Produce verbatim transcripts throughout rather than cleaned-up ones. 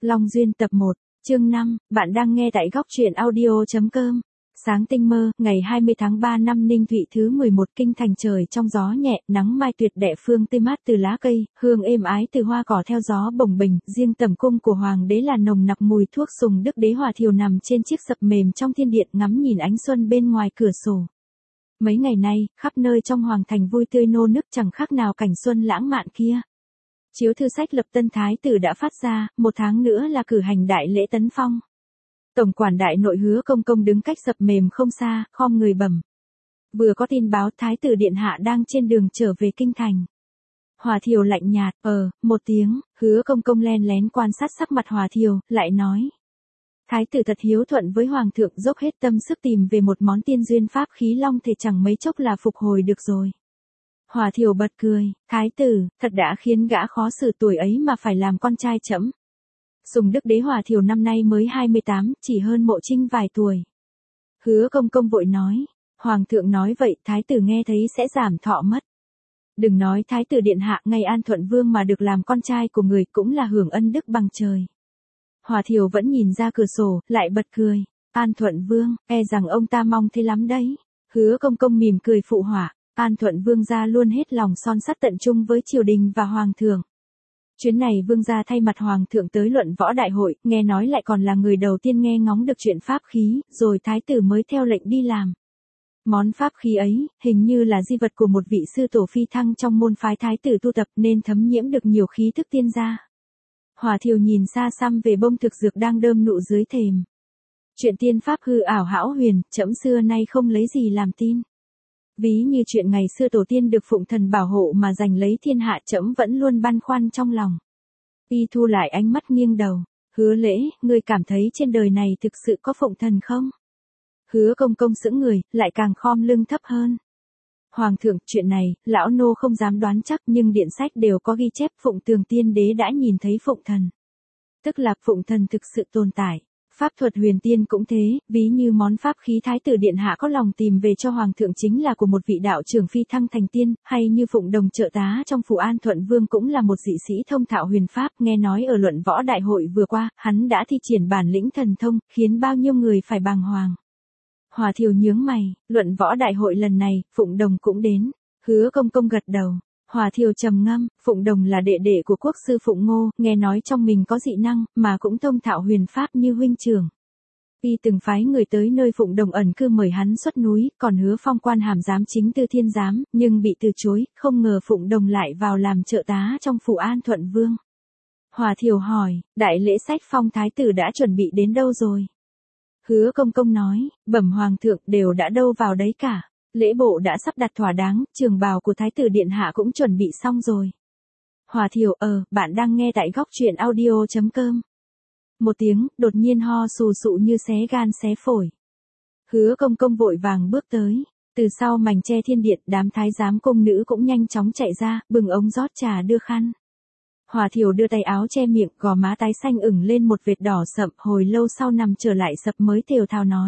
Long Duyên tập một, chương năm, bạn đang nghe tại góc truyện audio.com. Sáng tinh mơ, ngày hai mươi tháng ba năm Ninh Thụy thứ mười một, kinh thành trời trong gió nhẹ, nắng mai tuyệt đẹp phương tươi mát từ lá cây, hương êm ái từ hoa cỏ theo gió bồng bềnh, riêng tẩm cung của hoàng đế là nồng nặc mùi thuốc sùng. Đức đế Hòa Thiều nằm trên chiếc sập mềm trong thiên điện ngắm nhìn ánh xuân bên ngoài cửa sổ. Mấy ngày nay, khắp nơi trong hoàng thành vui tươi nô nức chẳng khác nào cảnh xuân lãng mạn kia. Chiếu thư sách lập tân thái tử đã phát ra, một tháng nữa là cử hành đại lễ tấn phong. Tổng quản đại nội Hứa Công Công đứng cách sập mềm không xa, khom người bẩm. Vừa có tin báo thái tử điện hạ đang trên đường trở về kinh thành. Hòa Thiều lạnh nhạt, ờ, một tiếng, Hứa Công Công len lén quan sát sắc mặt Hòa Thiều, lại nói. Thái tử thật hiếu thuận với hoàng thượng, dốc hết tâm sức tìm về một món tiên duyên pháp khí long thể chẳng mấy chốc là phục hồi được rồi. Hòa Thiều bật cười, thái tử, thật đã khiến gã khó xử tuổi ấy mà phải làm con trai trẫm. Sùng Đức đế Hòa Thiều năm nay mới hai mươi tám, chỉ hơn Mộ Trinh vài tuổi. Hứa Công Công vội nói, hoàng thượng nói vậy thái tử nghe thấy sẽ giảm thọ mất. Đừng nói thái tử điện hạ, ngay An Thuận Vương mà được làm con trai của người cũng là hưởng ân đức bằng trời. Hòa Thiều vẫn nhìn ra cửa sổ, lại bật cười, An Thuận Vương, e rằng ông ta mong thế lắm đấy. Hứa Công Công mỉm cười phụ họa. An Thuận Vương gia luôn hết lòng son sắt tận trung với triều đình và hoàng thượng. Chuyến này vương gia thay mặt hoàng thượng tới luận võ đại hội, nghe nói lại còn là người đầu tiên nghe ngóng được chuyện pháp khí, rồi thái tử mới theo lệnh đi làm. Món pháp khí ấy, hình như là di vật của một vị sư tổ phi thăng trong môn phái thái tử tu tập nên thấm nhiễm được nhiều khí thức tiên gia. Hòa Thiều nhìn xa xăm về bông thực dược đang đơm nụ dưới thềm. Chuyện tiên pháp hư ảo hão huyền, trẫm xưa nay không lấy gì làm tin. Ví như chuyện ngày xưa tổ tiên được phụng thần bảo hộ mà giành lấy thiên hạ, trẫm vẫn luôn băn khoăn trong lòng. Y thu lại ánh mắt nghiêng đầu, Hứa Lễ, ngươi cảm thấy trên đời này thực sự có phụng thần không? Hứa Công Công sững người, lại càng khom lưng thấp hơn. Hoàng thượng, chuyện này, lão nô không dám đoán chắc nhưng điện sách đều có ghi chép Phụng Tường Tiên Đế đã nhìn thấy phụng thần. Tức là phụng thần thực sự tồn tại. Pháp thuật huyền tiên cũng thế, ví như món pháp khí thái tử điện hạ có lòng tìm về cho hoàng thượng chính là của một vị đạo trưởng phi thăng thành tiên, hay như Phụng Đồng trợ tá trong phủ An Thuận Vương cũng là một dị sĩ thông thạo huyền pháp, nghe nói ở luận võ đại hội vừa qua, hắn đã thi triển bản lĩnh thần thông, khiến bao nhiêu người phải bàng hoàng. Hòa Thiều nhướng mày, luận võ đại hội lần này, Phụng Đồng cũng đến. Hứa Công Công gật đầu. Hòa Thiều trầm ngâm, Phụng Đồng là đệ đệ của quốc sư Phụng Ngô, nghe nói trong mình có dị năng, mà cũng thông thạo huyền pháp như huynh trưởng. Y từng phái người tới nơi Phụng Đồng ẩn cư mời hắn xuất núi, còn hứa phong quan hàm giám chính tư thiên giám, nhưng bị từ chối, không ngờ Phụng Đồng lại vào làm trợ tá trong phủ An Thuận Vương. Hòa Thiều hỏi, đại lễ sách phong thái tử đã chuẩn bị đến đâu rồi? Hứa Công Công nói, bẩm hoàng thượng đều đã đâu vào đấy cả. Lễ bộ đã sắp đặt thỏa đáng, trường bào của thái tử điện hạ cũng chuẩn bị xong rồi. Hòa Thiều, ờ, bạn đang nghe tại góc truyện audio.com. Một tiếng, đột nhiên ho sù sụ như xé gan xé phổi. Hứa Công Công vội vàng bước tới. Từ sau mành che thiên điện, đám thái giám cung nữ cũng nhanh chóng chạy ra, bưng ống rót trà đưa khăn. Hòa Thiều đưa tay áo che miệng, gò má tái xanh ửng lên một vệt đỏ sậm, hồi lâu sau nằm trở lại sập mới thều thào nói.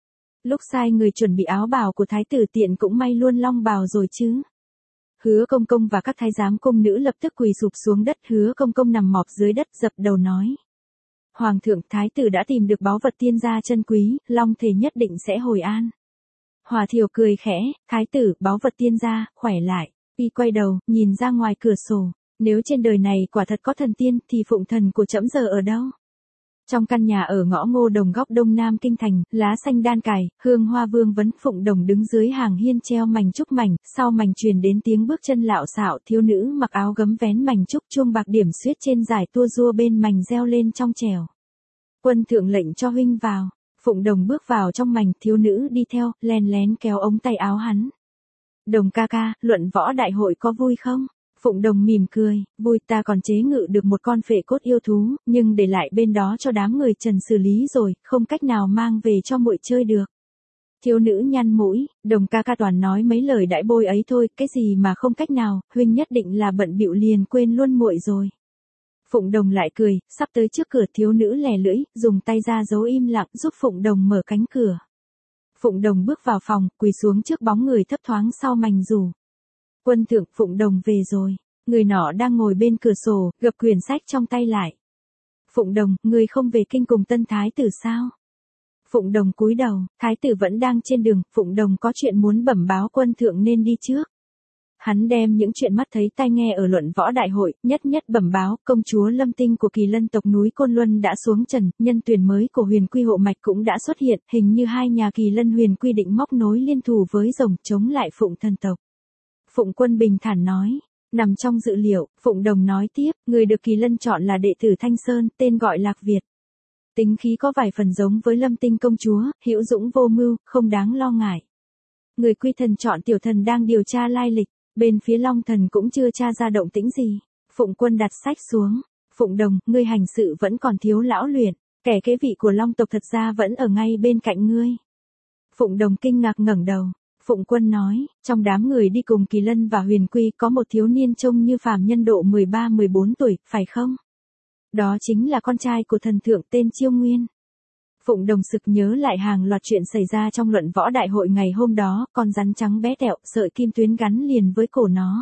Lúc sai người chuẩn bị áo bào của thái tử tiện cũng may luôn long bào rồi chứ. Hứa Công Công và các thái giám cung nữ lập tức quỳ sụp xuống đất. Hứa Công Công nằm mọp dưới đất dập đầu nói. Hoàng thượng, thái tử đã tìm được báu vật tiên gia chân quý, long thể nhất định sẽ hồi an. Hòa Thiều cười khẽ, thái tử, báu vật tiên gia, khỏe lại. Y quay đầu, nhìn ra ngoài cửa sổ. Nếu trên đời này quả thật có thần tiên thì phụng thần của trẫm giờ ở đâu? Trong căn nhà ở ngõ Ngô Đồng góc đông nam kinh thành, lá xanh đan cài, hương hoa vương vấn. Phụng Đồng đứng dưới hàng hiên treo mành trúc mảnh, sau mành truyền đến tiếng bước chân lạo xạo, thiếu nữ mặc áo gấm vén mành trúc, chuông bạc điểm xuyết trên dải tua rua bên mành reo lên trong trẻo. Quân thượng lệnh cho huynh vào. Phụng Đồng bước vào trong mành, thiếu nữ đi theo, len lén kéo ống tay áo hắn. Đồng ca ca, luận võ đại hội có vui không? Phụng Đồng mỉm cười, vui, ta còn chế ngự được một con phệ cốt yêu thú, nhưng để lại bên đó cho đám người Trần xử lý rồi, không cách nào mang về cho muội chơi được. Thiếu nữ nhăn mũi, Đồng ca ca toàn nói mấy lời đãi bôi ấy thôi, cái gì mà không cách nào, huynh nhất định là bận bịu liền quên luôn muội rồi. Phụng Đồng lại cười, sắp tới trước cửa, thiếu nữ lè lưỡi, dùng tay ra giấu im lặng giúp Phụng Đồng mở cánh cửa. Phụng Đồng bước vào phòng, quỳ xuống trước bóng người thấp thoáng sau mành rủ. Quân thượng, Phụng Đồng về rồi. Người nọ đang ngồi bên cửa sổ, gập quyển sách trong tay lại. Phụng Đồng, ngươi không về kinh cùng tân thái tử sao? Phụng Đồng cúi đầu, thái tử vẫn đang trên đường, Phụng Đồng có chuyện muốn bẩm báo quân thượng nên đi trước. Hắn đem những chuyện mắt thấy tai nghe ở luận võ đại hội, nhất nhất bẩm báo, công chúa Lâm Tinh của Kỳ Lân tộc núi Côn Luân đã xuống trần, nhân tuyển mới của Huyền Quy hộ mạch cũng đã xuất hiện, hình như hai nhà Kỳ Lân Huyền Quy định móc nối liên thủ với rồng chống lại Phụng thần tộc. Phụng Quân bình thản nói, nằm trong dự liệu, Phụng Đồng nói tiếp, người được Kỳ Lân chọn là đệ tử Thanh Sơn, tên gọi Lạc Việt. Tính khí có vài phần giống với Lâm Tinh công chúa, hữu dũng vô mưu, không đáng lo ngại. Người Quy thần chọn tiểu thần đang điều tra lai lịch. Bên phía Long thần cũng chưa tra ra động tĩnh gì. Phụng Quân đặt sách xuống. Phụng Đồng, ngươi hành sự vẫn còn thiếu lão luyện. Kẻ kế vị của Long tộc thật ra vẫn ở ngay bên cạnh ngươi. Phụng Đồng kinh ngạc ngẩng đầu. Phụng Quân nói, trong đám người đi cùng Kỳ Lân và Huyền Quy có một thiếu niên trông như phàm nhân độ mười ba mười bốn tuổi, phải không? Đó chính là con trai của thần thượng tên Chiêu Nguyên. Phụng Đồng sực nhớ lại hàng loạt chuyện xảy ra trong luận võ đại hội ngày hôm đó, con rắn trắng bé tẹo, sợi kim tuyến gắn liền với cổ nó.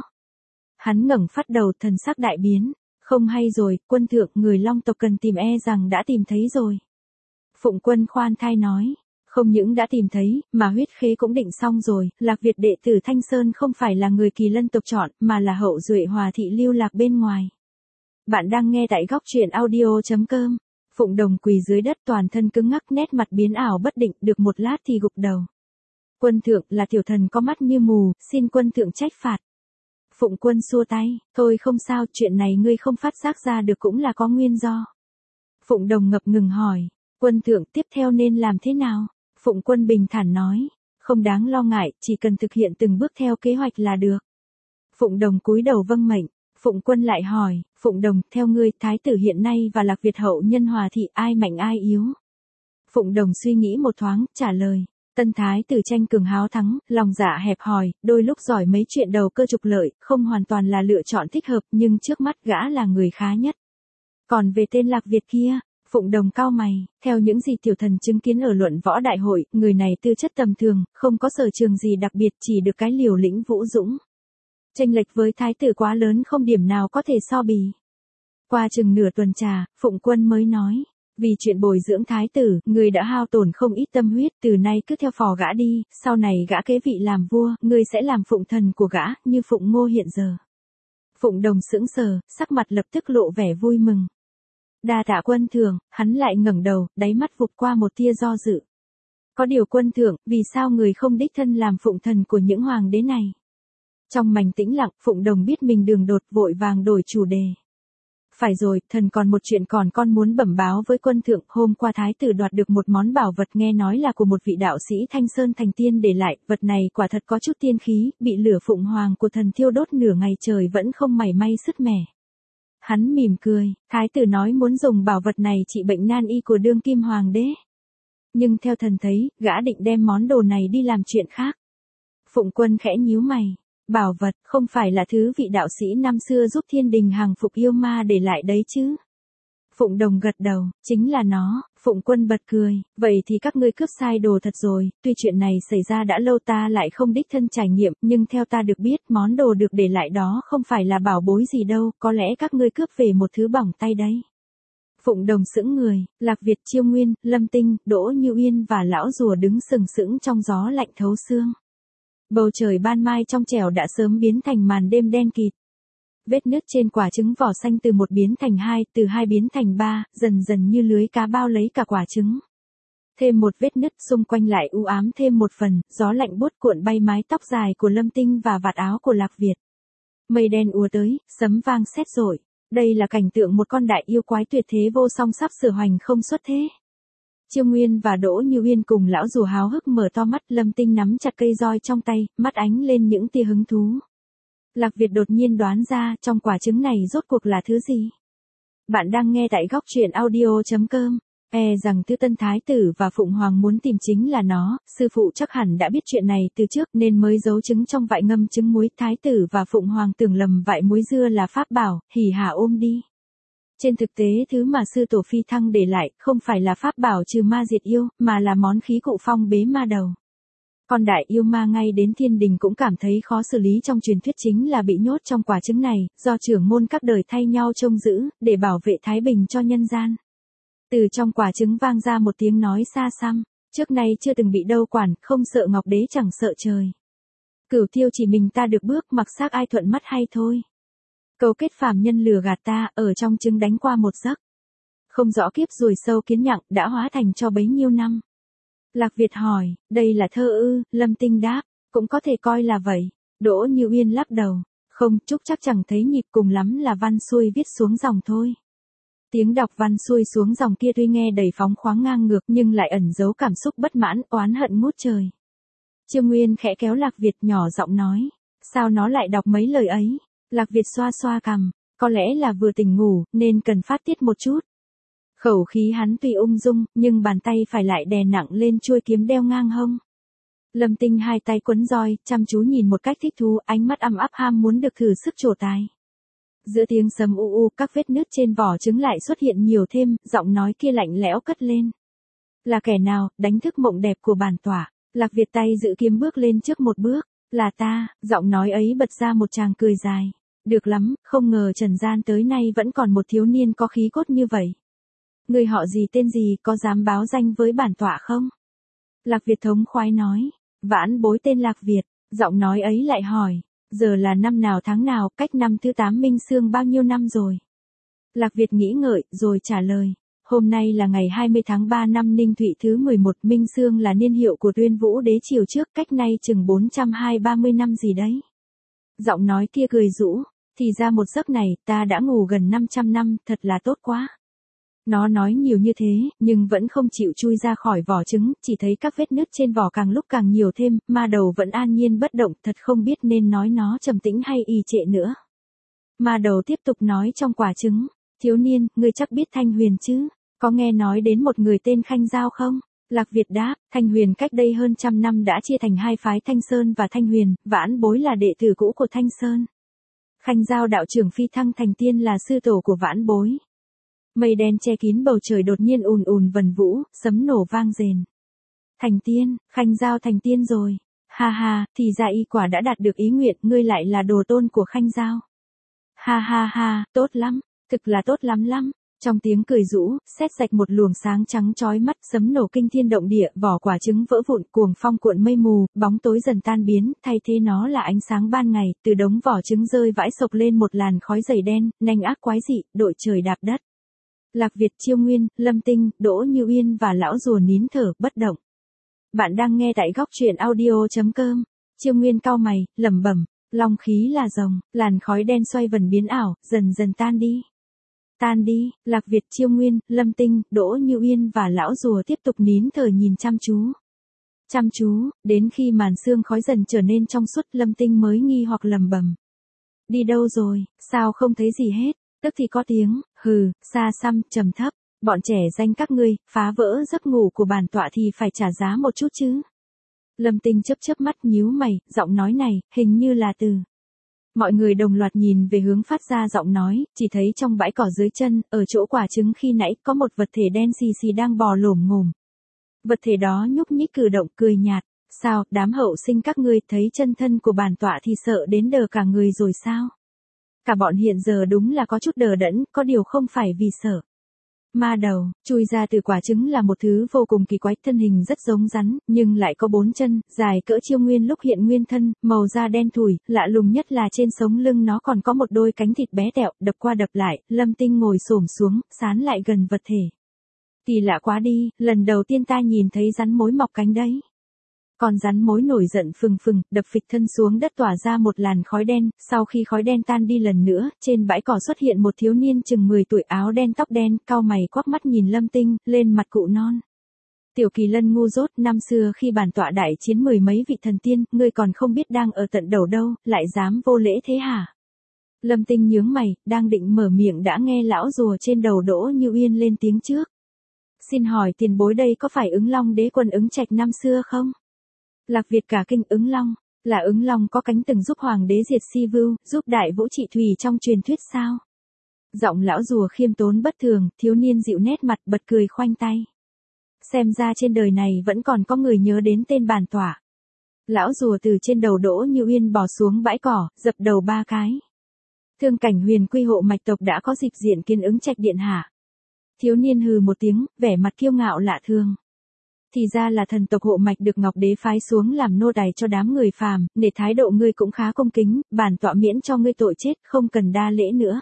Hắn ngẩng phát đầu, thần sắc đại biến. Không hay rồi, quân thượng, người Long tộc cần tìm e rằng đã tìm thấy rồi. Phụng Quân khoan thai nói, không những đã tìm thấy, mà huyết khế cũng định xong rồi, Lạc Việt đệ tử Thanh Sơn không phải là người Kỳ Lân tộc chọn, mà là hậu duệ Hòa thị lưu lạc bên ngoài. Bạn đang nghe tại góc truyện audio chấm com. Phụng Đồng quỳ dưới đất toàn thân cứng ngắc, nét mặt biến ảo bất định, được một lát thì gục đầu. Quân thượng, là tiểu thần có mắt như mù, xin quân thượng trách phạt. Phụng Quân xua tay, thôi không sao, chuyện này ngươi không phát giác ra được cũng là có nguyên do. Phụng Đồng ngập ngừng hỏi, quân thượng tiếp theo nên làm thế nào? Phụng Quân bình thản nói, không đáng lo ngại, chỉ cần thực hiện từng bước theo kế hoạch là được. Phụng Đồng cúi đầu vâng mệnh. Phụng Quân lại hỏi, Phụng Đồng, theo ngươi, thái tử hiện nay và Lạc Việt hậu nhân Hòa thị ai mạnh ai yếu? Phụng Đồng suy nghĩ một thoáng, trả lời, tân thái tử tranh cường háo thắng, lòng dạ hẹp hòi, đôi lúc giỏi mấy chuyện đầu cơ trục lợi, không hoàn toàn là lựa chọn thích hợp, nhưng trước mắt gã là người khá nhất. Còn về tên Lạc Việt kia, Phụng Đồng cau mày, theo những gì tiểu thần chứng kiến ở luận võ đại hội, người này tư chất tầm thường, không có sở trường gì đặc biệt, chỉ được cái liều lĩnh vũ dũng. Chênh lệch với thái tử quá lớn, không điểm nào có thể so bì. Qua chừng nửa tuần trà, Phụng Quân mới nói, vì chuyện bồi dưỡng thái tử, người đã hao tổn không ít tâm huyết, từ nay cứ theo phò gã đi, sau này gã kế vị làm vua, người sẽ làm phụng thần của gã, như Phụng Ngô hiện giờ. Phụng Đồng sững sờ, sắc mặt lập tức lộ vẻ vui mừng. Đa tạ quân thượng, hắn lại ngẩng đầu, đáy mắt vụt qua một tia do dự. Có điều quân thượng, vì sao người không đích thân làm phụng thần của những hoàng đế này? Trong mảnh tĩnh lặng, Phụng Đồng biết mình đường đột, vội vàng đổi chủ đề. Phải rồi, thần còn một chuyện còn con muốn bẩm báo với quân thượng, hôm qua thái tử đoạt được một món bảo vật nghe nói là của một vị đạo sĩ Thanh Sơn thành tiên để lại, vật này quả thật có chút tiên khí, bị lửa phụng hoàng của thần thiêu đốt nửa ngày trời vẫn không mảy may sứt mẻ. Hắn mỉm cười, thái tử nói muốn dùng bảo vật này trị bệnh nan y của đương kim hoàng đế. Nhưng theo thần thấy, gã định đem món đồ này đi làm chuyện khác. Phụng Quân khẽ nhíu mày. Bảo vật, không phải là thứ vị đạo sĩ năm xưa giúp thiên đình hàng phục yêu ma để lại đấy chứ? Phụng Đồng gật đầu, chính là nó. Phụng Quân bật cười, vậy thì các ngươi cướp sai đồ thật rồi, tuy chuyện này xảy ra đã lâu ta lại không đích thân trải nghiệm, nhưng theo ta được biết món đồ được để lại đó không phải là bảo bối gì đâu, có lẽ các ngươi cướp về một thứ bỏng tay đấy. Phụng Đồng sững người, Lạc Việt, Chiêu Nguyên, Lâm Tinh, Đỗ Như Uyên và lão rùa đứng sừng sững trong gió lạnh thấu xương. Bầu trời ban mai trong trẻo đã sớm biến thành màn đêm đen kịt. Vết nứt trên quả trứng vỏ xanh từ một biến thành hai, từ hai biến thành ba, dần dần như lưới cá bao lấy cả quả trứng. Thêm một vết nứt, xung quanh lại u ám thêm một phần, gió lạnh buốt cuộn bay mái tóc dài của Lâm Tinh và vạt áo của Lạc Việt. Mây đen ùa tới, sấm vang sét rội. Đây là cảnh tượng một con đại yêu quái tuyệt thế vô song sắp sửa hoành không xuất thế. Chiêu Nguyên và Đỗ Như Uyên cùng lão rùa háo hức mở to mắt, Lâm Tinh nắm chặt cây roi trong tay, mắt ánh lên những tia hứng thú. Lạc Việt đột nhiên đoán ra, trong quả trứng này rốt cuộc là thứ gì? Bạn đang nghe tại góc truyện audio chấm com. E rằng Tư Tân Thái tử và Phụng Hoàng muốn tìm chính là nó, sư phụ chắc hẳn đã biết chuyện này từ trước nên mới giấu trứng trong vại ngâm trứng muối. Thái tử và Phụng Hoàng tưởng lầm vại muối dưa là pháp bảo, hỉ hả ôm đi. Trên thực tế thứ mà sư tổ Phi Thăng để lại không phải là pháp bảo trừ ma diệt yêu, mà là món khí cụ phong bế ma đầu. Con đại yêu ma ngay đến thiên đình cũng cảm thấy khó xử lý, trong truyền thuyết chính là bị nhốt trong quả trứng này, do trưởng môn các đời thay nhau trông giữ, để bảo vệ thái bình cho nhân gian. Từ trong quả trứng vang ra một tiếng nói xa xăm, trước nay chưa từng bị đâu quản, không sợ ngọc đế chẳng sợ trời. Cửu Tiêu chỉ mình ta được bước, mặc xác ai thuận mắt hay thôi. Cấu kết phàm nhân lừa gạt ta, ở trong trứng đánh qua một giấc. Không rõ kiếp ruồi sâu kiến nhặng, đã hóa thành cho bấy nhiêu năm. Lạc Việt hỏi, đây là thơ ư? Lâm Tinh đáp, cũng có thể coi là vậy. Đỗ Như Uyên lắc đầu, không, Trúc chắc chẳng thấy nhịp, cùng lắm là văn xuôi viết xuống dòng thôi. Tiếng đọc văn xuôi xuống dòng kia tuy nghe đầy phóng khoáng ngang ngược nhưng lại ẩn giấu cảm xúc bất mãn, oán hận ngút trời. Chiêu Nguyên khẽ kéo Lạc Việt nhỏ giọng nói, sao nó lại đọc mấy lời ấy? Lạc Việt xoa xoa cằm, có lẽ là vừa tỉnh ngủ, nên cần phát tiết một chút. Khẩu khí hắn tuy ung dung, nhưng bàn tay phải lại đè nặng lên chuôi kiếm đeo ngang hông. Lâm Tinh hai tay quấn roi, chăm chú nhìn một cách thích thú, ánh mắt âm áp ham muốn được thử sức trổ tài. Giữa tiếng sấm u u, các vết nứt trên vỏ trứng lại xuất hiện nhiều thêm, giọng nói kia lạnh lẽo cất lên. Là kẻ nào, đánh thức mộng đẹp của bản tỏa? Lạc Việt tay giữ kiếm bước lên trước một bước. Là ta, giọng nói ấy bật ra một tràng cười dài. Được lắm, không ngờ trần gian tới nay vẫn còn một thiếu niên có khí cốt như vậy. Người họ gì tên gì, có dám báo danh với bản tọa không? Lạc Việt thống khoái nói, vãn bối tên Lạc Việt, giọng nói ấy lại hỏi, giờ là năm nào tháng nào, cách năm thứ tám Minh Xương bao nhiêu năm rồi? Lạc Việt nghĩ ngợi, rồi trả lời, hôm nay là ngày hai mươi tháng ba năm Ninh Thụy thứ mười một, Minh Xương là niên hiệu của Tuyên Vũ đế triều trước, cách nay chừng bốn trăm hai ba mươi năm gì đấy. Giọng nói kia cười rũ, thì ra một giấc này, ta đã ngủ gần năm trăm năm, thật là tốt quá. Nó nói nhiều như thế, nhưng vẫn không chịu chui ra khỏi vỏ trứng, chỉ thấy các vết nứt trên vỏ càng lúc càng nhiều thêm, ma đầu vẫn an nhiên bất động, thật không biết nên nói nó trầm tĩnh hay ì trệ nữa. Ma đầu tiếp tục nói trong quả trứng, thiếu niên, ngươi chắc biết Thanh Huyền chứ, có nghe nói đến một người tên Khanh Giao không? Lạc Việt đáp, Thanh Huyền cách đây hơn trăm năm đã chia thành hai phái Thanh Sơn và Thanh Huyền, vãn bối là đệ tử cũ của Thanh Sơn. Khanh Giao đạo trưởng phi thăng thành tiên là sư tổ của vãn bối. Mây đen che kín bầu trời đột nhiên ùn ùn vần vũ, sấm nổ vang rền. Thành tiên, Khanh Giao thành tiên rồi. Ha ha, thì ra y quả đã đạt được ý nguyện, ngươi lại là đồ tôn của Khanh Giao. Ha ha ha, tốt lắm, thực là tốt lắm lắm. Trong tiếng cười rũ, sét sạch một luồng sáng trắng chói mắt, sấm nổ kinh thiên động địa, vỏ quả trứng vỡ vụn, cuồng phong cuộn mây mù, bóng tối dần tan biến, thay thế nó là ánh sáng ban ngày, từ đống vỏ trứng rơi vãi sộc lên một làn khói dày đen, nanh ác quái dị, đội trời đạp đất. Lạc Việt, Chiêu Nguyên, Lâm Tinh, Đỗ Như Uyên và lão rùa nín thở, bất động. Bạn đang nghe tại góc truyện audio chấm com. Chiêu Nguyên cau mày, lẩm bẩm, long khí là rồng, làn khói đen xoay vần biến ảo, dần dần tan đi. Tan đi, Lạc Việt, Chiêu Nguyên, Lâm Tinh, Đỗ Như Uyên và lão rùa tiếp tục nín thở nhìn chăm chú. Chăm chú, đến khi màn sương khói dần trở nên trong suốt, Lâm Tinh mới nghi hoặc lẩm bẩm. Đi đâu rồi, sao không thấy gì hết? Tức thì có tiếng, hừ, xa xăm, trầm thấp, bọn trẻ danh các ngươi, phá vỡ giấc ngủ của bản tọa thì phải trả giá một chút chứ. Lâm Tinh chớp chớp mắt nhíu mày, giọng nói này, hình như là từ. Mọi người đồng loạt nhìn về hướng phát ra giọng nói, chỉ thấy trong bãi cỏ dưới chân, ở chỗ quả trứng khi nãy, có một vật thể đen xì xì đang bò lổm ngổm. Vật thể đó nhúc nhích cử động, cười nhạt, sao, đám hậu sinh các ngươi thấy chân thân của bản tọa thì sợ đến đờ cả người rồi sao? Cả bọn hiện giờ đúng là có chút đờ đẫn, có điều không phải vì sợ. Ma đầu, chui ra từ quả trứng là một thứ vô cùng kỳ quái, thân hình rất giống rắn, nhưng lại có bốn chân, dài cỡ Chiêu Nguyên lúc hiện nguyên thân, màu da đen thủi, lạ lùng nhất là trên sống lưng nó còn có một đôi cánh thịt bé tẹo, đập qua đập lại, Lâm Tinh ngồi xổm xuống, sán lại gần vật thể. Kỳ lạ quá đi, lần đầu tiên ta nhìn thấy rắn mối mọc cánh đấy. Con rắn mối nổi giận phừng phừng, đập phịch thân xuống đất tỏa ra một làn khói đen, sau khi khói đen tan đi lần nữa, trên bãi cỏ xuất hiện một thiếu niên chừng mười tuổi, áo đen tóc đen, cau mày quắc mắt nhìn Lâm Tinh, lên mặt cụ non. Tiểu Kỳ Lân ngu dốt, năm xưa khi bản tọa đại chiến mười mấy vị thần tiên, ngươi còn không biết đang ở tận đầu đâu, lại dám vô lễ thế hả? Lâm Tinh nhướng mày, đang định mở miệng đã nghe lão rùa trên đầu Đỗ Như Uyên lên tiếng trước. Xin hỏi tiền bối đây có phải Ứng Long đế quân Ứng Trạch năm xưa không? Lạc Việt cả kinh. Ứng Long, là Ứng Long có cánh từng giúp hoàng đế diệt si vưu, giúp đại vũ trị thủy trong truyền thuyết sao? Giọng lão rùa khiêm tốn bất thường, thiếu niên dịu nét mặt bật cười khoanh tay. Xem ra trên đời này vẫn còn có người nhớ đến tên bản tọa. Lão rùa từ trên đầu Đỗ Như Uyên bò xuống bãi cỏ, dập đầu ba cái. Thương Cảnh Huyền quy hộ mạch tộc đã có dịp diện kiến Ứng Trạch điện hạ. Thiếu niên hừ một tiếng, vẻ mặt kiêu ngạo lạ thường. Thì ra là thần tộc hộ mạch được Ngọc Đế phái xuống làm nô tài cho đám người phàm, để thái độ ngươi cũng khá cung kính, bản tọa miễn cho ngươi tội chết, không cần đa lễ nữa.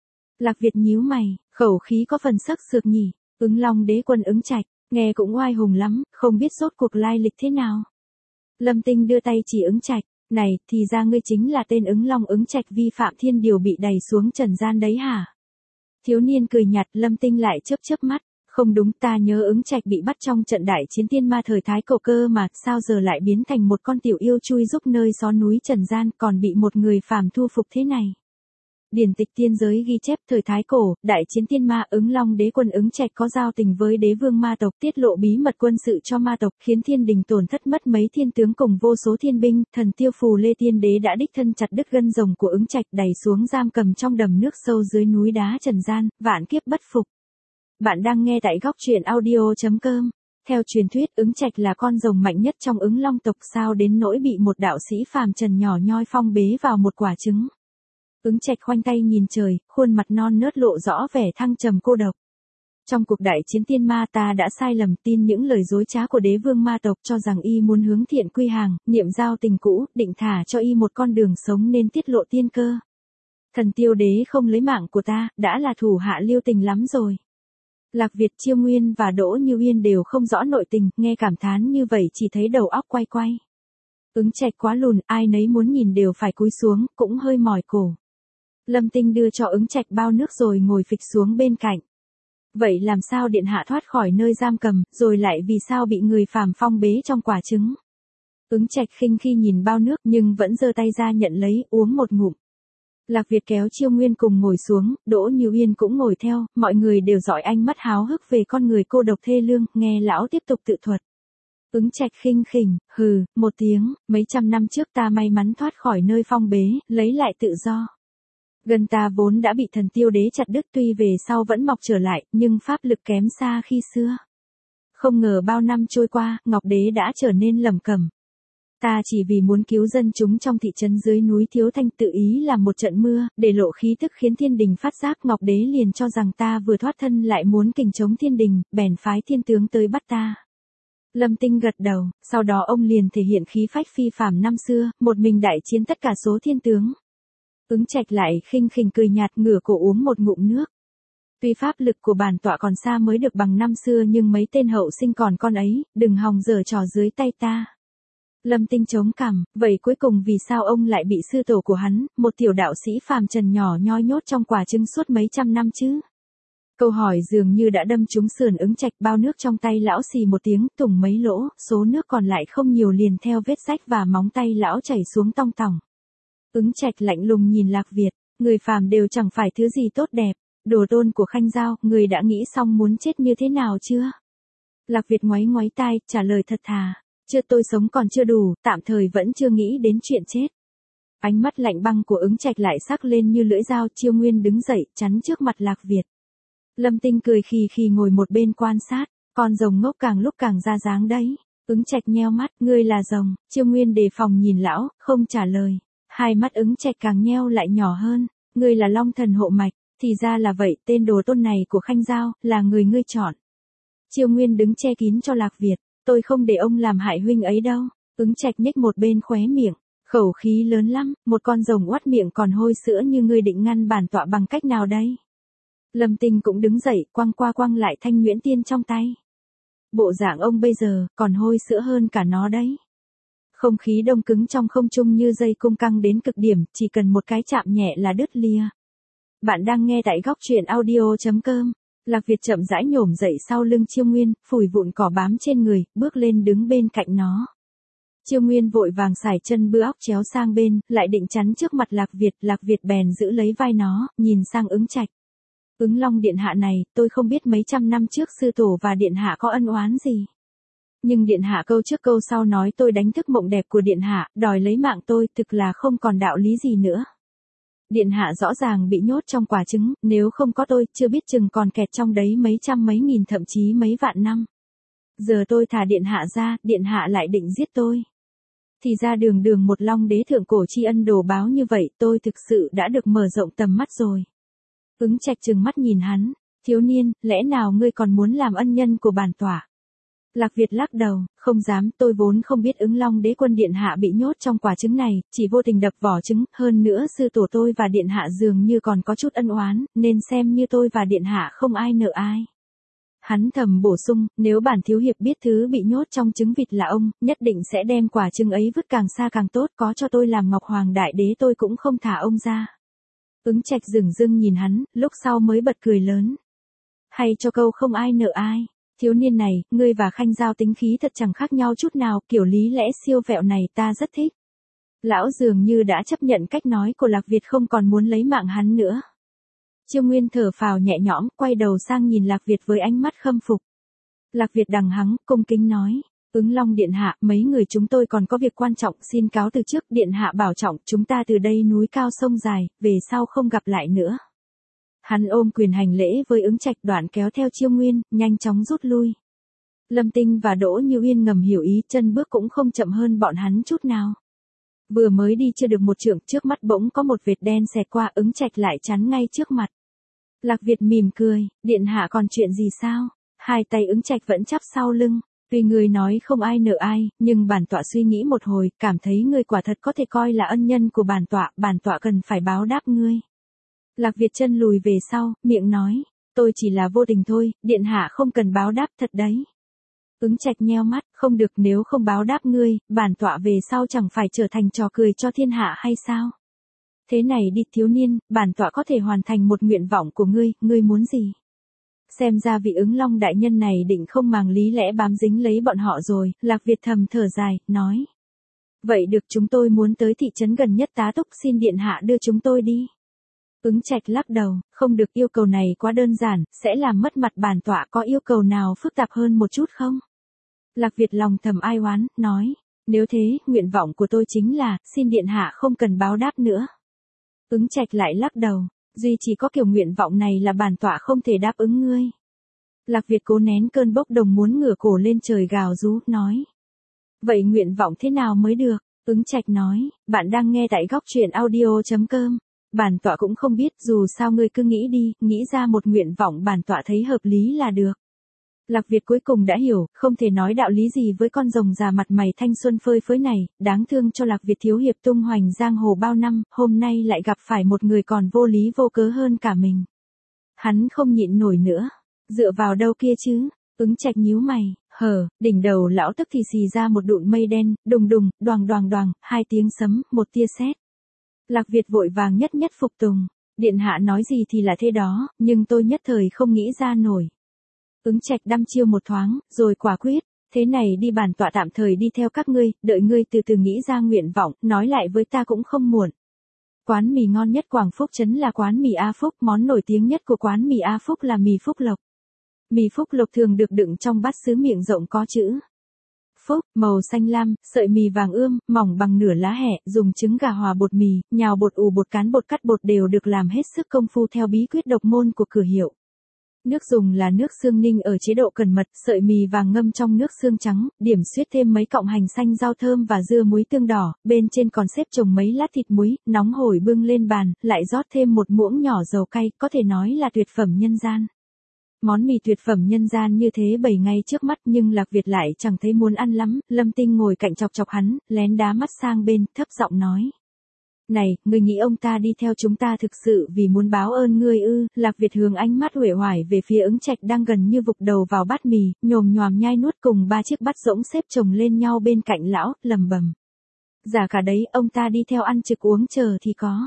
Lạc Việt nhíu mày, khẩu khí có phần sắc sược nhỉ, Ứng Long đế quân Ứng Trạch, nghe cũng oai hùng lắm, không biết rốt cuộc lai lịch thế nào. Lâm Tinh đưa tay chỉ Ứng Trạch, này, thì ra ngươi chính là tên Ứng Long Ứng Trạch vi phạm thiên điều bị đày xuống trần gian đấy hả? Thiếu niên cười nhạt, Lâm Tinh lại chớp chớp mắt, không đúng, ta nhớ Ứng Trạch bị bắt trong trận đại chiến tiên ma thời Thái Cổ cơ mà, sao giờ lại biến thành một con tiểu yêu chui rúc nơi xó núi trần gian, còn bị một người phàm thu phục thế này. Điển tịch tiên giới ghi chép thời Thái Cổ, đại chiến tiên ma, Ứng Long đế quân Ứng Trạch có giao tình với đế vương ma tộc, tiết lộ bí mật quân sự cho ma tộc, khiến thiên đình tổn thất mất mấy thiên tướng cùng vô số thiên binh, thần tiêu phù lê tiên đế đã đích thân chặt đứt gân rồng của Ứng Trạch đày xuống giam cầm trong đầm nước sâu dưới núi đá trần gian, vạn kiếp bất phục. Bạn đang nghe tại góc truyện audio chấm com. Theo truyền thuyết, Ứng Trạch là con rồng mạnh nhất trong Ứng Long tộc, sao đến nỗi bị một đạo sĩ phàm trần nhỏ nhoi phong bế vào một quả trứng. Ứng Trạch khoanh tay nhìn trời, khuôn mặt non nớt lộ rõ vẻ thăng trầm cô độc. Trong cuộc đại chiến tiên ma ta đã sai lầm tin những lời dối trá của đế vương ma tộc cho rằng y muốn hướng thiện quy hàng, niệm giao tình cũ, định thả cho y một con đường sống nên tiết lộ tiên cơ. Thần tiêu đế không lấy mạng của ta, đã là thủ hạ lưu tình lắm rồi. Lạc Việt, Chiêu Nguyên và Đỗ Như Uyên đều không rõ nội tình, nghe cảm thán như vậy chỉ thấy đầu óc quay quay. Ứng Trạch quá lùn, ai nấy muốn nhìn đều phải cúi xuống, cũng hơi mỏi cổ. Lâm Tinh đưa cho Ứng Trạch bao nước rồi ngồi phịch xuống bên cạnh. Vậy làm sao điện hạ thoát khỏi nơi giam cầm, rồi lại vì sao bị người phàm phong bế trong quả trứng? Ứng Trạch khinh khi nhìn bao nước nhưng vẫn giơ tay ra nhận lấy, uống một ngụm. Lạc Việt kéo Chiêu Nguyên cùng ngồi xuống, Đỗ Như Uyên cũng ngồi theo, mọi người đều dõi ánh mắt háo hức về con người cô độc thê lương, nghe lão tiếp tục tự thuật. Ứng Trạch khinh khỉnh, hừ, một tiếng, mấy trăm năm trước ta may mắn thoát khỏi nơi phong bế, lấy lại tự do. Gần ta vốn đã bị thần tiêu đế chặt đứt, tuy về sau vẫn mọc trở lại, nhưng pháp lực kém xa khi xưa. Không ngờ bao năm trôi qua, Ngọc Đế đã trở nên lẩm cẩm. Ta chỉ vì muốn cứu dân chúng trong thị trấn dưới núi Thiếu Thanh tự ý làm một trận mưa, để lộ khí tức khiến thiên đình phát giác, Ngọc Đế liền cho rằng ta vừa thoát thân lại muốn kình chống thiên đình, bèn phái thiên tướng tới bắt ta. Lâm Tinh gật đầu, sau đó ông liền thể hiện khí phách phi phàm năm xưa, một mình đại chiến tất cả số thiên tướng. Ứng Trạch lại khinh khỉnh cười nhạt, ngửa cổ uống một ngụm nước. Tuy pháp lực của bản tọa còn xa mới được bằng năm xưa nhưng mấy tên hậu sinh còn con ấy, đừng hòng giở trò dưới tay ta. Lâm Tinh chống cằm, vậy cuối cùng vì sao ông lại bị sư tổ của hắn, một tiểu đạo sĩ phàm trần nhỏ nhoi nhốt trong quả trứng suốt mấy trăm năm chứ? Câu hỏi dường như đã đâm trúng sườn Ứng Trạch, bao nước trong tay lão xì một tiếng, tùng mấy lỗ, số nước còn lại không nhiều liền theo vết rách và móng tay lão chảy xuống tong tòng. Ứng Trạch lạnh lùng nhìn Lạc Việt, người phàm đều chẳng phải thứ gì tốt đẹp, đồ tôn của Khanh Giao, người đã nghĩ xong muốn chết như thế nào chưa? Lạc Việt ngoáy ngoáy tai, trả lời thật thà, chưa, tôi sống còn chưa đủ, tạm thời vẫn chưa nghĩ đến chuyện chết. Ánh mắt lạnh băng của Ứng Trạch lại sắc lên như lưỡi dao, Chiêu Nguyên đứng dậy, chắn trước mặt Lạc Việt. Lâm Tinh cười khì khì ngồi một bên quan sát, con rồng ngốc càng lúc càng ra dáng đấy. Ứng Trạch nheo mắt, ngươi là rồng, Chiêu Nguyên đề phòng nhìn lão, không trả lời. Hai mắt Ứng Trạch càng nheo lại nhỏ hơn, ngươi là Long thần hộ mạch, thì ra là vậy, tên đồ tôn này của Khanh Giao, là người ngươi chọn. Chiêu Nguyên đứng che kín cho Lạc Việt, tôi không để ông làm hại huynh ấy đâu. Ứng Trạch nhếch một bên khóe miệng, khẩu khí lớn lắm, một con rồng oắt miệng còn hôi sữa như ngươi định ngăn bản tọa bằng cách nào đây? Lâm Tinh cũng đứng dậy, quăng qua quăng lại thanh nhuyễn tiên trong tay. Bộ dạng ông bây giờ, còn hôi sữa hơn cả nó đấy. Không khí đông cứng trong không trung như dây cung căng đến cực điểm, chỉ cần một cái chạm nhẹ là đứt lìa. Bạn đang nghe tại góc truyện audio chấm com. Lạc Việt chậm rãi nhổm dậy sau lưng Chiêu Nguyên, phủi vụn cỏ bám trên người, bước lên đứng bên cạnh nó. Chiêu Nguyên vội vàng xải chân bưa óc chéo sang bên, lại định chắn trước mặt Lạc Việt, Lạc Việt bèn giữ lấy vai nó, nhìn sang Ứng Trạch. Ứng Long điện hạ này, tôi không biết mấy trăm năm trước sư tổ và điện hạ có ân oán gì. Nhưng điện hạ câu trước câu sau nói tôi đánh thức mộng đẹp của điện hạ, đòi lấy mạng tôi, thực là không còn đạo lý gì nữa. Điện hạ rõ ràng bị nhốt trong quả trứng, nếu không có tôi, chưa biết chừng còn kẹt trong đấy mấy trăm mấy nghìn thậm chí mấy vạn năm. Giờ tôi thả điện hạ ra, điện hạ lại định giết tôi. Thì ra đường đường một Long đế thượng cổ tri ân đồ báo như vậy, tôi thực sự đã được mở rộng tầm mắt rồi. Ứng Trạch trừng mắt nhìn hắn, Thiếu niên, lẽ nào ngươi còn muốn làm ân nhân của bản tọa? Lạc Việt lắc đầu, không dám, tôi vốn không biết ứng Long đế quân điện hạ bị nhốt trong quả trứng này, chỉ vô tình đập vỏ trứng, hơn nữa sư tổ tôi và điện hạ dường như còn có chút ân oán, nên xem như tôi và điện hạ không ai nợ ai. Hắn thầm bổ sung, nếu bản thiếu hiệp biết thứ bị nhốt trong trứng vịt là ông, nhất định sẽ đem quả trứng ấy vứt càng xa càng tốt, có cho tôi làm Ngọc Hoàng đại đế tôi cũng không thả ông ra. Ứng Trạch dửng dưng nhìn hắn, lúc sau mới bật cười lớn. Hay cho câu không ai nợ ai. Thiếu niên này, ngươi và Khanh Giao tính khí thật chẳng khác nhau chút nào, kiểu lý lẽ siêu vẹo này ta rất thích. Lão dường như đã chấp nhận cách nói của Lạc Việt, không còn muốn lấy mạng hắn nữa. Chiêu Nguyên thở phào nhẹ nhõm, quay đầu sang nhìn Lạc Việt với ánh mắt khâm phục. Lạc Việt đằng hắng, cung kính nói, Ứng Long điện hạ, mấy người chúng tôi còn có việc quan trọng, xin cáo từ trước, điện hạ bảo trọng, chúng ta từ đây núi cao sông dài, về sau không gặp lại nữa. Hắn ôm quyền hành lễ với Ứng Trạch, đoạn kéo theo Chiêu Nguyên, nhanh chóng rút lui. Lâm Tinh và Đỗ Như Uyên ngầm hiểu ý, chân bước cũng không chậm hơn bọn hắn chút nào. Vừa mới đi chưa được một trượng, trước mắt bỗng có một vệt đen xẹt qua, Ứng Trạch lại chắn ngay trước mặt. Lạc Việt mỉm cười, điện hạ còn chuyện gì sao? Hai tay Ứng Trạch vẫn chắp sau lưng. Tuy người nói không ai nợ ai, nhưng bản tọa suy nghĩ một hồi, cảm thấy ngươi quả thật có thể coi là ân nhân của bản tọa, bản tọa cần phải báo đáp ngươi. Lạc Việt chân lùi về sau, miệng nói, tôi chỉ là vô tình thôi, điện hạ không cần báo đáp thật đấy. Ứng Trạch nheo mắt, không được, nếu không báo đáp ngươi, bản tọa về sau chẳng phải trở thành trò cười cho thiên hạ hay sao? Thế này đi thiếu niên, bản tọa có thể hoàn thành một nguyện vọng của ngươi, ngươi muốn gì? Xem ra vị Ứng Long đại nhân này định không màng lý lẽ bám dính lấy bọn họ rồi, Lạc Việt thầm thở dài, nói. Vậy được, chúng tôi muốn tới thị trấn gần nhất tá túc, xin điện hạ đưa chúng tôi đi. Ứng Trạch lắc đầu, không được, yêu cầu này quá đơn giản, sẽ làm mất mặt bản tọa, có yêu cầu nào phức tạp hơn một chút không? Lạc Việt lòng thầm ai oán, nói, nếu thế, nguyện vọng của tôi chính là, xin điện hạ không cần báo đáp nữa. Ứng Trạch lại lắc đầu, duy chỉ có kiểu nguyện vọng này là bản tọa không thể đáp ứng ngươi. Lạc Việt cố nén cơn bốc đồng muốn ngửa cổ lên trời gào rú, nói. Vậy nguyện vọng thế nào mới được? Ứng Trạch nói, bạn đang nghe tại góc truyện audio chấm com. Bản tọa cũng không biết, dù sao ngươi cứ nghĩ đi, nghĩ ra một nguyện vọng bản tọa thấy hợp lý là được. Lạc Việt cuối cùng đã hiểu, không thể nói đạo lý gì với con rồng già mặt mày thanh xuân phơi phới này, đáng thương cho Lạc Việt thiếu hiệp tung hoành giang hồ bao năm, hôm nay lại gặp phải một người còn vô lý vô cớ hơn cả mình. Hắn không nhịn nổi nữa, dựa vào đâu kia chứ? Ứng Trạch nhíu mày, hờ, đỉnh đầu lão tức thì xì ra một đụn mây đen, đùng đùng, đoàng đoàng đoàng, hai tiếng sấm, một tia sét. Lạc Việt vội vàng nhất nhất phục tùng, điện hạ nói gì thì là thế đó, nhưng tôi nhất thời không nghĩ ra nổi. Ứng Trạch đăm chiêu một thoáng, rồi quả quyết, thế này đi, bản tọa tạm thời đi theo các ngươi, đợi ngươi từ từ nghĩ ra nguyện vọng, nói lại với ta cũng không muộn. Quán mì ngon nhất Quảng Phúc trấn là quán mì A Phúc, món nổi tiếng nhất của quán mì A Phúc là mì Phúc Lộc. Mì Phúc Lộc thường được đựng trong bát sứ miệng rộng có chữ Phúc, màu xanh lam, sợi mì vàng ươm, mỏng bằng nửa lá hẹ, dùng trứng gà hòa bột mì, nhào bột ủ bột cán bột cắt bột đều được làm hết sức công phu theo bí quyết độc môn của cửa hiệu. Nước dùng là nước xương ninh ở chế độ cần mật, sợi mì vàng ngâm trong nước xương trắng, điểm xuyết thêm mấy cọng hành xanh rau thơm và dưa muối tương đỏ, bên trên còn xếp chồng mấy lát thịt muối, nóng hổi bưng lên bàn, lại rót thêm một muỗng nhỏ dầu cay, có thể nói là tuyệt phẩm nhân gian. Món mì tuyệt phẩm nhân gian như thế bày ngay trước mắt, nhưng Lạc Việt lại chẳng thấy muốn ăn lắm, Lâm Tinh ngồi cạnh chọc chọc hắn, lén đá mắt sang bên, thấp giọng nói. Này, ngươi nghĩ ông ta đi theo chúng ta thực sự vì muốn báo ơn ngươi ư? Lạc Việt hướng ánh mắt uể oải về phía Ứng Trạch đang gần như vụt đầu vào bát mì, nhồm nhòm nhai nuốt cùng ba chiếc bát rỗng xếp chồng lên nhau bên cạnh lão, lầm bầm. Giả cả đấy, ông ta đi theo ăn trực uống chờ thì có.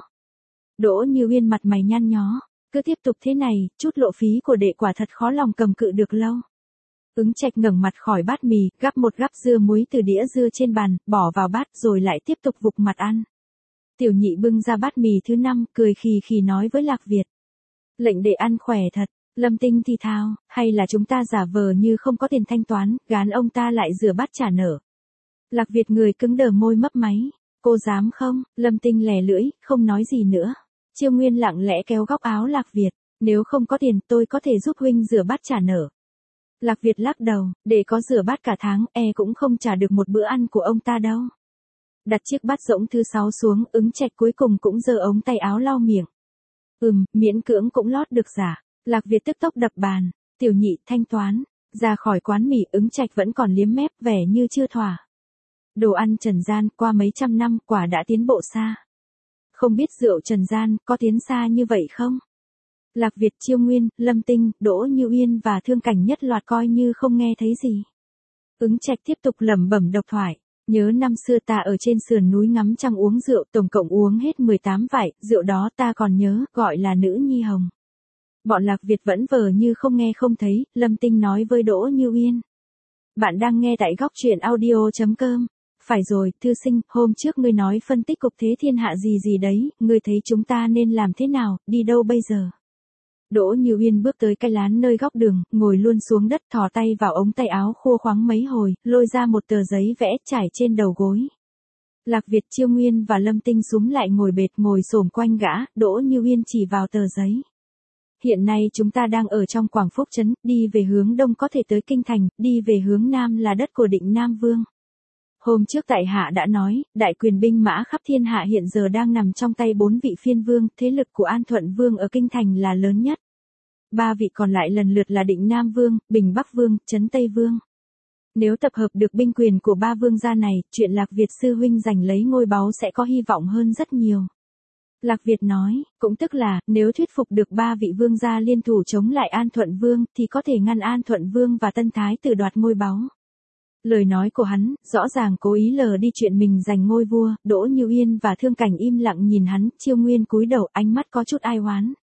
Đỗ Như Uyên mặt mày nhăn nhó, cứ tiếp tục thế này, chút lộ phí của đệ quả thật khó lòng cầm cự được lâu. Ứng Trạch ngẩng mặt khỏi bát mì, gắp một gắp dưa muối từ đĩa dưa trên bàn, bỏ vào bát rồi lại tiếp tục vụt mặt ăn. Tiểu Nhị bưng ra bát mì thứ năm, cười khì khì nói với Lạc Việt. Lệnh đệ ăn khỏe thật. Lâm Tinh thì thào, hay là chúng ta giả vờ như không có tiền thanh toán, gán ông ta lại rửa bát trả nợ. Lạc Việt người cứng đờ môi mấp máy. Cô dám không? Lâm Tinh lè lưỡi, không nói gì nữa. Chiêu Nguyên lặng lẽ kéo góc áo Lạc Việt. Nếu không có tiền tôi có thể giúp huynh rửa bát trả nợ. Lạc Việt lắc đầu, để có rửa bát cả tháng, e cũng không trả được một bữa ăn của ông ta đâu. Đặt chiếc bát rỗng thứ sáu xuống, Ứng Trạch cuối cùng cũng giơ ống tay áo lau miệng. Ừm, miễn cưỡng cũng lót được giả. Lạc Việt tức tốc đập bàn, tiểu nhị thanh toán, ra khỏi quán mì Ứng Trạch vẫn còn liếm mép vẻ như chưa thỏa. Đồ ăn trần gian qua mấy trăm năm quả đã tiến bộ xa. Không biết rượu trần gian có tiến xa như vậy không? Lạc Việt, Chiêu Nguyên, Lâm Tinh, Đỗ Như Uyên và Thương Cảnh nhất loạt coi như không nghe thấy gì. Ứng Trạch tiếp tục lẩm bẩm độc thoại. Nhớ năm xưa ta ở trên sườn núi ngắm trăng uống rượu, tổng cộng uống hết mười tám vải, rượu đó ta còn nhớ, gọi là Nữ Nhi Hồng. Bọn Lạc Việt vẫn vờ như không nghe không thấy, Lâm Tinh nói với Đỗ Như Uyên. Bạn đang nghe tại góc truyện audio.com. Phải rồi, thư sinh, hôm trước ngươi nói phân tích cục thế thiên hạ gì gì đấy, ngươi thấy chúng ta nên làm thế nào, đi đâu bây giờ? Đỗ Như Uyên bước tới cái lán nơi góc đường, ngồi luôn xuống đất, thò tay vào ống tay áo khô khoắng mấy hồi, lôi ra một tờ giấy vẽ trải trên đầu gối. Lạc Việt, Chiêu Nguyên và Lâm Tinh súm lại ngồi bệt ngồi xổm quanh gã, Đỗ Như Uyên chỉ vào tờ giấy. Hiện nay chúng ta đang ở trong Quảng Phúc Trấn, đi về hướng đông có thể tới Kinh Thành, đi về hướng nam là đất của Định Nam Vương. Hôm trước tại hạ đã nói, đại quyền binh mã khắp thiên hạ hiện giờ đang nằm trong tay bốn vị phiên vương, thế lực của An Thuận Vương ở Kinh Thành là lớn nhất. Ba vị còn lại lần lượt là Định Nam Vương, Bình Bắc Vương, Trấn Tây Vương. Nếu tập hợp được binh quyền của ba vương gia này, chuyện Lạc Việt sư huynh giành lấy ngôi báu sẽ có hy vọng hơn rất nhiều. Lạc Việt nói, cũng tức là, nếu thuyết phục được ba vị vương gia liên thủ chống lại An Thuận Vương, thì có thể ngăn An Thuận Vương và Tân Thái Tử đoạt ngôi báu. Lời nói của hắn, rõ ràng cố ý lờ đi chuyện mình giành ngôi vua, Đỗ Như Uyên và Thương Cảnh im lặng nhìn hắn, Chiêu Nguyên cúi đầu, ánh mắt có chút ai oán.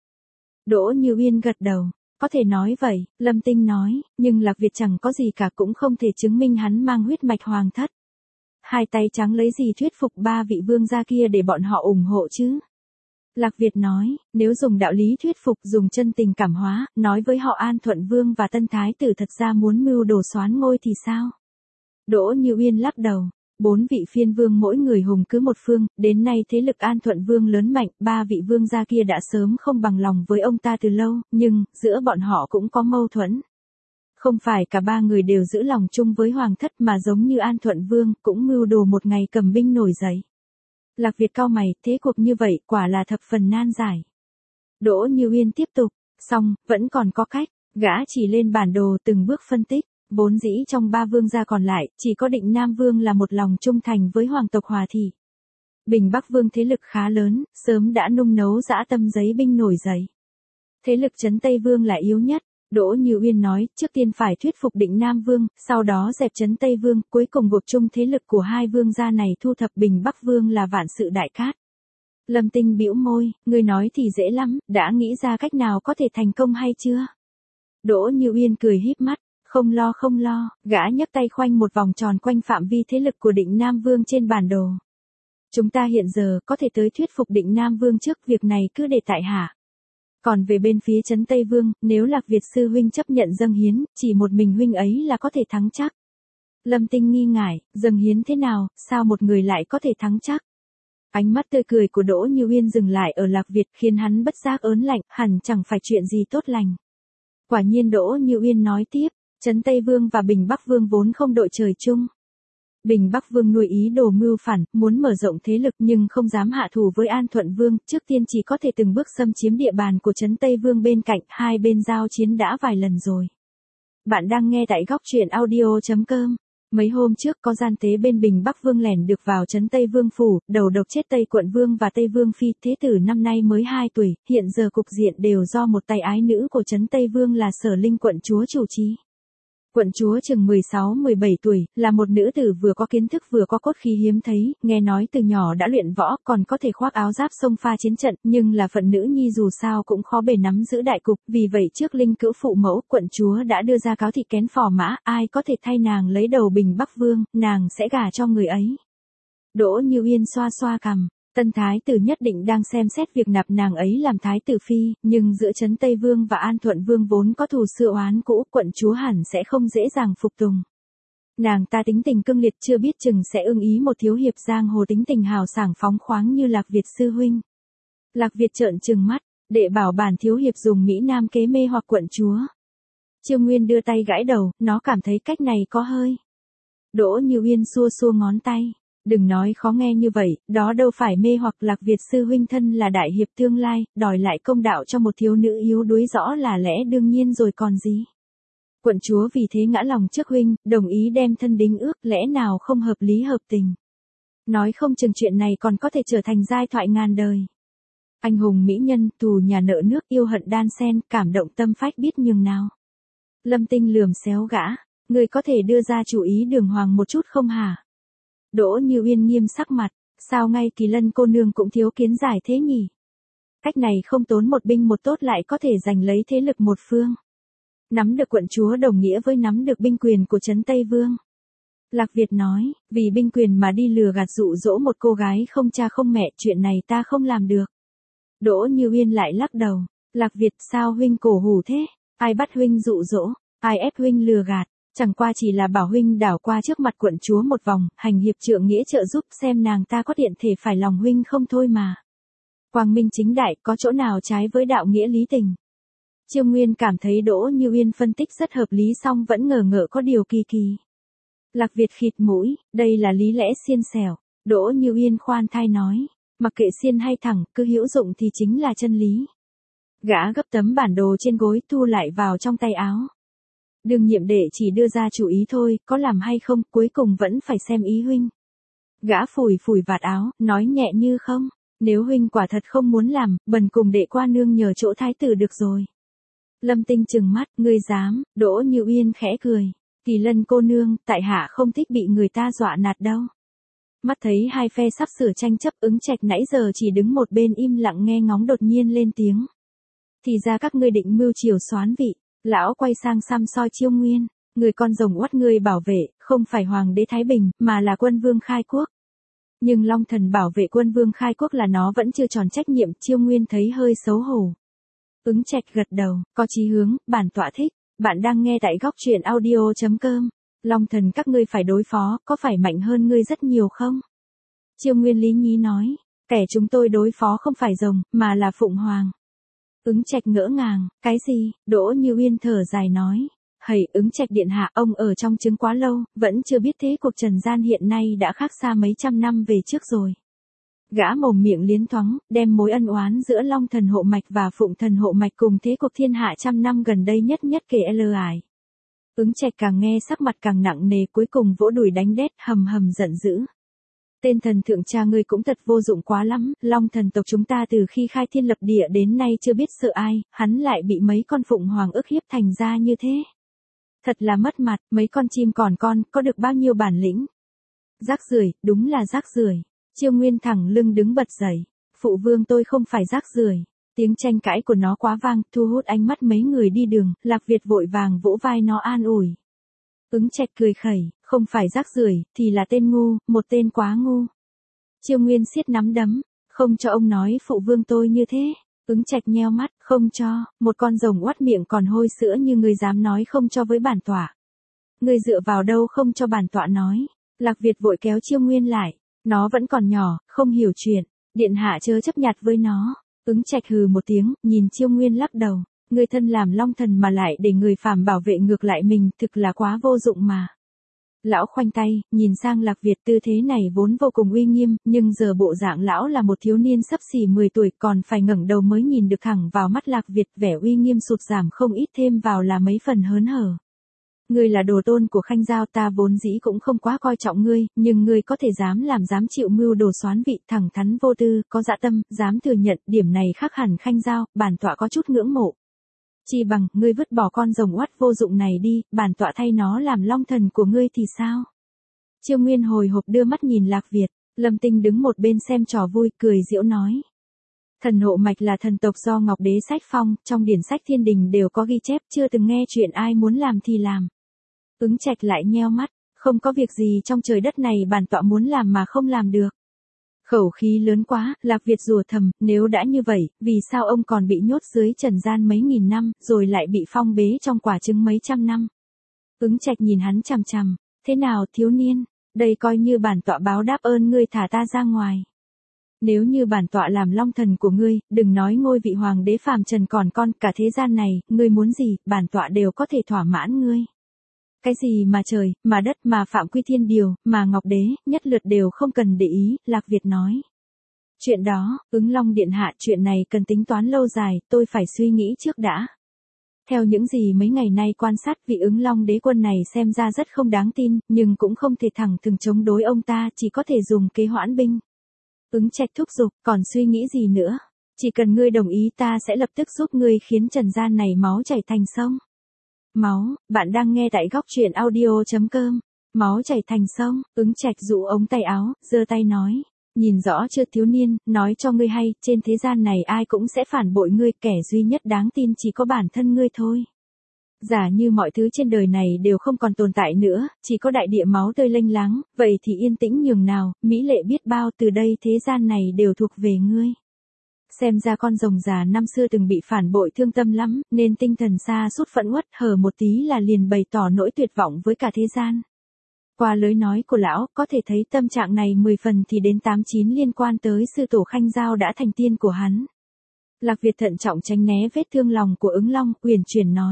Đỗ Như Uyên gật đầu, có thể nói vậy, Lâm Tinh nói, nhưng Lạc Việt chẳng có gì cả cũng không thể chứng minh hắn mang huyết mạch hoàng thất. Hai tay trắng lấy gì thuyết phục ba vị vương gia kia để bọn họ ủng hộ chứ? Lạc Việt nói, nếu dùng đạo lý thuyết phục, dùng chân tình cảm hóa, nói với họ An Thuận Vương và Tân Thái Tử thật ra muốn mưu đồ soán ngôi thì sao? Đỗ Như Uyên lắc đầu, bốn vị phiên vương mỗi người hùng cứ một phương, đến nay thế lực An Thuận Vương lớn mạnh, ba vị vương gia kia đã sớm không bằng lòng với ông ta từ lâu, nhưng, giữa bọn họ cũng có mâu thuẫn. Không phải cả ba người đều giữ lòng chung với hoàng thất mà giống như An Thuận Vương, cũng mưu đồ một ngày cầm binh nổi dậy. Lạc Việt cau mày, thế cuộc như vậy, quả là thập phần nan giải. Đỗ Như Uyên tiếp tục, xong, vẫn còn có cách, gã chỉ lên bản đồ từng bước phân tích. Vốn dĩ trong ba vương gia còn lại, chỉ có Định Nam Vương là một lòng trung thành với hoàng tộc Hòa Thị. Bình Bắc Vương thế lực khá lớn, sớm đã nung nấu dã tâm giấy binh nổi dậy. Thế lực Trấn Tây Vương là yếu nhất, Đỗ Như Uyên nói, trước tiên phải thuyết phục Định Nam Vương, sau đó dẹp Trấn Tây Vương, cuối cùng gộp chung thế lực của hai vương gia này thu thập Bình Bắc Vương là vạn sự đại cát. Lâm Tinh bĩu môi, người nói thì dễ lắm, đã nghĩ ra cách nào có thể thành công hay chưa? Đỗ Như Uyên cười híp mắt. Không lo không lo, gã nhấc tay khoanh một vòng tròn quanh phạm vi thế lực của Định Nam Vương trên bản đồ. Chúng ta hiện giờ có thể tới thuyết phục Định Nam Vương trước, việc này cứ để tại hạ. Còn về bên phía Trấn Tây Vương, nếu Lạc Việt sư huynh chấp nhận dâng hiến, chỉ một mình huynh ấy là có thể thắng chắc. Lâm Tinh nghi ngại, dâng hiến thế nào, sao một người lại có thể thắng chắc? Ánh mắt tươi cười của Đỗ Như Uyên dừng lại ở Lạc Việt khiến hắn bất giác ớn lạnh, hẳn chẳng phải chuyện gì tốt lành. Quả nhiên Đỗ Như Uyên nói tiếp. Trấn Tây Vương và Bình Bắc Vương vốn không đội trời chung. Bình Bắc Vương nuôi ý đồ mưu phản, muốn mở rộng thế lực nhưng không dám hạ thủ với An Thuận Vương, trước tiên chỉ có thể từng bước xâm chiếm địa bàn của Trấn Tây Vương bên cạnh, hai bên giao chiến đã vài lần rồi. Bạn đang nghe tại góc truyện audio.com. Mấy hôm trước có gian tế bên Bình Bắc Vương lẻn được vào Trấn Tây Vương phủ, đầu độc chết Tây Quận Vương và Tây Vương Phi, thế tử năm nay mới hai tuổi, hiện giờ cục diện đều do một tay ái nữ của Trấn Tây Vương là Sở Linh quận chúa chủ trì. Quận chúa chừng mười sáu mười bảy tuổi, là một nữ tử vừa có kiến thức vừa có cốt khí hiếm thấy, nghe nói từ nhỏ đã luyện võ, còn có thể khoác áo giáp xông pha chiến trận, nhưng là phận nữ nhi dù sao cũng khó bề nắm giữ đại cục, vì vậy trước Linh cữu phụ mẫu, quận chúa đã đưa ra cáo thị kén phò mã, ai có thể thay nàng lấy đầu Bình Bắc Vương, nàng sẽ gả cho người ấy. Đỗ Như Uyên xoa xoa cằm. Tân Thái Tử nhất định đang xem xét việc nạp nàng ấy làm Thái Tử Phi, nhưng giữa Trấn Tây Vương và An Thuận Vương vốn có thù xưa oán cũ, quận chúa hẳn sẽ không dễ dàng phục tùng. Nàng ta tính tình cương liệt chưa biết chừng sẽ ưng ý một thiếu hiệp giang hồ tính tình hào sảng phóng khoáng như Lạc Việt sư huynh. Lạc Việt trợn trừng mắt, đệ bảo bản thiếu hiệp dùng Mỹ Nam kế mê hoặc quận chúa. Chiêu Nguyên đưa tay gãi đầu, nó cảm thấy cách này có hơi. Đỗ Như Uyên xua xua ngón tay. Đừng nói khó nghe như vậy, đó đâu phải mê hoặc. Lạc Việt sư huynh thân là đại hiệp tương lai, đòi lại công đạo cho một thiếu nữ yếu đuối rõ là lẽ đương nhiên rồi còn gì. Quận chúa vì thế ngã lòng trước huynh, đồng ý đem thân đính ước, lẽ nào không hợp lý hợp tình. Nói không chừng chuyện này còn có thể trở thành giai thoại ngàn đời. Anh hùng mỹ nhân, tù nhà nợ nước, yêu hận đan xen, cảm động tâm phách biết nhường nào. Lâm Tinh lườm xéo gã, người có thể đưa ra chủ ý đường hoàng một chút không hả? Đỗ Như Uyên nghiêm sắc mặt, sao ngay Kỳ Lân cô nương cũng thiếu kiến giải thế nhỉ? Cách này không tốn một binh một tốt lại có thể giành lấy thế lực một phương. Nắm được quận chúa đồng nghĩa với nắm được binh quyền của trấn Tây Vương. Lạc Việt nói, vì binh quyền mà đi lừa gạt dụ dỗ một cô gái không cha không mẹ, chuyện này ta không làm được. Đỗ Như Uyên lại lắc đầu, Lạc Việt sao huynh cổ hủ thế, ai bắt huynh dụ dỗ, ai ép huynh lừa gạt, chẳng qua chỉ là bảo huynh đảo qua trước mặt quận chúa một vòng, hành hiệp trượng nghĩa trợ giúp xem nàng ta có tiện thể phải lòng huynh không thôi mà. Quang minh chính đại, có chỗ nào trái với đạo nghĩa lý tình. Chiêu Nguyên cảm thấy Đỗ Như Uyên phân tích rất hợp lý song vẫn ngờ ngợ có điều kỳ kỳ. Lạc Việt khịt mũi, đây là lý lẽ xiên xẻo. Đỗ Như Uyên khoan thai nói, mặc kệ xiên hay thẳng, cứ hữu dụng thì chính là chân lý. Gã gấp tấm bản đồ trên gối thu lại vào trong tay áo. Đường nhiệm đệ chỉ đưa ra chủ ý thôi, có làm hay không, cuối cùng vẫn phải xem ý huynh. Gã phủi phủi vạt áo, nói nhẹ như không, nếu huynh quả thật không muốn làm, bần cùng đệ qua nương nhờ chỗ thái tử được rồi. Lâm Tinh trừng mắt, ngươi dám, Đỗ Như Uyên khẽ cười. Kỳ Lân cô nương, tại hạ không thích bị người ta dọa nạt đâu. Mắt thấy hai phe sắp sửa tranh chấp, Ứng Trạch nãy giờ chỉ đứng một bên im lặng nghe ngóng đột nhiên lên tiếng. Thì ra các ngươi định mưu chiều soán vị. Lão quay sang xăm soi Chiêu Nguyên, người con rồng uất ngươi bảo vệ, không phải hoàng đế Thái Bình, mà là quân vương khai quốc. Nhưng Long Thần bảo vệ quân vương khai quốc là nó vẫn chưa tròn trách nhiệm, Chiêu Nguyên thấy hơi xấu hổ. Ứng Trạch gật đầu, có chí hướng, bản tọa thích. Bạn đang nghe tại góc truyện audio chấm com. Long Thần các ngươi phải đối phó, có phải mạnh hơn ngươi rất nhiều không? Chiêu Nguyên lý nhí nói, kẻ chúng tôi đối phó không phải rồng, mà là Phụng Hoàng. Ứng Trạch ngỡ ngàng, cái gì? Đỗ Như Uyên thở dài nói, hầy, Ứng Trạch điện hạ, ông ở trong trứng quá lâu, vẫn chưa biết thế cuộc trần gian hiện nay đã khác xa mấy trăm năm về trước rồi. Gã mồm miệng liến thoáng, đem mối ân oán giữa Long Thần hộ mạch và Phụng Thần hộ mạch cùng thế cuộc thiên hạ trăm năm gần đây nhất nhất kể lờ ải. Ứng Trạch càng nghe sắc mặt càng nặng nề, cuối cùng vỗ đùi đánh đét, hầm hầm giận dữ. Tên thần thượng cha ngươi cũng thật vô dụng quá lắm, Long Thần tộc chúng ta từ khi khai thiên lập địa đến nay chưa biết sợ ai, hắn lại bị mấy con Phụng Hoàng ức hiếp thành ra như thế. Thật là mất mặt, mấy con chim còn con, có được bao nhiêu bản lĩnh. Rác rưởi, đúng là rác rưởi. Chiêu Nguyên thẳng lưng đứng bật dậy, phụ vương tôi không phải rác rưởi. Tiếng tranh cãi của nó quá vang, thu hút ánh mắt mấy người đi đường, Lạc Việt vội vàng vỗ vai nó an ủi. Ứng Trạch cười khẩy, không phải rác rưởi, thì là tên ngu, một tên quá ngu. Chiêu Nguyên siết nắm đấm, không cho ông nói phụ vương tôi như thế. Ứng Trạch nheo mắt, không cho, một con rồng oắt miệng còn hôi sữa như ngươi dám nói không cho với bản tọa. Ngươi dựa vào đâu không cho bản tọa nói. Lạc Việt vội kéo Chiêu Nguyên lại, nó vẫn còn nhỏ, không hiểu chuyện, điện hạ chớ chấp nhặt với nó. Ứng Trạch hừ một tiếng, nhìn Chiêu Nguyên lắc đầu, người thân làm Long Thần mà lại để người phàm bảo vệ ngược lại mình, thực là quá vô dụng mà. Lão khoanh tay, nhìn sang Lạc Việt, tư thế này vốn vô cùng uy nghiêm, nhưng giờ bộ dạng lão là một thiếu niên sắp xỉ mười tuổi, còn phải ngẩng đầu mới nhìn được thẳng vào mắt Lạc Việt, vẻ uy nghiêm sụt giảm không ít, thêm vào là mấy phần hớn hở. Ngươi là đồ tôn của Khanh Giao, ta vốn dĩ cũng không quá coi trọng ngươi, nhưng ngươi có thể dám làm dám chịu mưu đồ soán vị, thẳng thắn vô tư, có dã tâm, dám thừa nhận, điểm này khác hẳn Khanh Giao, bản tọa có chút ngưỡng mộ. Chi bằng, ngươi vứt bỏ con rồng oắt vô dụng này đi, bản tọa thay nó làm Long Thần của ngươi thì sao? Chiêu Nguyên hồi hộp đưa mắt nhìn Lạc Việt, Lâm Tinh đứng một bên xem trò vui, cười giễu nói. Thần hộ mạch là thần tộc do Ngọc Đế sách phong, trong điển sách thiên đình đều có ghi chép, chưa từng nghe chuyện ai muốn làm thì làm. Ứng Trạch lại nheo mắt, không có việc gì trong trời đất này bản tọa muốn làm mà không làm được. Khẩu khí lớn quá, Lạc Việt rủa thầm, nếu đã như vậy, vì sao ông còn bị nhốt dưới trần gian mấy nghìn năm, rồi lại bị phong bế trong quả trứng mấy trăm năm. Ứng Trạch nhìn hắn chằm chằm, thế nào thiếu niên, đây coi như bản tọa báo đáp ơn ngươi thả ta ra ngoài. Nếu như bản tọa làm Long Thần của ngươi, đừng nói ngôi vị hoàng đế phàm trần còn con, cả thế gian này, ngươi muốn gì, bản tọa đều có thể thỏa mãn ngươi. Cái gì mà trời, mà đất, mà phạm quy thiên điều, mà ngọc đế, nhất lượt đều không cần để ý, Lạc Việt nói. Chuyện đó, Ứng Long điện hạ, chuyện này cần tính toán lâu dài, tôi phải suy nghĩ trước đã. Theo những gì mấy ngày nay quan sát, vị Ứng Long đế quân này xem ra rất không đáng tin, nhưng cũng không thể thẳng thừng chống đối ông ta, chỉ có thể dùng kế hoãn binh. Ứng Trạch thúc giục, còn suy nghĩ gì nữa? Chỉ cần ngươi đồng ý ta sẽ lập tức giúp ngươi khiến trần gian này máu chảy thành sông. Máu, bạn đang nghe tại góc truyện audio.com. Máu chảy thành sông, Ứng Trạch dụ ống tay áo, giơ tay nói. Nhìn rõ chưa thiếu niên, nói cho ngươi hay, trên thế gian này ai cũng sẽ phản bội ngươi, kẻ duy nhất đáng tin chỉ có bản thân ngươi thôi. Giả như mọi thứ trên đời này đều không còn tồn tại nữa, chỉ có đại địa máu tươi lênh láng, vậy thì yên tĩnh nhường nào, mỹ lệ biết bao, từ đây thế gian này đều thuộc về ngươi. Xem ra con rồng già năm xưa từng bị phản bội thương tâm lắm, nên tinh thần xa sút phẫn uất, hở một tí là liền bày tỏ nỗi tuyệt vọng với cả thế gian. Qua lời nói của lão, có thể thấy tâm trạng này mười phần thì đến tám chín liên quan tới sư tổ Khanh Giao đã thành tiên của hắn. Lạc Việt thận trọng tránh né vết thương lòng của Ứng Long, uyển chuyển nói.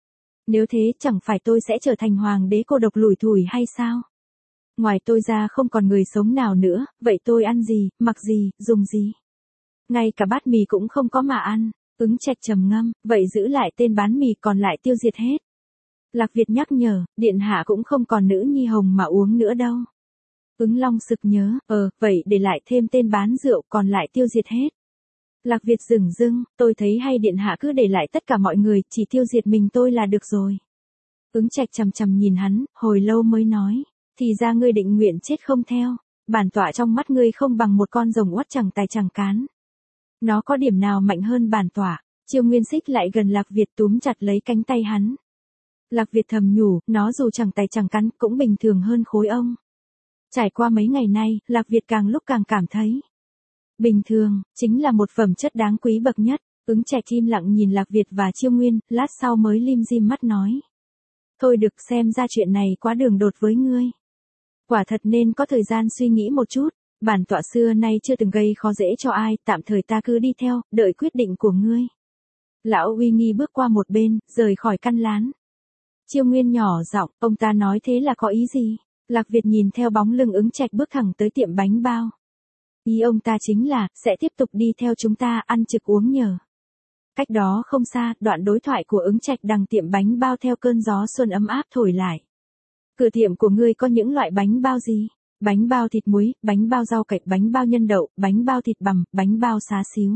Nếu thế chẳng phải tôi sẽ trở thành hoàng đế cô độc lủi thủi hay sao? Ngoài tôi ra không còn người sống nào nữa, vậy tôi ăn gì, mặc gì, dùng gì? Ngay cả bát mì cũng không có mà ăn. Ứng Trạch trầm ngâm, vậy giữ lại tên bán mì còn lại tiêu diệt hết. Lạc Việt nhắc nhở, điện hạ cũng không còn nữ nhi hồng mà uống nữa đâu. Ứng Long sực nhớ, ờ, vậy để lại thêm tên bán rượu còn lại tiêu diệt hết. Lạc Việt dửng dưng, tôi thấy hay điện hạ cứ để lại tất cả mọi người, chỉ tiêu diệt mình tôi là được rồi. Ứng Trạch chằm chằm nhìn hắn, hồi lâu mới nói, thì ra ngươi định nguyện chết không theo, bản tọa trong mắt ngươi không bằng một con rồng uất chẳng tài chẳng cán. Nó có điểm nào mạnh hơn bản tọa? Chiêu Nguyên xích lại gần Lạc Việt túm chặt lấy cánh tay hắn. Lạc Việt thầm nhủ, nó dù chẳng tay chẳng cắn cũng bình thường hơn khối ông. Trải qua mấy ngày nay, Lạc Việt càng lúc càng cảm thấy. Bình thường, chính là một phẩm chất đáng quý bậc nhất. Ứng Trạch im lặng nhìn Lạc Việt và Chiêu Nguyên, lát sau mới lim dim mắt nói. Thôi được, xem ra chuyện này quá đường đột với ngươi. Quả thật nên có thời gian suy nghĩ một chút. Bản tọa xưa nay chưa từng gây khó dễ cho ai, tạm thời ta cứ đi theo, đợi quyết định của ngươi. Lão uy nghi bước qua một bên, rời khỏi căn lán. Chiêu Nguyên nhỏ giọng, ông ta nói thế là có ý gì? Lạc Việt nhìn theo bóng lưng Ứng Trạch bước thẳng tới tiệm bánh bao. Ý ông ta chính là, sẽ tiếp tục đi theo chúng ta, ăn trực uống nhờ. Cách đó không xa, đoạn đối thoại của Ứng Trạch đằng tiệm bánh bao theo cơn gió xuân ấm áp thổi lại. Cửa tiệm của ngươi có những loại bánh bao gì? Bánh bao thịt muối, bánh bao rau cải, bánh bao nhân đậu, bánh bao thịt bằm, bánh bao xá xíu.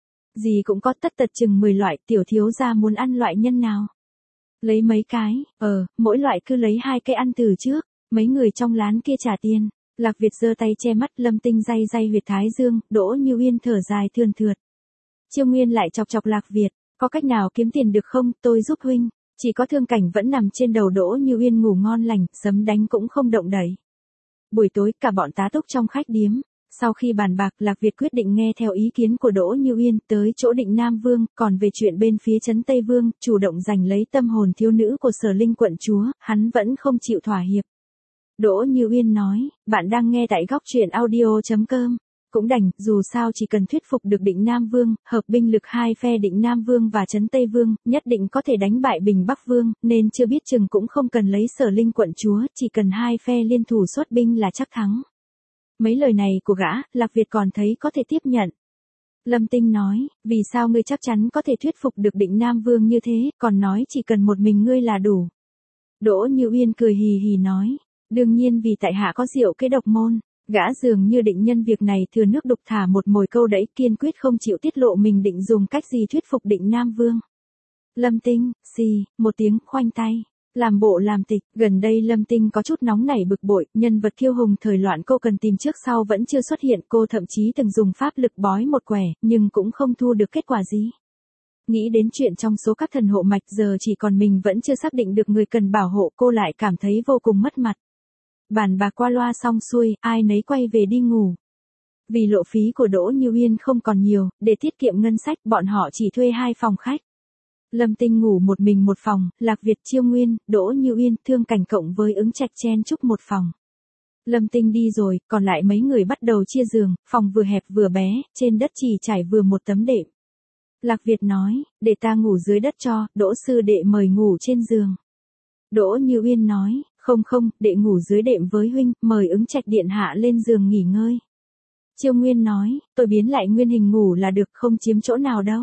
Gì cũng có, tất tật chừng mười loại, tiểu thiếu gia muốn ăn loại nhân nào? Lấy mấy cái, ờ, mỗi loại cứ lấy hai cái ăn từ trước, mấy người trong lán kia trả tiền. Lạc Việt giơ tay che mắt, Lâm Tinh day day huyệt thái dương, Đỗ Như Uyên thở dài thườn thượt. Chiêu Nguyên lại chọc chọc Lạc Việt, có cách nào kiếm tiền được không, tôi giúp huynh. Chỉ có Thương Cảnh vẫn nằm trên đầu Đỗ Như Uyên ngủ ngon lành, sấm đánh cũng không động đậy. Buổi tối, cả bọn tá túc trong khách điếm. Sau khi bàn bạc, Lạc Việt quyết định nghe theo ý kiến của Đỗ Như Uyên, tới chỗ Định Nam Vương, còn về chuyện bên phía trấn Tây Vương, chủ động giành lấy tâm hồn thiếu nữ của Sở Linh quận chúa, hắn vẫn không chịu thỏa hiệp. Đỗ Như Uyên nói, bạn đang nghe tại góc truyện audio.com. Cũng đành, dù sao chỉ cần thuyết phục được Định Nam Vương, hợp binh lực hai phe Định Nam Vương và trấn Tây Vương, nhất định có thể đánh bại Bình Bắc Vương, nên chưa biết chừng cũng không cần lấy Sở Linh quận chúa, chỉ cần hai phe liên thủ xuất binh là chắc thắng. Mấy lời này của gã, Lạc Việt còn thấy có thể tiếp nhận. Lâm Tinh nói, vì sao ngươi chắc chắn có thể thuyết phục được Định Nam Vương như thế, còn nói chỉ cần một mình ngươi là đủ. Đỗ Như Uyên cười hì hì nói, đương nhiên vì tại hạ có rượu kế độc môn. Gã dường như định nhân việc này thừa nước đục thả một mồi câu đẫy, kiên quyết không chịu tiết lộ mình định dùng cách gì thuyết phục Định Nam Vương. Lâm Tinh, xì, một tiếng khoanh tay. Làm bộ làm tịch, gần đây Lâm Tinh có chút nóng nảy bực bội, nhân vật kiêu hùng thời loạn cô cần tìm trước sau vẫn chưa xuất hiện, cô thậm chí từng dùng pháp lực bói một quẻ, nhưng cũng không thu được kết quả gì. Nghĩ đến chuyện trong số các thần hộ mạch giờ chỉ còn mình vẫn chưa xác định được người cần bảo hộ, cô lại cảm thấy vô cùng mất mặt. Bàn bạc qua loa xong xuôi, ai nấy quay về đi ngủ. Vì lộ phí của Đỗ Như Uyên không còn nhiều, để tiết kiệm ngân sách, bọn họ chỉ thuê hai phòng khách. Lâm Tinh ngủ một mình một phòng, Lạc Việt, Chiêu Nguyên, Đỗ Như Uyên, Thương Cảnh cộng với Ứng Trạch chen chúc một phòng. Lâm Tinh đi rồi, còn lại mấy người bắt đầu chia giường, phòng vừa hẹp vừa bé, trên đất chỉ trải vừa một tấm đệm. Lạc Việt nói, để ta ngủ dưới đất cho, Đỗ sư đệ mời ngủ trên giường. Đỗ Như Uyên nói, không không, đệ ngủ dưới đệm với huynh, mời Ứng Trạch điện hạ lên giường nghỉ ngơi. Chiêu Nguyên nói, tôi biến lại nguyên hình ngủ là được, không chiếm chỗ nào đâu.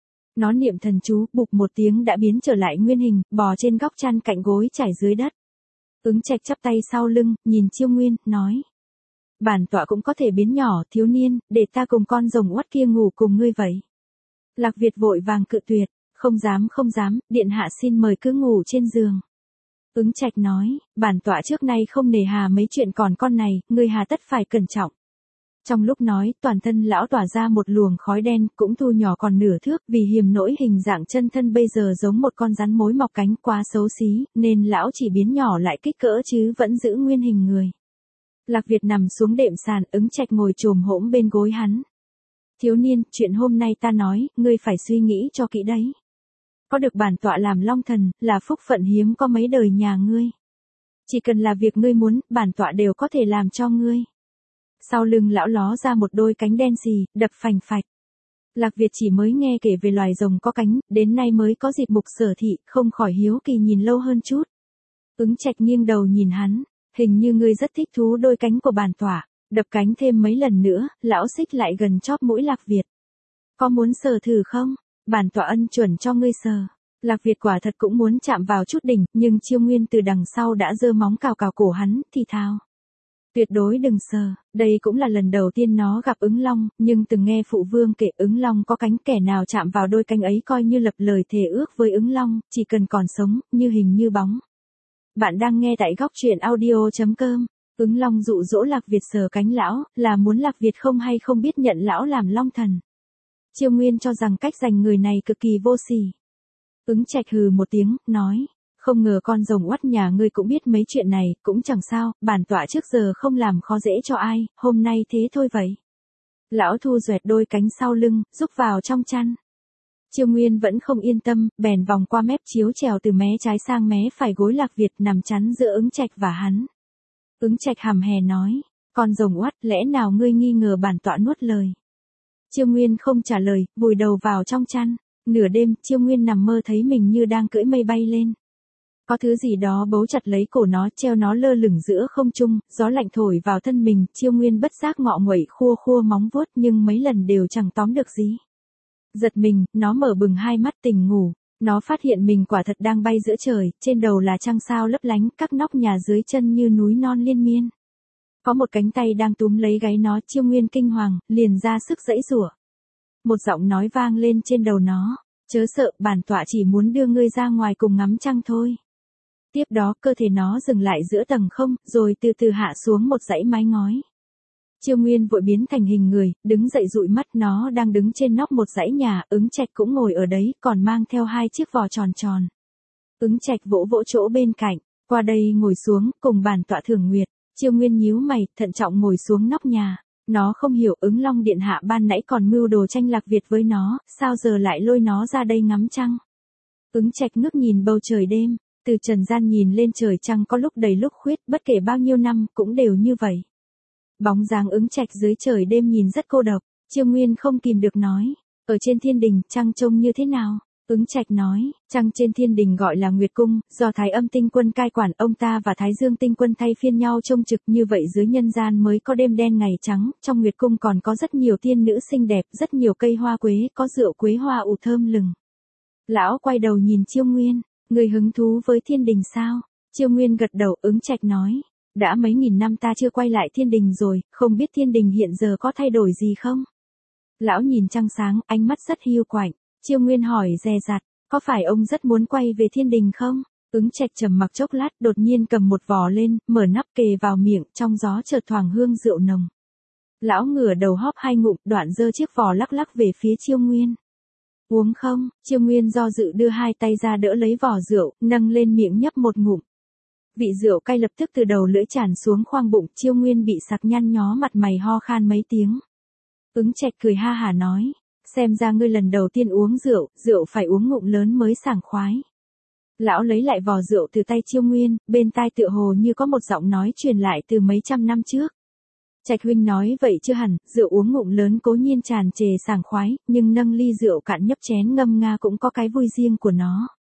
Nó niệm thần chú, bụp một tiếng đã biến trở lại nguyên hình, bò trên góc chăn cạnh gối trải dưới đất. Ứng Trạch chắp tay sau lưng, nhìn Chiêu Nguyên, nói. Bản tọa cũng có thể biến nhỏ, thiếu niên, để ta cùng con rồng oắt kia ngủ cùng ngươi vậy. Lạc Việt vội vàng cự tuyệt, không dám không dám, điện hạ xin mời cứ ngủ trên giường. Ứng Trạch nói, bản tọa trước nay không nề hà mấy chuyện còn con này, ngươi hà tất phải cẩn trọng. Trong lúc nói, toàn thân lão tỏa ra một luồng khói đen, cũng thu nhỏ còn nửa thước, vì hiềm nỗi hình dạng chân thân bây giờ giống một con rắn mối mọc cánh quá xấu xí, nên lão chỉ biến nhỏ lại kích cỡ chứ vẫn giữ nguyên hình người. Lạc Việt nằm xuống đệm sàn, Ứng Trạch ngồi chồm hổm bên gối hắn. Thiếu niên, chuyện hôm nay ta nói, ngươi phải suy nghĩ cho kỹ đấy. Có được bản tọa làm long thần, là phúc phận hiếm có mấy đời nhà ngươi. Chỉ cần là việc ngươi muốn, bản tọa đều có thể làm cho ngươi. Sau lưng lão ló ra một đôi cánh đen xì, đập phành phạch. Lạc Việt chỉ mới nghe kể về loài rồng có cánh, đến nay mới có dịp mục sở thị, không khỏi hiếu kỳ nhìn lâu hơn chút. Ứng Trạch nghiêng đầu nhìn hắn, hình như ngươi rất thích thú đôi cánh của bản tọa, đập cánh thêm mấy lần nữa, lão xích lại gần chóp mũi Lạc Việt. Có muốn sờ thử không? Bản tọa ân chuẩn cho ngươi sờ. Lạc Việt quả thật cũng muốn chạm vào chút đỉnh, nhưng Chiêu Nguyên từ đằng sau đã giơ móng cào cào cổ hắn, thì thào. Tuyệt đối đừng sờ, đây cũng là lần đầu tiên nó gặp ứng long, nhưng từng nghe phụ vương kể ứng long có cánh, kẻ nào chạm vào đôi cánh ấy coi như lập lời thề ước với ứng long, chỉ cần còn sống, như hình như bóng. Bạn đang nghe tại góc truyện audio chấm com. Ứng long dụ dỗ Lạc Việt sờ cánh lão, là muốn Lạc Việt không hay không biết nhận lão làm long thần. Chiêu Nguyên cho rằng cách giành người này cực kỳ vô sỉ. Ứng Trạch hừ một tiếng, nói, không ngờ con rồng oắt nhà ngươi cũng biết mấy chuyện này, cũng chẳng sao, bản tọa trước giờ không làm khó dễ cho ai, hôm nay thế thôi vậy. Lão thu duẹt đôi cánh sau lưng, rúc vào trong chăn. Chiêu Nguyên vẫn không yên tâm, bèn vòng qua mép chiếu trèo từ mé trái sang mé phải gối Lạc Việt nằm chắn giữa Ứng Trạch và hắn. Ứng Trạch hầm hè nói, con rồng oắt, lẽ nào ngươi nghi ngờ bản tọa nuốt lời. Chiêu Nguyên không trả lời, vùi đầu vào trong chăn. Nửa đêm, Chiêu Nguyên nằm mơ thấy mình như đang cưỡi mây bay lên. Có thứ gì đó bấu chặt lấy cổ nó, treo nó lơ lửng giữa không trung, gió lạnh thổi vào thân mình, Chiêu Nguyên bất giác ngọ nguậy khua khua móng vuốt nhưng mấy lần đều chẳng tóm được gì. Giật mình, nó mở bừng hai mắt tỉnh ngủ, nó phát hiện mình quả thật đang bay giữa trời, trên đầu là trăng sao lấp lánh, các nóc nhà dưới chân như núi non liên miên. Có một cánh tay đang túm lấy gáy nó, Chiêu Nguyên kinh hoàng, liền ra sức giãy giụa. Một giọng nói vang lên trên đầu nó, chớ sợ, bản tọa chỉ muốn đưa ngươi ra ngoài cùng ngắm trăng thôi. Tiếp đó cơ thể nó dừng lại giữa tầng không, rồi từ từ hạ xuống một dãy mái ngói. Chiêu Nguyên vội biến thành hình người, đứng dậy dụi mắt, nó đang đứng trên nóc một dãy nhà, Ứng Trạch cũng ngồi ở đấy, còn mang theo hai chiếc vò tròn tròn. Ứng Trạch vỗ vỗ chỗ bên cạnh, qua đây ngồi xuống, cùng bản tọa thưởng nguyệt. Chiêu Nguyên nhíu mày, thận trọng ngồi xuống nóc nhà. Nó không hiểu Ứng Long điện hạ ban nãy còn mưu đồ tranh Lạc Việt với nó, sao giờ lại lôi nó ra đây ngắm trăng. Ứng Trạch ngước nhìn bầu trời đêm, từ trần gian nhìn lên trời trăng có lúc đầy lúc khuyết, bất kể bao nhiêu năm cũng đều như vậy. Bóng dáng Ứng Trạch dưới trời đêm nhìn rất cô độc, Chiêu Nguyên không kìm được nói, ở trên thiên đình, trăng trông như thế nào? Ứng Trạch nói, trăng trên thiên đình gọi là Nguyệt Cung, do Thái Âm Tinh Quân cai quản, ông ta và Thái Dương Tinh Quân thay phiên nhau trông trực, như vậy dưới nhân gian mới có đêm đen ngày trắng, trong Nguyệt Cung còn có rất nhiều tiên nữ xinh đẹp, rất nhiều cây hoa quế, có rượu quế hoa ủ thơm lừng. Lão quay đầu nhìn Chiêu Nguyên, người hứng thú với thiên đình sao? Chiêu Nguyên gật đầu, Ứng Trạch nói, đã mấy nghìn năm ta chưa quay lại thiên đình rồi, không biết thiên đình hiện giờ có thay đổi gì không? Lão nhìn trăng sáng, ánh mắt rất hiu quạnh. Chiêu Nguyên hỏi dè dặt, có phải ông rất muốn quay về thiên đình không? Ứng Trạch trầm mặc chốc lát, đột nhiên cầm một vò lên, mở nắp kề vào miệng, trong gió chợt thoảng hương rượu nồng. Lão ngửa đầu hóp hai ngụm, đoạn giơ chiếc vò lắc lắc về phía Chiêu Nguyên. Uống không? Chiêu Nguyên do dự đưa hai tay ra đỡ lấy vò rượu, nâng lên miệng nhấp một ngụm. Vị rượu cay lập tức từ đầu lưỡi tràn xuống khoang bụng, Chiêu Nguyên bị sặc nhăn nhó, mặt mày ho khan mấy tiếng. Ứng Trạch cười ha hả nói, xem ra ngươi lần đầu tiên uống rượu, rượu phải uống ngụm lớn mới sảng khoái. Lão lấy lại vò rượu từ tay Chiêu Nguyên, bên tai tựa hồ như có một giọng nói truyền lại từ mấy trăm năm trước. Trạch huynh nói vậy chưa hẳn, rượu uống ngụm lớn cố nhiên tràn trề sảng khoái, nhưng nâng ly rượu cạn nhấp chén ngâm nga cũng có cái vui riêng của nó.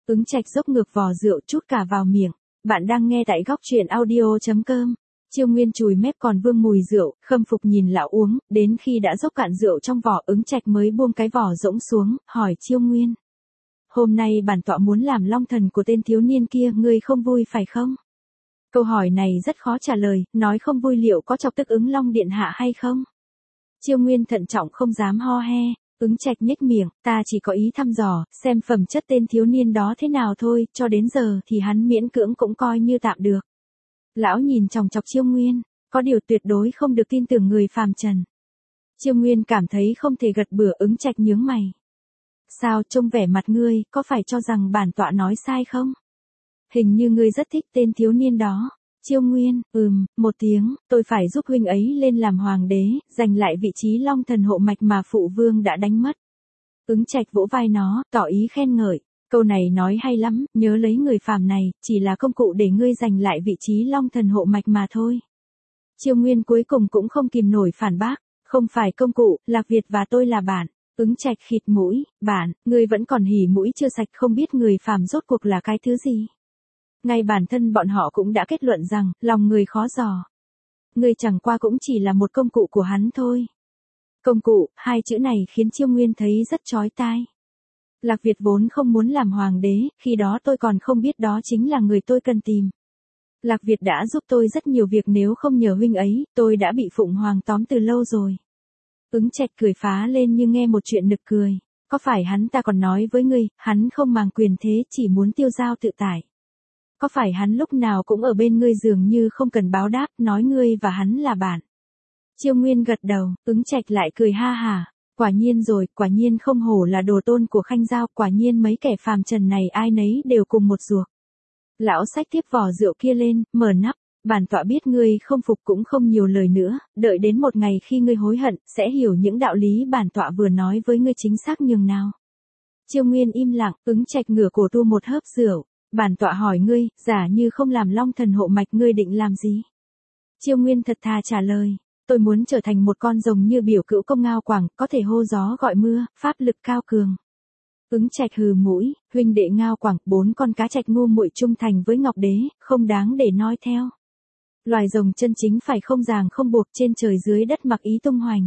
Ứng Trạch dốc ngược vò rượu chút cả vào miệng. Bạn đang nghe tại góc truyện audio.com. Chiêu Nguyên chùi mép còn vương mùi rượu, khâm phục nhìn lão uống, đến khi đã dốc cạn rượu trong vỏ, Ứng Trạch mới buông cái vỏ rỗng xuống, hỏi Chiêu Nguyên. Hôm nay bản tọa muốn làm long thần của tên thiếu niên kia, ngươi không vui phải không? Câu hỏi này rất khó trả lời, nói không vui liệu có chọc tức Ứng Long điện hạ hay không? Chiêu Nguyên thận trọng không dám ho he. Ứng Trạch nhếch miệng, ta chỉ có ý thăm dò, xem phẩm chất tên thiếu niên đó thế nào thôi, cho đến giờ thì hắn miễn cưỡng cũng coi như tạm được. Lão nhìn chòng chọc Chiêu Nguyên, có điều tuyệt đối không được tin tưởng người phàm trần. Chiêu Nguyên cảm thấy không thể gật bừa. Ứng Trạch nhướng mày. Sao, trông vẻ mặt ngươi, có phải cho rằng bản tọa nói sai không? Hình như ngươi rất thích tên thiếu niên đó. Chiêu Nguyên, ừm, một tiếng, tôi phải giúp huynh ấy lên làm hoàng đế, giành lại vị trí long thần hộ mạch mà phụ vương đã đánh mất. Ứng Trạch vỗ vai nó, tỏ ý khen ngợi. Câu này nói hay lắm, nhớ lấy người phàm này, chỉ là công cụ để ngươi giành lại vị trí long thần hộ mạch mà thôi. Chiêu Nguyên cuối cùng cũng không kìm nổi phản bác, không phải công cụ, Lạc Việt và tôi là bạn. Ứng Trạch khịt mũi, bạn, ngươi vẫn còn hỉ mũi chưa sạch, không biết người phàm rốt cuộc là cái thứ gì. Ngay bản thân bọn họ cũng đã kết luận rằng, lòng người khó dò. Ngươi chẳng qua cũng chỉ là một công cụ của hắn thôi. Công cụ, hai chữ này khiến Chiêu Nguyên thấy rất chói tai. Lạc Việt vốn không muốn làm hoàng đế, khi đó tôi còn không biết đó chính là người tôi cần tìm. Lạc Việt đã giúp tôi rất nhiều việc, nếu không nhờ huynh ấy, tôi đã bị Phụng Hoàng tóm từ lâu rồi. Ứng Trạch cười phá lên như nghe một chuyện nực cười. Có phải hắn ta còn nói với ngươi, hắn không màng quyền thế, chỉ muốn tiêu dao tự tại. Có phải hắn lúc nào cũng ở bên ngươi dường như không cần báo đáp, nói ngươi và hắn là bạn. Chiêu Nguyên gật đầu, Ứng Trạch lại cười ha hả. Quả nhiên rồi, quả nhiên không hổ là đồ tôn của Khanh Giao, quả nhiên mấy kẻ phàm trần này ai nấy đều cùng một ruột. Lão xách tiếp vỏ rượu kia lên, mở nắp. Bản tọa biết ngươi không phục cũng không nhiều lời nữa, đợi đến một ngày khi ngươi hối hận, sẽ hiểu những đạo lý bản tọa vừa nói với ngươi chính xác nhường nào. Chiêu Nguyên im lặng, Ứng Trạch ngửa cổ tu một hớp rượu. Bản tọa hỏi ngươi, giả như không làm long thần hộ mạch ngươi định làm gì? Chiêu Nguyên thật thà trả lời, tôi muốn trở thành một con rồng như biểu cữu công Ngao Quảng, có thể hô gió gọi mưa, pháp lực cao cường. Ứng Trạch hừ mũi, huynh đệ Ngao Quảng, bốn con cá trạch ngu muội trung thành với Ngọc Đế, không đáng để nói theo. Loài rồng chân chính phải không ràng không buộc, trên trời dưới đất mặc ý tung hoành.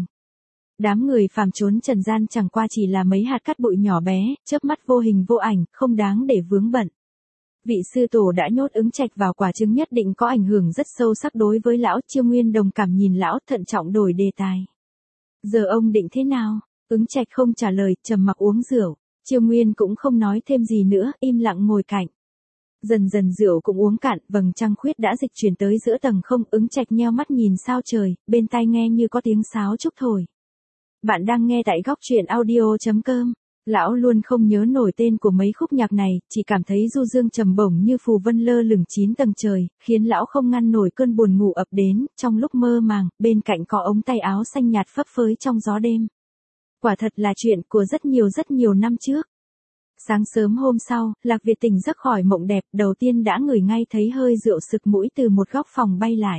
Đám người phàm trốn trần gian chẳng qua chỉ là mấy hạt cát bụi nhỏ bé, chớp mắt vô hình vô ảnh, không đáng để vướng bận. Vị sư tổ đã nhốt Ứng Trạch vào quả trứng nhất định có ảnh hưởng rất sâu sắc đối với lão. Chiêu Nguyên đồng cảm nhìn lão, thận trọng đổi đề tài. Giờ ông định thế nào? Ứng Trạch không trả lời, trầm mặc uống rượu. Chiêu Nguyên cũng không nói thêm gì nữa, im lặng ngồi cạnh. Dần dần rượu cũng uống cạn, vầng trăng khuyết đã dịch chuyển tới giữa tầng không. Ứng Trạch nheo mắt nhìn sao trời, bên tai nghe như có tiếng sáo trúc thổi. Bạn đang nghe tại góc truyện audio.com. Lão luôn không nhớ nổi tên của mấy khúc nhạc này, chỉ cảm thấy du dương trầm bổng như phù vân lơ lửng chín tầng trời, khiến lão không ngăn nổi cơn buồn ngủ ập đến. Trong lúc mơ màng, bên cạnh có ống tay áo xanh nhạt phấp phới trong gió đêm. Quả thật là chuyện của rất nhiều rất nhiều năm trước. Sáng sớm hôm sau, Lạc Việt tỉnh giấc khỏi mộng đẹp, đầu tiên đã ngửi ngay thấy hơi rượu sực mũi từ một góc phòng bay lại.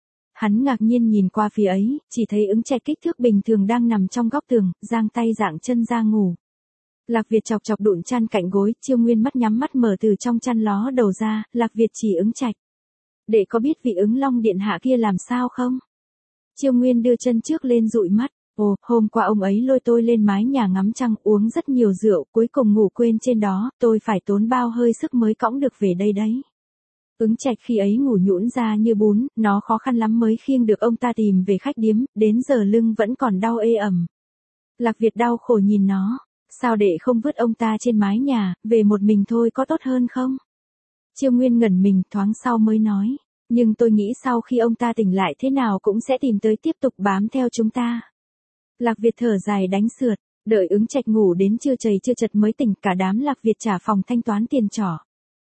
Hắn ngạc nhiên nhìn qua phía ấy, chỉ thấy Ứng Trạch kích thước bình thường đang nằm trong góc tường, giang tay dạng chân ra ngủ. Lạc Việt chọc chọc đụn chăn cạnh gối, Chiêu Nguyên mắt nhắm mắt mở từ trong chăn ló đầu ra, Lạc Việt chỉ Ứng Trạch. Để có biết vị Ứng Long điện hạ kia làm sao không? Chiêu Nguyên đưa chân trước lên dụi mắt. Ồ, hôm qua ông ấy lôi tôi lên mái nhà ngắm trăng, uống rất nhiều rượu, cuối cùng ngủ quên trên đó, tôi phải tốn bao hơi sức mới cõng được về đây đấy. Ứng Trạch khi ấy ngủ nhũn ra như bún, nó khó khăn lắm mới khiêng được ông ta tìm về khách điếm, đến giờ lưng vẫn còn đau ê ẩm. Lạc Việt đau khổ nhìn nó, sao để không vứt ông ta trên mái nhà, về một mình thôi có tốt hơn không? Chiêu Nguyên ngẩn mình, thoáng sau mới nói, nhưng tôi nghĩ sau khi ông ta tỉnh lại thế nào cũng sẽ tìm tới tiếp tục bám theo chúng ta. Lạc Việt thở dài đánh sượt, đợi Ứng Trạch ngủ đến trưa chầy chưa chật mới tỉnh, cả đám Lạc Việt trả phòng thanh toán tiền trọ.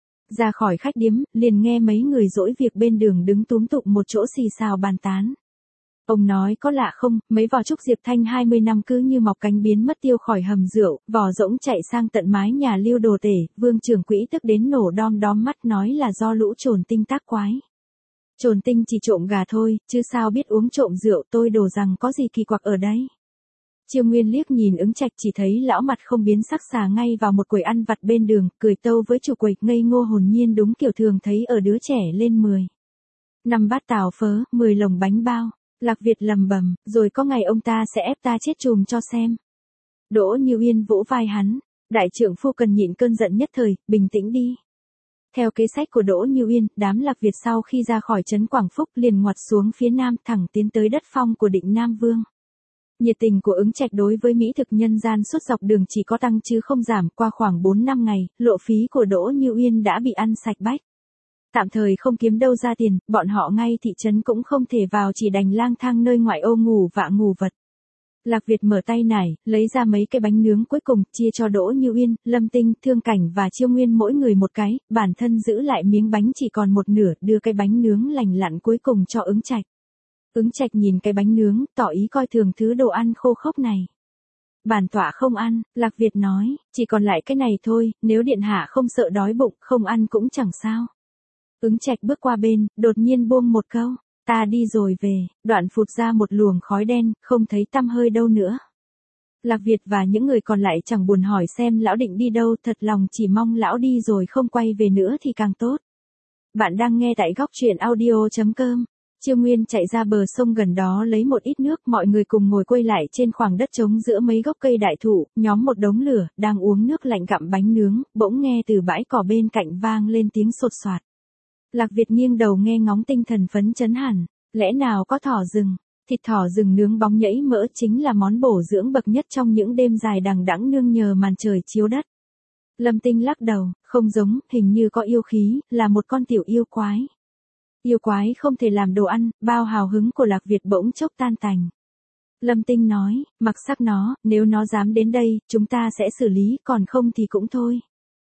Ra khỏi khách điếm, liền nghe mấy người dỗi việc bên đường đứng túm tụm một chỗ xì xào bàn tán. Ông nói có lạ không, mấy vỏ trúc Diệp Thanh hai mươi năm cứ như mọc cánh biến mất tiêu khỏi hầm rượu, vỏ rỗng chạy sang tận mái nhà lưu đồ tể, Vương trưởng quỹ tức đến nổ đom đóm mắt nói là do lũ trồn tinh tác quái. Trồn tinh chỉ trộm gà thôi, chứ sao biết uống trộm rượu, tôi đổ rằng có gì kỳ quặc ở đấy. Chiêu Nguyên liếc nhìn Ứng Trạch chỉ thấy lão mặt không biến sắc xà ngay vào một quầy ăn vặt bên đường, cười tâu với chủ quầy, ngây ngô hồn nhiên đúng kiểu thường thấy ở đứa trẻ lên mười. Năm bát tàu phớ, mười lồng bánh bao. Lạc Việt lầm bầm, rồi có ngày ông ta sẽ ép ta chết chùm cho xem. Đỗ Như Uyên vỗ vai hắn, đại trưởng phu cần nhịn cơn giận nhất thời, bình tĩnh đi. Theo kế sách của Đỗ Như Uyên, đám Lạc Việt sau khi ra khỏi trấn Quảng Phúc liền ngoặt xuống phía nam thẳng tiến tới đất phong của Định Nam Vương. Nhiệt tình của Ứng Trạch đối với mỹ thực nhân gian suốt dọc đường chỉ có tăng chứ không giảm, qua khoảng bốn năm ngày, lộ phí của Đỗ Như Uyên đã bị ăn sạch bách. Tạm thời không kiếm đâu ra tiền, bọn họ ngay thị trấn cũng không thể vào, chỉ đành lang thang nơi ngoại ô ngủ vạ ngủ vật. Lạc Việt mở tay nải, lấy ra mấy cái bánh nướng cuối cùng, chia cho Đỗ Như Uyên, Lâm Tinh, Thương Cảnh và Chiêu Nguyên mỗi người một cái, bản thân giữ lại miếng bánh chỉ còn một nửa, đưa cái bánh nướng lành lặn cuối cùng cho Ứng Trạch. Ứng Trạch nhìn cái bánh nướng, tỏ ý coi thường thứ đồ ăn khô khốc này. Bản tọa không ăn, Lạc Việt nói, chỉ còn lại cái này thôi, nếu điện hạ không sợ đói bụng, không ăn cũng chẳng sao. Ứng Trạch bước qua bên, đột nhiên buông một câu, ta đi rồi về, đoạn phụt ra một luồng khói đen, không thấy tăm hơi đâu nữa. Lạc Việt và những người còn lại chẳng buồn hỏi xem lão định đi đâu, thật lòng chỉ mong lão đi rồi không quay về nữa thì càng tốt. Bạn đang nghe tại góc truyện audio chấm com. Chiêu Nguyên chạy ra bờ sông gần đó lấy một ít nước, mọi người cùng ngồi quây lại trên khoảng đất trống giữa mấy gốc cây đại thụ, nhóm một đống lửa, đang uống nước lạnh gặm bánh nướng, bỗng nghe từ bãi cỏ bên cạnh vang lên tiếng sột soạt. Lạc Việt nghiêng đầu nghe ngóng tinh thần phấn chấn hẳn, lẽ nào có thỏ rừng, thịt thỏ rừng nướng bóng nhảy mỡ chính là món bổ dưỡng bậc nhất trong những đêm dài đằng đẵng nương nhờ màn trời chiếu đất. Lâm Tinh lắc đầu, không giống, hình như có yêu khí, là một con tiểu yêu quái. Yêu quái không thể làm đồ ăn, bao hào hứng của Lạc Việt bỗng chốc tan tành. Lâm Tinh nói, mặc sắc nó, nếu nó dám đến đây, chúng ta sẽ xử lý, còn không thì cũng thôi.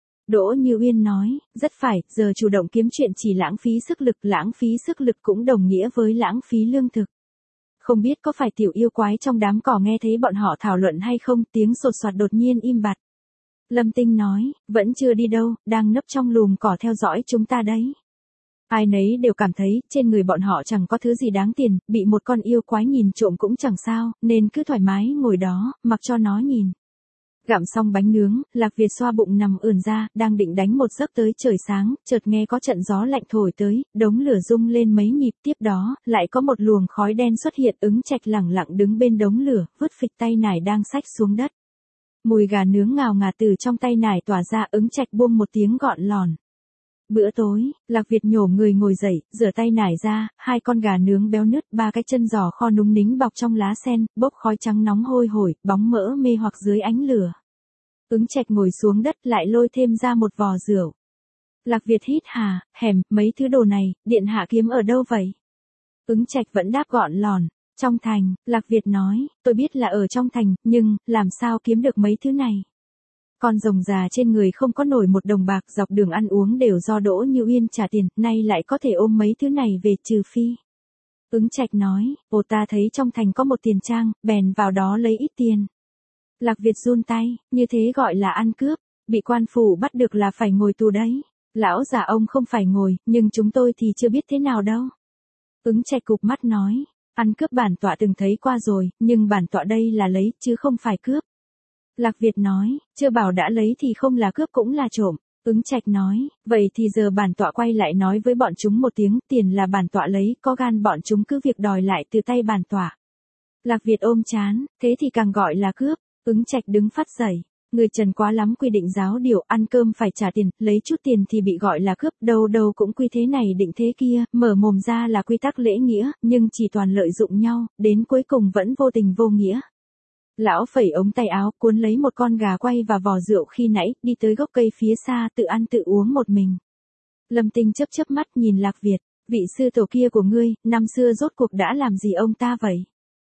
Đỗ Như Uyên nói, rất phải, giờ chủ động kiếm chuyện chỉ lãng phí sức lực, lãng phí sức lực cũng đồng nghĩa với lãng phí lương thực. Không biết có phải tiểu yêu quái trong đám cỏ nghe thấy bọn họ thảo luận hay không, tiếng sột soạt đột nhiên im bặt. Lâm Tinh nói, vẫn chưa đi đâu, đang nấp trong lùm cỏ theo dõi chúng ta đấy. Ai nấy đều cảm thấy, trên người bọn họ chẳng có thứ gì đáng tiền, bị một con yêu quái nhìn trộm cũng chẳng sao, nên cứ thoải mái ngồi đó, mặc cho nó nhìn. Gặm xong bánh nướng, Lạc Việt xoa bụng nằm ườn ra, đang định đánh một giấc tới trời sáng, chợt nghe có trận gió lạnh thổi tới, đống lửa rung lên mấy nhịp, tiếp đó, lại có một luồng khói đen xuất hiện. Ứng Trạch lẳng lặng đứng bên đống lửa, vứt phịch tay nải đang xách xuống đất. Mùi gà nướng ngào ngạt từ trong tay nải tỏa ra. Ứng Trạch buông một tiếng gọn lòn. Bữa tối, Lạc Việt nhổ người ngồi dậy, rửa tay nải ra, hai con gà nướng béo nứt, ba cái chân giò kho núng nính bọc trong lá sen, bốc khói trắng nóng hôi hổi, bóng mỡ mê hoặc dưới ánh lửa. Ứng Trạch ngồi xuống đất lại lôi thêm ra một vò rượu. Lạc Việt hít hà, hèm, mấy thứ đồ này, điện hạ kiếm ở đâu vậy? Ứng Trạch vẫn đáp gọn lòn, trong thành. Lạc Việt nói, tôi biết là ở trong thành, nhưng, làm sao kiếm được mấy thứ này? Con rồng già trên người không có nổi một đồng bạc, dọc đường ăn uống đều do Đỗ Như Uyên trả tiền, nay lại có thể ôm mấy thứ này về, trừ phi. Ứng Trạch nói, ồ, ta thấy trong thành có một tiền trang, bèn vào đó lấy ít tiền. Lạc Việt run tay, như thế gọi là ăn cướp, bị quan phủ bắt được là phải ngồi tù đấy. Lão già ông không phải ngồi, nhưng chúng tôi thì chưa biết thế nào đâu. Ứng Trạch cụp mắt nói, ăn cướp bản tọa từng thấy qua rồi, nhưng bản tọa đây là lấy, chứ không phải cướp. Lạc Việt nói, chưa bảo đã lấy thì không là cướp cũng là trộm. Ứng Trạch nói, vậy thì giờ bản tọa quay lại nói với bọn chúng một tiếng, tiền là bản tọa lấy, có gan bọn chúng cứ việc đòi lại từ tay bản tọa. Lạc Việt ôm chán, thế thì càng gọi là cướp. Ứng Trạch đứng phát dậy, người Trần quá lắm quy định giáo điều, ăn cơm phải trả tiền, lấy chút tiền thì bị gọi là cướp, đâu đâu cũng quy thế này định thế kia, mở mồm ra là quy tắc lễ nghĩa, nhưng chỉ toàn lợi dụng nhau, đến cuối cùng vẫn vô tình vô nghĩa. Lão phẩy ống tay áo, cuốn lấy một con gà quay và vò rượu khi nãy, đi tới gốc cây phía xa, tự ăn tự uống một mình. Lâm Tinh chớp chớp mắt nhìn Lạc Việt, vị sư tổ kia của ngươi, năm xưa rốt cuộc đã làm gì ông ta vậy?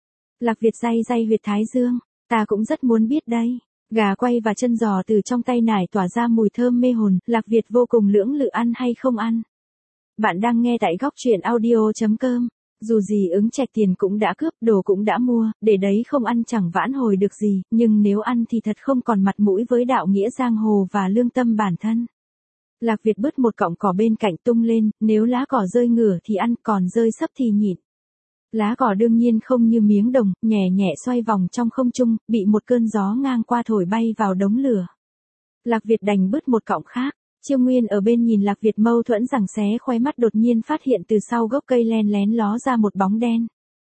Lạc Việt day day huyệt thái dương, ta cũng rất muốn biết đây. Gà quay và chân giò từ trong tay nải tỏa ra mùi thơm mê hồn, Lạc Việt vô cùng lưỡng lự ăn hay không ăn. Bạn đang nghe tại góc truyện audio chấm com. Dù gì Ứng Trạch tiền cũng đã cướp, đồ cũng đã mua, để đấy không ăn chẳng vãn hồi được gì, nhưng nếu ăn thì thật không còn mặt mũi với đạo nghĩa giang hồ và lương tâm bản thân. Lạc Việt bứt một cọng cỏ bên cạnh tung lên, nếu lá cỏ rơi ngửa thì ăn, còn rơi sấp thì nhịn. Lá cỏ đương nhiên không như miếng đồng, nhẹ nhẹ xoay vòng trong không trung, bị một cơn gió ngang qua thổi bay vào đống lửa. Lạc Việt đành bứt một cọng khác. Chiêu Nguyên ở bên nhìn Lạc Việt mâu thuẫn giằng xé khóe mắt đột nhiên phát hiện từ sau gốc cây len lén ló ra một bóng đen.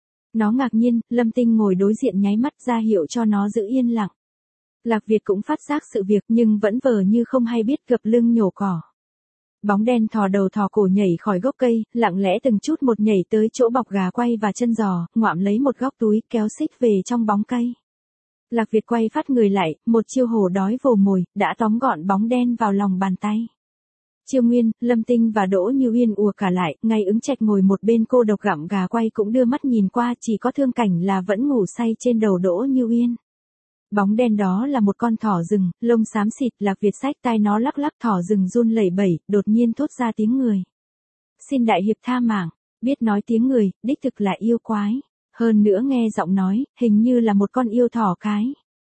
Nó ngạc nhiên, Lâm Tinh ngồi đối diện nháy mắt ra hiệu cho nó giữ yên lặng. Lạc Việt cũng phát giác sự việc nhưng vẫn vờ như không hay biết, gập lưng nhổ cỏ. Bóng đen thò đầu thò cổ nhảy khỏi gốc cây, lặng lẽ từng chút một nhảy tới chỗ bọc gà quay và chân giò, ngoạm lấy một góc túi kéo xích về trong bóng cây. Lạc Việt quay phát người lại, một chiêu hổ đói vồ mồi, đã tóm gọn bóng đen vào lòng bàn tay. Chiêu Nguyên, Lâm Tinh và Đỗ Như Uyên ùa cả lại, ngay ứng trạch ngồi một bên cô độc gặm gà quay cũng đưa mắt nhìn qua, chỉ có Thương Cảnh là vẫn ngủ say trên đầu Đỗ Như Uyên. Bóng đen đó là một con thỏ rừng, lông xám xịt. Lạc Việt xách tai nó lắc lắc, thỏ rừng run lẩy bẩy, đột nhiên thốt ra tiếng người. Xin đại hiệp tha mạng, biết nói tiếng người, đích thực là yêu quái. Hơn nữa nghe giọng nói, hình như là một con yêu thỏ cái.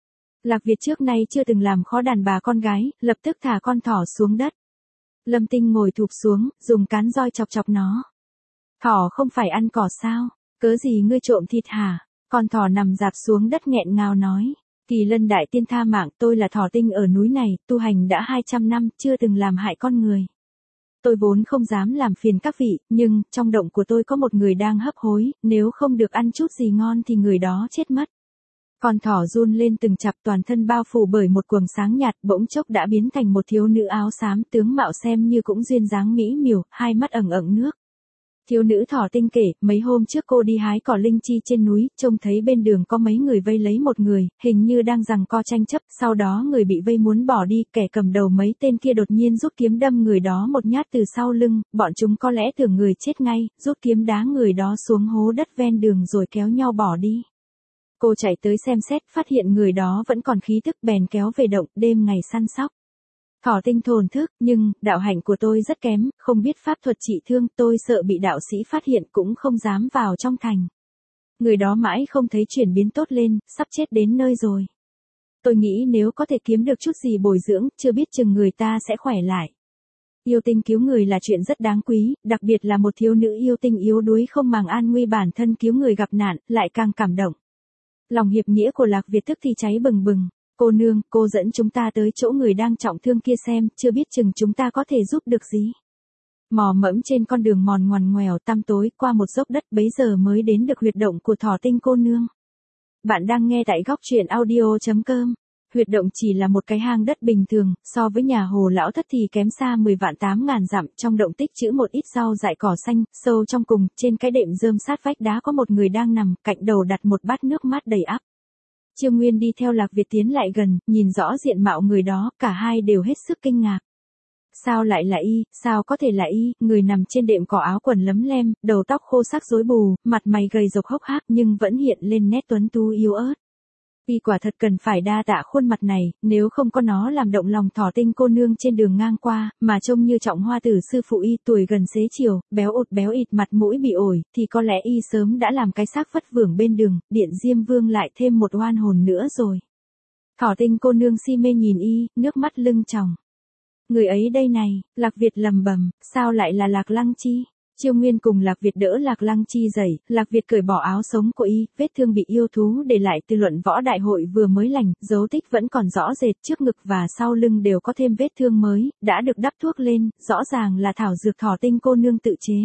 Lạc Việt trước nay chưa từng làm khó đàn bà con gái, lập tức thả con thỏ xuống đất. Lâm Tinh ngồi thụp xuống, dùng cán roi chọc chọc nó. Thỏ không phải ăn cỏ sao? Cớ gì ngươi trộm thịt hả? Con thỏ nằm rạp xuống đất nghẹn ngào nói. Kỳ Lân đại tiên tha mạng, tôi là thỏ tinh ở núi này, tu hành đã hai trăm năm, chưa từng làm hại con người. Tôi vốn không dám làm phiền các vị, nhưng, trong động của tôi có một người đang hấp hối, nếu không được ăn chút gì ngon thì người đó chết mất. Con thỏ run lên từng chặp, toàn thân bao phủ bởi một quầng sáng nhạt, bỗng chốc đã biến thành một thiếu nữ áo xám, tướng mạo xem như cũng duyên dáng mỹ miều, hai mắt ẩn ẩn nước. Thiếu nữ thỏ tinh kể, mấy hôm trước cô đi hái cỏ linh chi trên núi, trông thấy bên đường có mấy người vây lấy một người, hình như đang giằng co tranh chấp, sau đó người bị vây muốn bỏ đi, kẻ cầm đầu mấy tên kia đột nhiên rút kiếm đâm người đó một nhát từ sau lưng, bọn chúng có lẽ tưởng người chết ngay, rút kiếm đá người đó xuống hố đất ven đường rồi kéo nhau bỏ đi. Cô chạy tới xem xét, phát hiện người đó vẫn còn khí tức, bèn kéo về động, đêm ngày săn sóc. Thỏ tinh thổn thức, nhưng, đạo hạnh của tôi rất kém, không biết pháp thuật trị thương, tôi sợ bị đạo sĩ phát hiện cũng không dám vào trong thành. Người đó mãi không thấy chuyển biến tốt lên, sắp chết đến nơi rồi. Tôi nghĩ nếu có thể kiếm được chút gì bồi dưỡng, chưa biết chừng người ta sẽ khỏe lại. Yêu tinh cứu người là chuyện rất đáng quý, đặc biệt là một thiếu nữ yêu tinh yếu đuối không màng an nguy bản thân cứu người gặp nạn, lại càng cảm động. Lòng hiệp nghĩa của Lạc Việt tức thì cháy bừng bừng. Cô nương, cô dẫn chúng ta tới chỗ người đang trọng thương kia xem, chưa biết chừng chúng ta có thể giúp được gì. Mò mẫm trên con đường mòn ngoằn ngoèo tăm tối qua một dốc đất, bấy giờ mới đến được huyệt động của thỏ tinh cô nương. Bạn đang nghe tại góc truyện audio chấm com. Huyệt động chỉ là một cái hang đất bình thường, so với nhà Hồ lão thất thì kém xa mười vạn tám ngàn dặm, trong động tích trữ một ít rau dại cỏ xanh, sâu trong cùng, trên cái đệm rơm sát vách đá có một người đang nằm, cạnh đầu đặt một bát nước mát đầy ắp. Chiêu Nguyên đi theo Lạc Việt tiến lại gần, nhìn rõ diện mạo người đó, cả hai đều hết sức kinh ngạc. Sao lại là y, sao có thể là y, người nằm trên đệm cỏ áo quần lấm lem, đầu tóc khô xác rối bù, mặt mày gầy rộc hốc hác nhưng vẫn hiện lên nét tuấn tú yếu ớt. Y quả thật cần phải đa tạ khuôn mặt này, nếu không có nó làm động lòng thỏ tinh cô nương trên đường ngang qua, mà trông như trọng hoa tử sư phụ y tuổi gần xế chiều, béo ụt béo ịt mặt mũi bị ổi, thì có lẽ y sớm đã làm cái xác vất vưởng bên đường, Điện Diêm Vương lại thêm một oan hồn nữa rồi. Thỏ tinh cô nương si mê nhìn y, nước mắt lưng tròng. Người ấy đây này, Lạc Việt lầm bầm, sao lại là Lạc Lăng Chi? Chiêu Nguyên cùng Lạc Việt đỡ Lạc Lăng Chi dậy, Lạc Việt cởi bỏ áo sống của y, vết thương bị yêu thú để lại từ luận võ đại hội vừa mới lành, dấu tích vẫn còn rõ rệt, trước ngực và sau lưng đều có thêm vết thương mới, đã được đắp thuốc lên, rõ ràng là thảo dược thỏ tinh cô nương tự chế.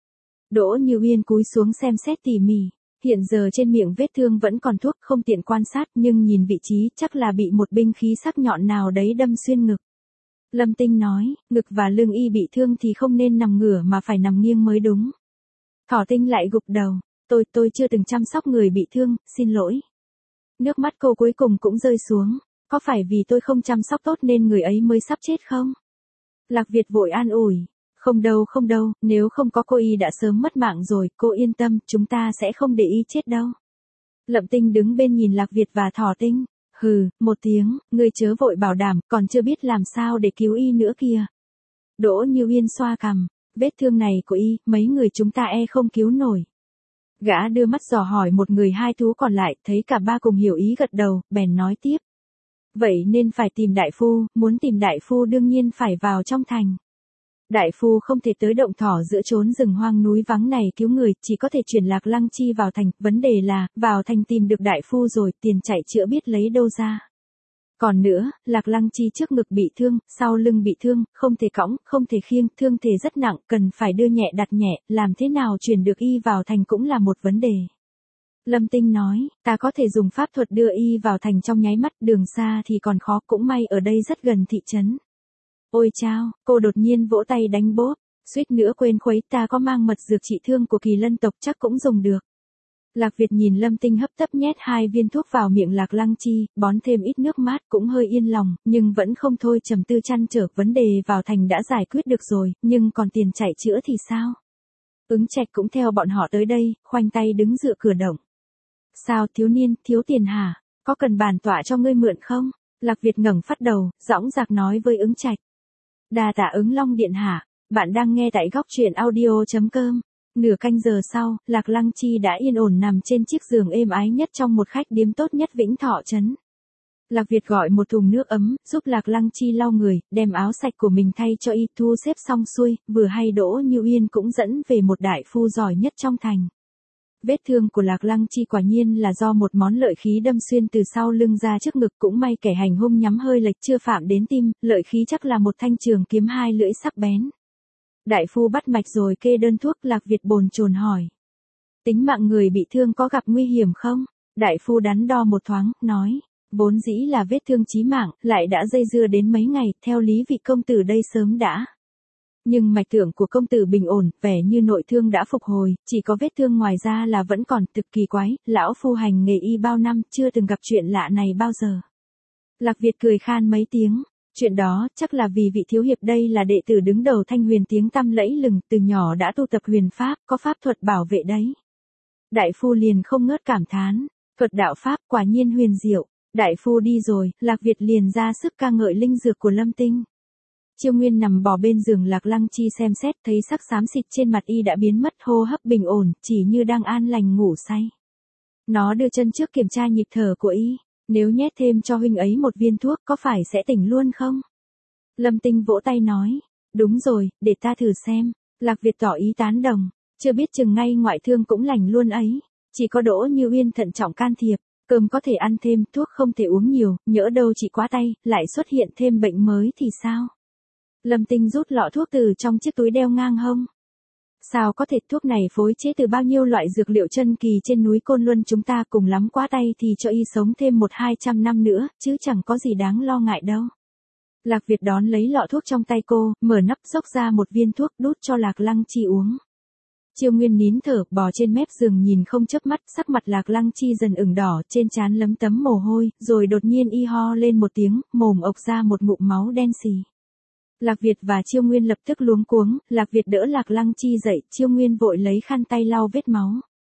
Đỗ Như Uyên cúi xuống xem xét tỉ mỉ, hiện giờ trên miệng vết thương vẫn còn thuốc, không tiện quan sát, nhưng nhìn vị trí chắc là bị một binh khí sắc nhọn nào đấy đâm xuyên ngực. Lâm Tinh nói, ngực và lưng y bị thương thì không nên nằm ngửa mà phải nằm nghiêng mới đúng. Thỏ tinh lại gục đầu, tôi, tôi chưa từng chăm sóc người bị thương, xin lỗi. Nước mắt cô cuối cùng cũng rơi xuống, có phải vì tôi không chăm sóc tốt nên người ấy mới sắp chết không? Lạc Việt vội an ủi, không đâu không đâu, nếu không có cô y đã sớm mất mạng rồi, cô yên tâm, chúng ta sẽ không để y chết đâu. Lâm Tinh đứng bên nhìn Lạc Việt và thỏ tinh. Hừ, một tiếng, ngươi chớ vội bảo đảm, còn chưa biết làm sao để cứu y nữa kìa. Đỗ Như Uyên xoa cằm, vết thương này của y, mấy người chúng ta e không cứu nổi. Gã đưa mắt dò hỏi một người hai thú còn lại, thấy cả ba cùng hiểu ý gật đầu, bèn nói tiếp. Vậy nên phải tìm đại phu, muốn tìm đại phu đương nhiên phải vào trong thành. Đại phu không thể tới động thỏ giữa chốn rừng hoang núi vắng này cứu người, chỉ có thể chuyển Lạc Lăng Chi vào thành, vấn đề là, vào thành tìm được đại phu rồi, tiền chạy chữa biết lấy đâu ra. Còn nữa, Lạc Lăng Chi trước ngực bị thương, sau lưng bị thương, không thể cõng, không thể khiêng, thương thể rất nặng, cần phải đưa nhẹ đặt nhẹ, làm thế nào chuyển được y vào thành cũng là một vấn đề. Lâm Tinh nói, ta có thể dùng pháp thuật đưa y vào thành trong nháy mắt, đường xa thì còn khó, cũng may ở đây rất gần thị trấn. Ôi chao, cô đột nhiên vỗ tay đánh bốp, suýt nữa quên khuấy, ta có mang mật dược trị thương của Kỳ Lân tộc chắc cũng dùng được. Lạc Việt nhìn Lâm Tinh hấp tấp nhét hai viên thuốc vào miệng Lạc Lăng Chi, bón thêm ít nước mát cũng hơi yên lòng, nhưng vẫn không thôi trầm tư chăn trở, vấn đề vào thành đã giải quyết được rồi, nhưng còn tiền chạy chữa thì sao? Ứng Trạch cũng theo bọn họ tới đây, khoanh tay đứng dựa cửa động. Sao thiếu niên, thiếu tiền hả? Có cần bản tọa cho ngươi mượn không? Lạc Việt ngẩng phát đầu, dõng dạc nói với Ứng Trạch. Đà tạ Ứng Long điện hạ, bạn đang nghe tại góc truyện audio.com. Nửa canh giờ sau, Lạc Lăng Chi đã yên ổn nằm trên chiếc giường êm ái nhất trong một khách điếm tốt nhất Vĩnh Thọ trấn. Lạc Việt gọi một thùng nước ấm, giúp Lạc Lăng Chi lau người, đem áo sạch của mình thay cho y, thu xếp xong xuôi, vừa hay Đỗ Như Uyên cũng dẫn về một đại phu giỏi nhất trong thành. Vết thương của Lạc Lăng Chi quả nhiên là do một món lợi khí đâm xuyên từ sau lưng ra trước ngực, cũng may kẻ hành hung nhắm hơi lệch chưa phạm đến tim, lợi khí chắc là một thanh trường kiếm hai lưỡi sắc bén. Đại phu bắt mạch rồi kê đơn thuốc, Lạc Việt bồn chồn hỏi. Tính mạng người bị thương có gặp nguy hiểm không? Đại phu đắn đo một thoáng, nói. Vốn dĩ là vết thương chí mạng, lại đã dây dưa đến mấy ngày, theo lý vị công tử đây sớm đã. Nhưng mạch tưởng của công tử bình ổn, vẻ như nội thương đã phục hồi, chỉ có vết thương ngoài ra là vẫn còn, thực kỳ quái, lão phu hành nghề y bao năm, chưa từng gặp chuyện lạ này bao giờ. Lạc Việt cười khan mấy tiếng. Chuyện đó, chắc là vì vị thiếu hiệp đây là đệ tử đứng đầu Thanh Huyền tiếng tăm lẫy lừng, từ nhỏ đã tu tập huyền pháp, có pháp thuật bảo vệ đấy. Đại phu liền không ngớt cảm thán, thuật đạo pháp quả nhiên huyền diệu. Đại phu đi rồi, Lạc Việt liền ra sức ca ngợi linh dược của Lâm Tinh. Chiêu Nguyên nằm bò bên giường Lạc Lăng Chi xem xét, thấy sắc xám xịt trên mặt y đã biến mất, hô hấp bình ổn, chỉ như đang an lành ngủ say. Nó đưa chân trước kiểm tra nhịp thở của y. Nếu nhét thêm cho huynh ấy một viên thuốc có phải sẽ tỉnh luôn không? Lâm Tinh vỗ tay nói. Đúng rồi, để ta thử xem. Lạc Việt tỏ ý tán đồng. Chưa biết chừng ngay ngoại thương cũng lành luôn ấy. Chỉ có Đỗ Như Uyên thận trọng can thiệp. Cơm có thể ăn thêm, thuốc không thể uống nhiều, nhỡ đâu chỉ quá tay, lại xuất hiện thêm bệnh mới thì sao? Lâm Tinh rút lọ thuốc từ trong chiếc túi đeo ngang hông. Sao có thể, thuốc này phối chế từ bao nhiêu loại dược liệu chân kỳ trên núi Côn Luân, chúng ta cùng lắm quá tay thì cho y sống thêm một hai trăm năm nữa, chứ chẳng có gì đáng lo ngại đâu. Lạc Việt đón lấy lọ thuốc trong tay cô, mở nắp xốc ra một viên thuốc đút cho Lạc Lăng Chi uống. Chiêu Nguyên nín thở, bò trên mép giường nhìn không chớp mắt, sắc mặt Lạc Lăng Chi dần ửng đỏ, trên trán lấm tấm mồ hôi, rồi đột nhiên y ho lên một tiếng, mồm ộc ra một ngụm máu đen sì. Lạc Việt và Chiêu Nguyên lập tức luống cuống, Lạc Việt đỡ Lạc Lăng Chi dậy, Chiêu Nguyên vội lấy khăn tay lau vết máu.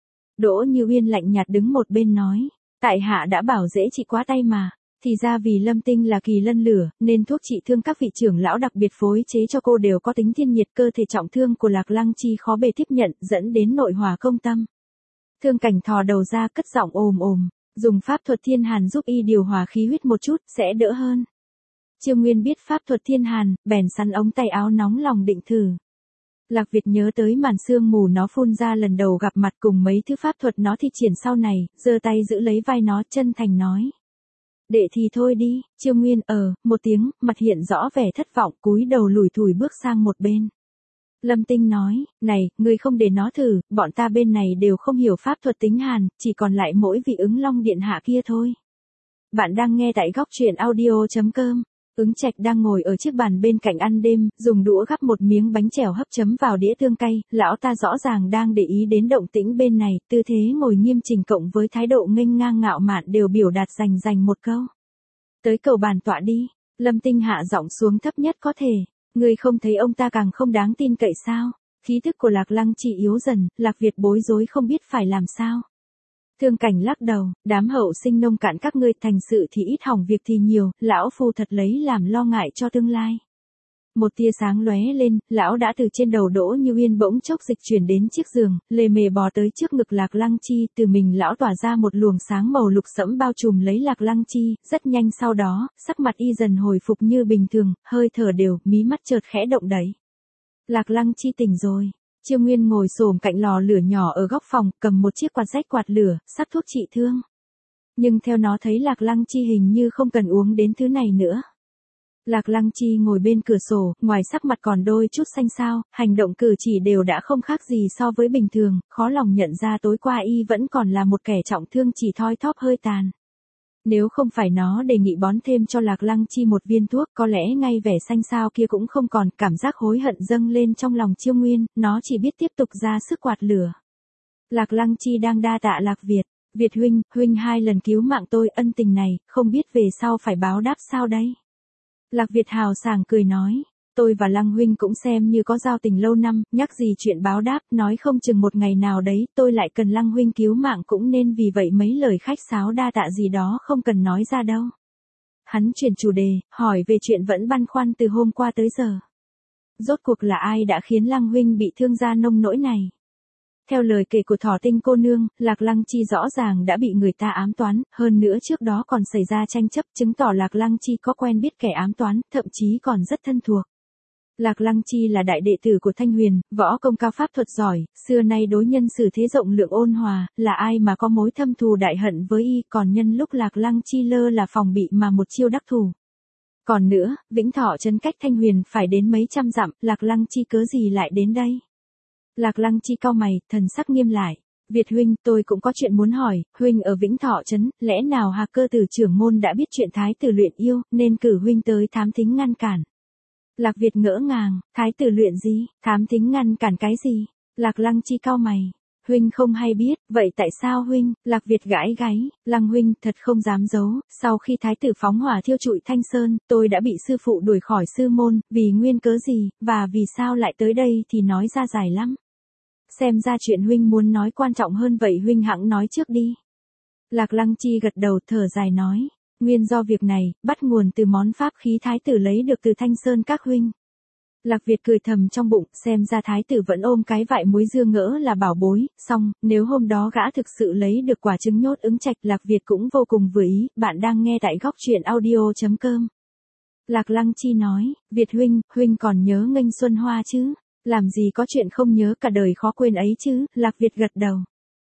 Đỗ Như Uyên lạnh nhạt đứng một bên nói, tại hạ đã bảo dễ trị quá tay mà, thì ra vì Lâm Tinh là kỳ lân lửa, nên thuốc trị thương các vị trưởng lão đặc biệt phối chế cho cô đều có tính thiên nhiệt, cơ thể trọng thương của Lạc Lăng Chi khó bề tiếp nhận, dẫn đến nội hỏa công tâm. Thương Cảnh thò đầu ra cất giọng ồm ồm, dùng pháp thuật thiên hàn giúp y điều hòa khí huyết một chút, sẽ đỡ hơn. Chiêu Nguyên biết pháp thuật thiên hàn, bèn sắn ống tay áo nóng lòng định thử. Lạc Việt nhớ tới màn sương mù nó phun ra lần đầu gặp mặt cùng mấy thứ pháp thuật nó thi triển sau này, giơ tay giữ lấy vai nó, chân thành nói. Đệ thì thôi đi. Chiêu Nguyên ờ, một tiếng, mặt hiện rõ vẻ thất vọng, cúi đầu lủi thủi bước sang một bên. Lâm Tinh nói, này, ngươi không để nó thử, bọn ta bên này đều không hiểu pháp thuật tính hàn, chỉ còn lại mỗi vị Ứng Long điện hạ kia thôi. Bạn đang nghe tại góc truyện audio.com. Ứng Trạch đang ngồi ở chiếc bàn bên cạnh ăn đêm, dùng đũa gắp một miếng bánh chèo hấp chấm vào đĩa tương cay, lão ta rõ ràng đang để ý đến động tĩnh bên này, tư thế ngồi nghiêm chỉnh cộng với thái độ nghênh ngang ngạo mạn đều biểu đạt rành rành một câu. Tới cầu bàn tọa đi. Lâm Tinh hạ giọng xuống thấp nhất có thể. Ngươi không thấy ông ta càng không đáng tin cậy sao? Khí thức của Lạc Lăng Chi yếu dần, Lạc Việt bối rối không biết phải làm sao. Thương Cảnh lắc đầu, đám hậu sinh nông cạn các ngươi, thành sự thì ít hỏng việc thì nhiều, lão phu thật lấy làm lo ngại cho tương lai. Một tia sáng lóe lên, lão đã từ trên đầu Đỗ Như Uyên bỗng chốc dịch chuyển đến chiếc giường, lề mề bò tới trước ngực Lạc Lăng Chi, từ mình lão tỏa ra một luồng sáng màu lục sẫm bao trùm lấy Lạc Lăng Chi, rất nhanh sau đó, sắc mặt y dần hồi phục như bình thường, hơi thở đều, mí mắt chợt khẽ động đẩy. Lạc Lăng Chi tỉnh rồi. Chiêu Nguyên ngồi xổm cạnh lò lửa nhỏ ở góc phòng, cầm một chiếc quạt rách quạt lửa, sắc thuốc trị thương. Nhưng theo nó thấy Lạc Lăng Chi hình như không cần uống đến thứ này nữa. Lạc Lăng Chi ngồi bên cửa sổ, ngoài sắc mặt còn đôi chút xanh xao, hành động cử chỉ đều đã không khác gì so với bình thường, khó lòng nhận ra tối qua y vẫn còn là một kẻ trọng thương chỉ thoi thóp hơi tàn. Nếu không phải nó đề nghị bón thêm cho Lạc Lăng Chi một viên thuốc, có lẽ ngay vẻ xanh xao kia cũng không còn, cảm giác hối hận dâng lên trong lòng Chiêu Nguyên, nó chỉ biết tiếp tục ra sức quạt lửa. Lạc Lăng Chi đang đa tạ Lạc Việt. Việt huynh, huynh hai lần cứu mạng tôi, ân tình này, không biết về sau phải báo đáp sao đây? Lạc Việt hào sảng cười nói, tôi và Lăng huynh cũng xem như có giao tình lâu năm, nhắc gì chuyện báo đáp, nói không chừng một ngày nào đấy, tôi lại cần Lăng huynh cứu mạng cũng nên vì vậy mấy lời khách sáo đa tạ gì đó không cần nói ra đâu. Hắn chuyển chủ đề, hỏi về chuyện vẫn băn khoăn từ hôm qua tới giờ. Rốt cuộc là ai đã khiến Lăng huynh bị thương ra nông nỗi này? Theo lời kể của Thỏ Tinh cô nương, Lạc Lăng Chi rõ ràng đã bị người ta ám toán, hơn nữa trước đó còn xảy ra tranh chấp, chứng tỏ Lạc Lăng Chi có quen biết kẻ ám toán, thậm chí còn rất thân thuộc. Lạc Lăng Chi là đại đệ tử của Thanh Huyền, võ công cao pháp thuật giỏi, xưa nay đối nhân xử thế rộng lượng ôn hòa, là ai mà có mối thâm thù đại hận với y, còn nhân lúc Lạc Lăng Chi lơ là phòng bị mà một chiêu đắc thủ. Còn nữa, Vĩnh Thọ trấn cách Thanh Huyền phải đến mấy trăm dặm, Lạc Lăng Chi cớ gì lại đến đây? Lạc Lăng Chi cau mày, thần sắc nghiêm lại. Việt huynh, tôi cũng có chuyện muốn hỏi, huynh ở Vĩnh Thọ trấn, lẽ nào Hạc Cơ tử trưởng môn đã biết chuyện thái tử luyện yêu, nên cử huynh tới thám thính ngăn cản. Lạc Việt ngỡ ngàng, thái tử luyện gì, thám thính ngăn cản cái gì? Lạc Lăng Chi cau mày. Huynh không hay biết, vậy tại sao huynh? Lạc Việt gãi gáy, Lăng huynh thật không dám giấu, sau khi thái tử phóng hỏa thiêu trụi Thanh Sơn, tôi đã bị sư phụ đuổi khỏi sư môn, vì nguyên cớ gì, và vì sao lại tới đây thì nói ra dài lắm. Xem ra chuyện huynh muốn nói quan trọng hơn vậy huynh hẵng nói trước đi. Lạc Lăng Chi gật đầu thở dài nói, nguyên do việc này, bắt nguồn từ món pháp khí thái tử lấy được từ Thanh Sơn các huynh. Lạc Việt cười thầm trong bụng, xem ra thái tử vẫn ôm cái vại muối dưa ngỡ là bảo bối, xong, nếu hôm đó gã thực sự lấy được quả trứng nhốt ứng trạch, Lạc Việt cũng vô cùng vừa ý, bạn đang nghe tại góc truyện audio chấm com. Lạc Lăng Chi nói, Việt huynh, huynh còn nhớ Nghênh Xuân Hoa chứ? Làm gì có chuyện không nhớ cả đời khó quên ấy chứ, Lạc Việt gật đầu.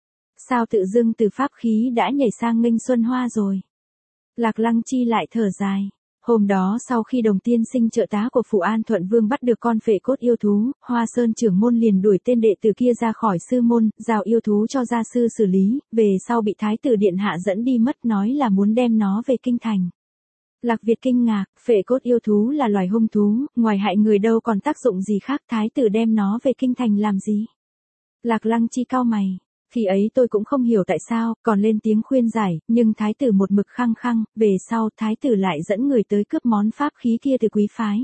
Sao tự dưng từ pháp khí đã nhảy sang Nghênh Xuân Hoa rồi? Lạc Lăng Chi lại thở dài. Hôm đó sau khi Đồng Tiên Sinh trợ tá của Phủ An Thuận Vương bắt được con phệ cốt yêu thú, Hoa Sơn trưởng môn liền đuổi tên đệ tử kia ra khỏi sư môn, giao yêu thú cho gia sư xử lý, về sau bị thái tử điện hạ dẫn đi mất, nói là muốn đem nó về kinh thành. Lạc Việt kinh ngạc, phệ cốt yêu thú là loài hung thú, ngoài hại người đâu còn tác dụng gì khác, thái tử đem nó về kinh thành làm gì? Lạc Lăng Chi cau mày. Khi ấy tôi cũng không hiểu tại sao, còn lên tiếng khuyên giải, nhưng thái tử một mực khăng khăng, về sau thái tử lại dẫn người tới cướp món pháp khí kia từ quý phái.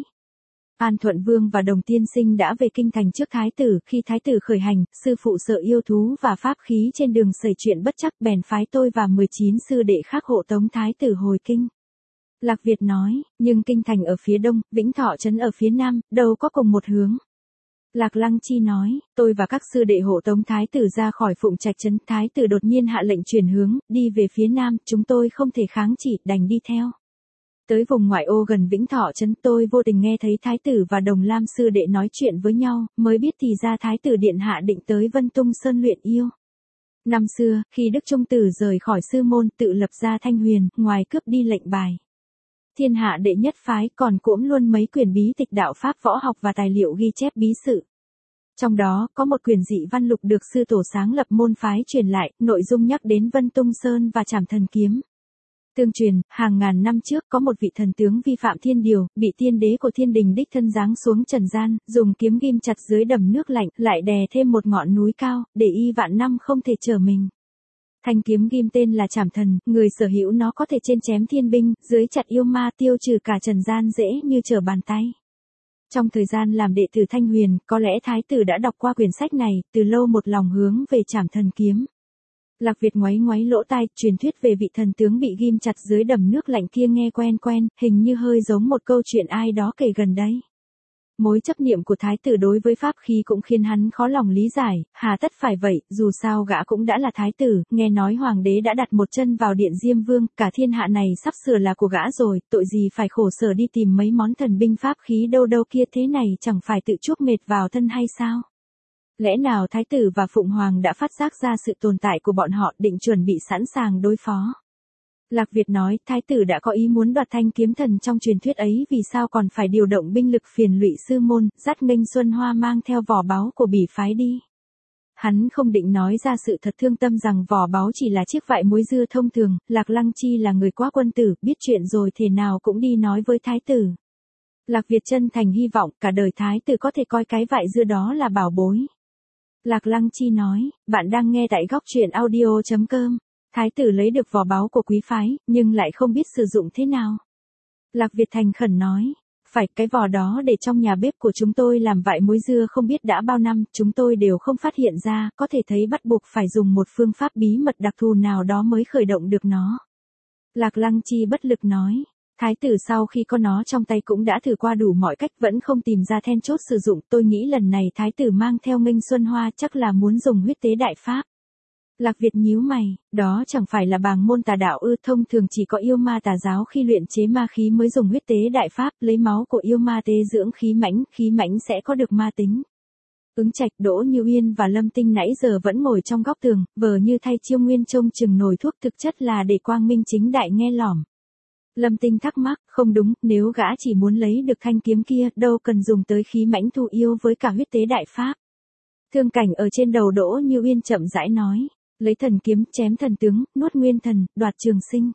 An Thuận Vương và Đồng Tiên Sinh đã về kinh thành trước thái tử, khi thái tử khởi hành, sư phụ sợ yêu thú và pháp khí trên đường xảy chuyện bất chắc, bèn phái tôi và mười chín sư đệ khác hộ tống thái tử hồi kinh. Lạc Việt nói, nhưng kinh thành ở phía đông, Vĩnh Thọ trấn ở phía nam, đâu có cùng một hướng. Lạc Lăng Chi nói, tôi và các sư đệ hộ tống thái tử ra khỏi Phụng Trạch trấn, thái tử đột nhiên hạ lệnh chuyển hướng, đi về phía nam, chúng tôi không thể kháng chỉ, đành đi theo. Tới vùng ngoại ô gần Vĩnh Thọ trấn, tôi vô tình nghe thấy thái tử và Đồng Lam sư đệ nói chuyện với nhau, mới biết thì ra thái tử điện hạ định tới Vân Tung Sơn luyện yêu. Năm xưa, khi Đức Trung Tử rời khỏi sư môn, tự lập ra Thanh Huyền, ngoài cướp đi lệnh bài thiên hạ đệ nhất phái, còn cuỗm luôn mấy quyển bí tịch đạo pháp võ học và tài liệu ghi chép bí sự. Trong đó, có một quyển dị văn lục được sư tổ sáng lập môn phái truyền lại, nội dung nhắc đến Vân Tung Sơn và Trảm Thần Kiếm. Tương truyền, hàng ngàn năm trước có một vị thần tướng vi phạm thiên điều, bị tiên đế của thiên đình đích thân giáng xuống trần gian, dùng kiếm ghim chặt dưới đầm nước lạnh, lại đè thêm một ngọn núi cao, để y vạn năm không thể trở mình. Thanh kiếm ghim tên là Trảm Thần, người sở hữu nó có thể trên chém thiên binh, dưới chặt yêu ma, tiêu trừ cả trần gian dễ như trở bàn tay. Trong thời gian làm đệ tử Thanh Huyền, có lẽ thái tử đã đọc qua quyển sách này, từ lâu một lòng hướng về Trảm Thần kiếm. Lạc Việt ngoáy ngoáy lỗ tai, truyền thuyết về vị thần tướng bị ghim chặt dưới đầm nước lạnh kia nghe quen quen, hình như hơi giống một câu chuyện ai đó kể gần đây. Mối chấp niệm của thái tử đối với pháp khí cũng khiến hắn khó lòng lý giải, hà tất phải vậy, dù sao gã cũng đã là thái tử, nghe nói hoàng đế đã đặt một chân vào điện Diêm Vương, cả thiên hạ này sắp sửa là của gã rồi, tội gì phải khổ sở đi tìm mấy món thần binh pháp khí đâu đâu kia, thế này chẳng phải tự chuốc mệt vào thân hay sao? Lẽ nào thái tử và Phụng Hoàng đã phát giác ra sự tồn tại của bọn họ, định chuẩn bị sẵn sàng đối phó? Lạc Việt nói, thái tử đã có ý muốn đoạt thanh kiếm thần trong truyền thuyết ấy, vì sao còn phải điều động binh lực phiền lụy sư môn, dắt nghênh Xuân Hoa mang theo vỏ báu của bỉ phái đi. Hắn không định nói ra sự thật thương tâm rằng vỏ báu chỉ là chiếc vại muối dưa thông thường, Lạc Lăng Chi là người quá quân tử, biết chuyện rồi thể nào cũng đi nói với thái tử. Lạc Việt chân thành hy vọng cả đời thái tử có thể coi cái vại dưa đó là bảo bối. Lạc Lăng Chi nói, bạn đang nghe tại góc truyện audio chấm com. Thái tử lấy được vỏ báu của quý phái, nhưng lại không biết sử dụng thế nào. Lạc Việt thành khẩn nói, phải, cái vỏ đó để trong nhà bếp của chúng tôi làm vại muối dưa không biết đã bao năm, chúng tôi đều không phát hiện ra, có thể thấy bắt buộc phải dùng một phương pháp bí mật đặc thù nào đó mới khởi động được nó. Lạc Lăng Chi bất lực nói, thái tử sau khi có nó trong tay cũng đã thử qua đủ mọi cách vẫn không tìm ra then chốt sử dụng, tôi nghĩ lần này thái tử mang theo nghênh Xuân Hoa chắc là muốn dùng huyết tế đại pháp. Lạc Việt nhíu mày, đó chẳng phải là bàng môn tà đạo ư? Thông thường chỉ có yêu ma tà giáo khi luyện chế ma khí mới dùng huyết tế đại pháp, lấy máu của yêu ma tế dưỡng khí mãnh, khí mãnh sẽ có được ma tính. Ứng Trạch, Đỗ Như Uyên và Lâm Tinh nãy giờ vẫn ngồi trong góc tường, vờ như thay Chiêu Nguyên trông chừng nồi thuốc, thực chất là để quang minh chính đại nghe lỏm. Lâm Tinh thắc mắc, không đúng, nếu gã chỉ muốn lấy được thanh kiếm kia, đâu cần dùng tới khí mãnh thu yêu với cả huyết tế đại pháp. Thương Cảnh ở trên đầu Đỗ Như Uyên chậm rãi nói, lấy thần kiếm chém thần tướng, nuốt nguyên thần, đoạt trường sinh.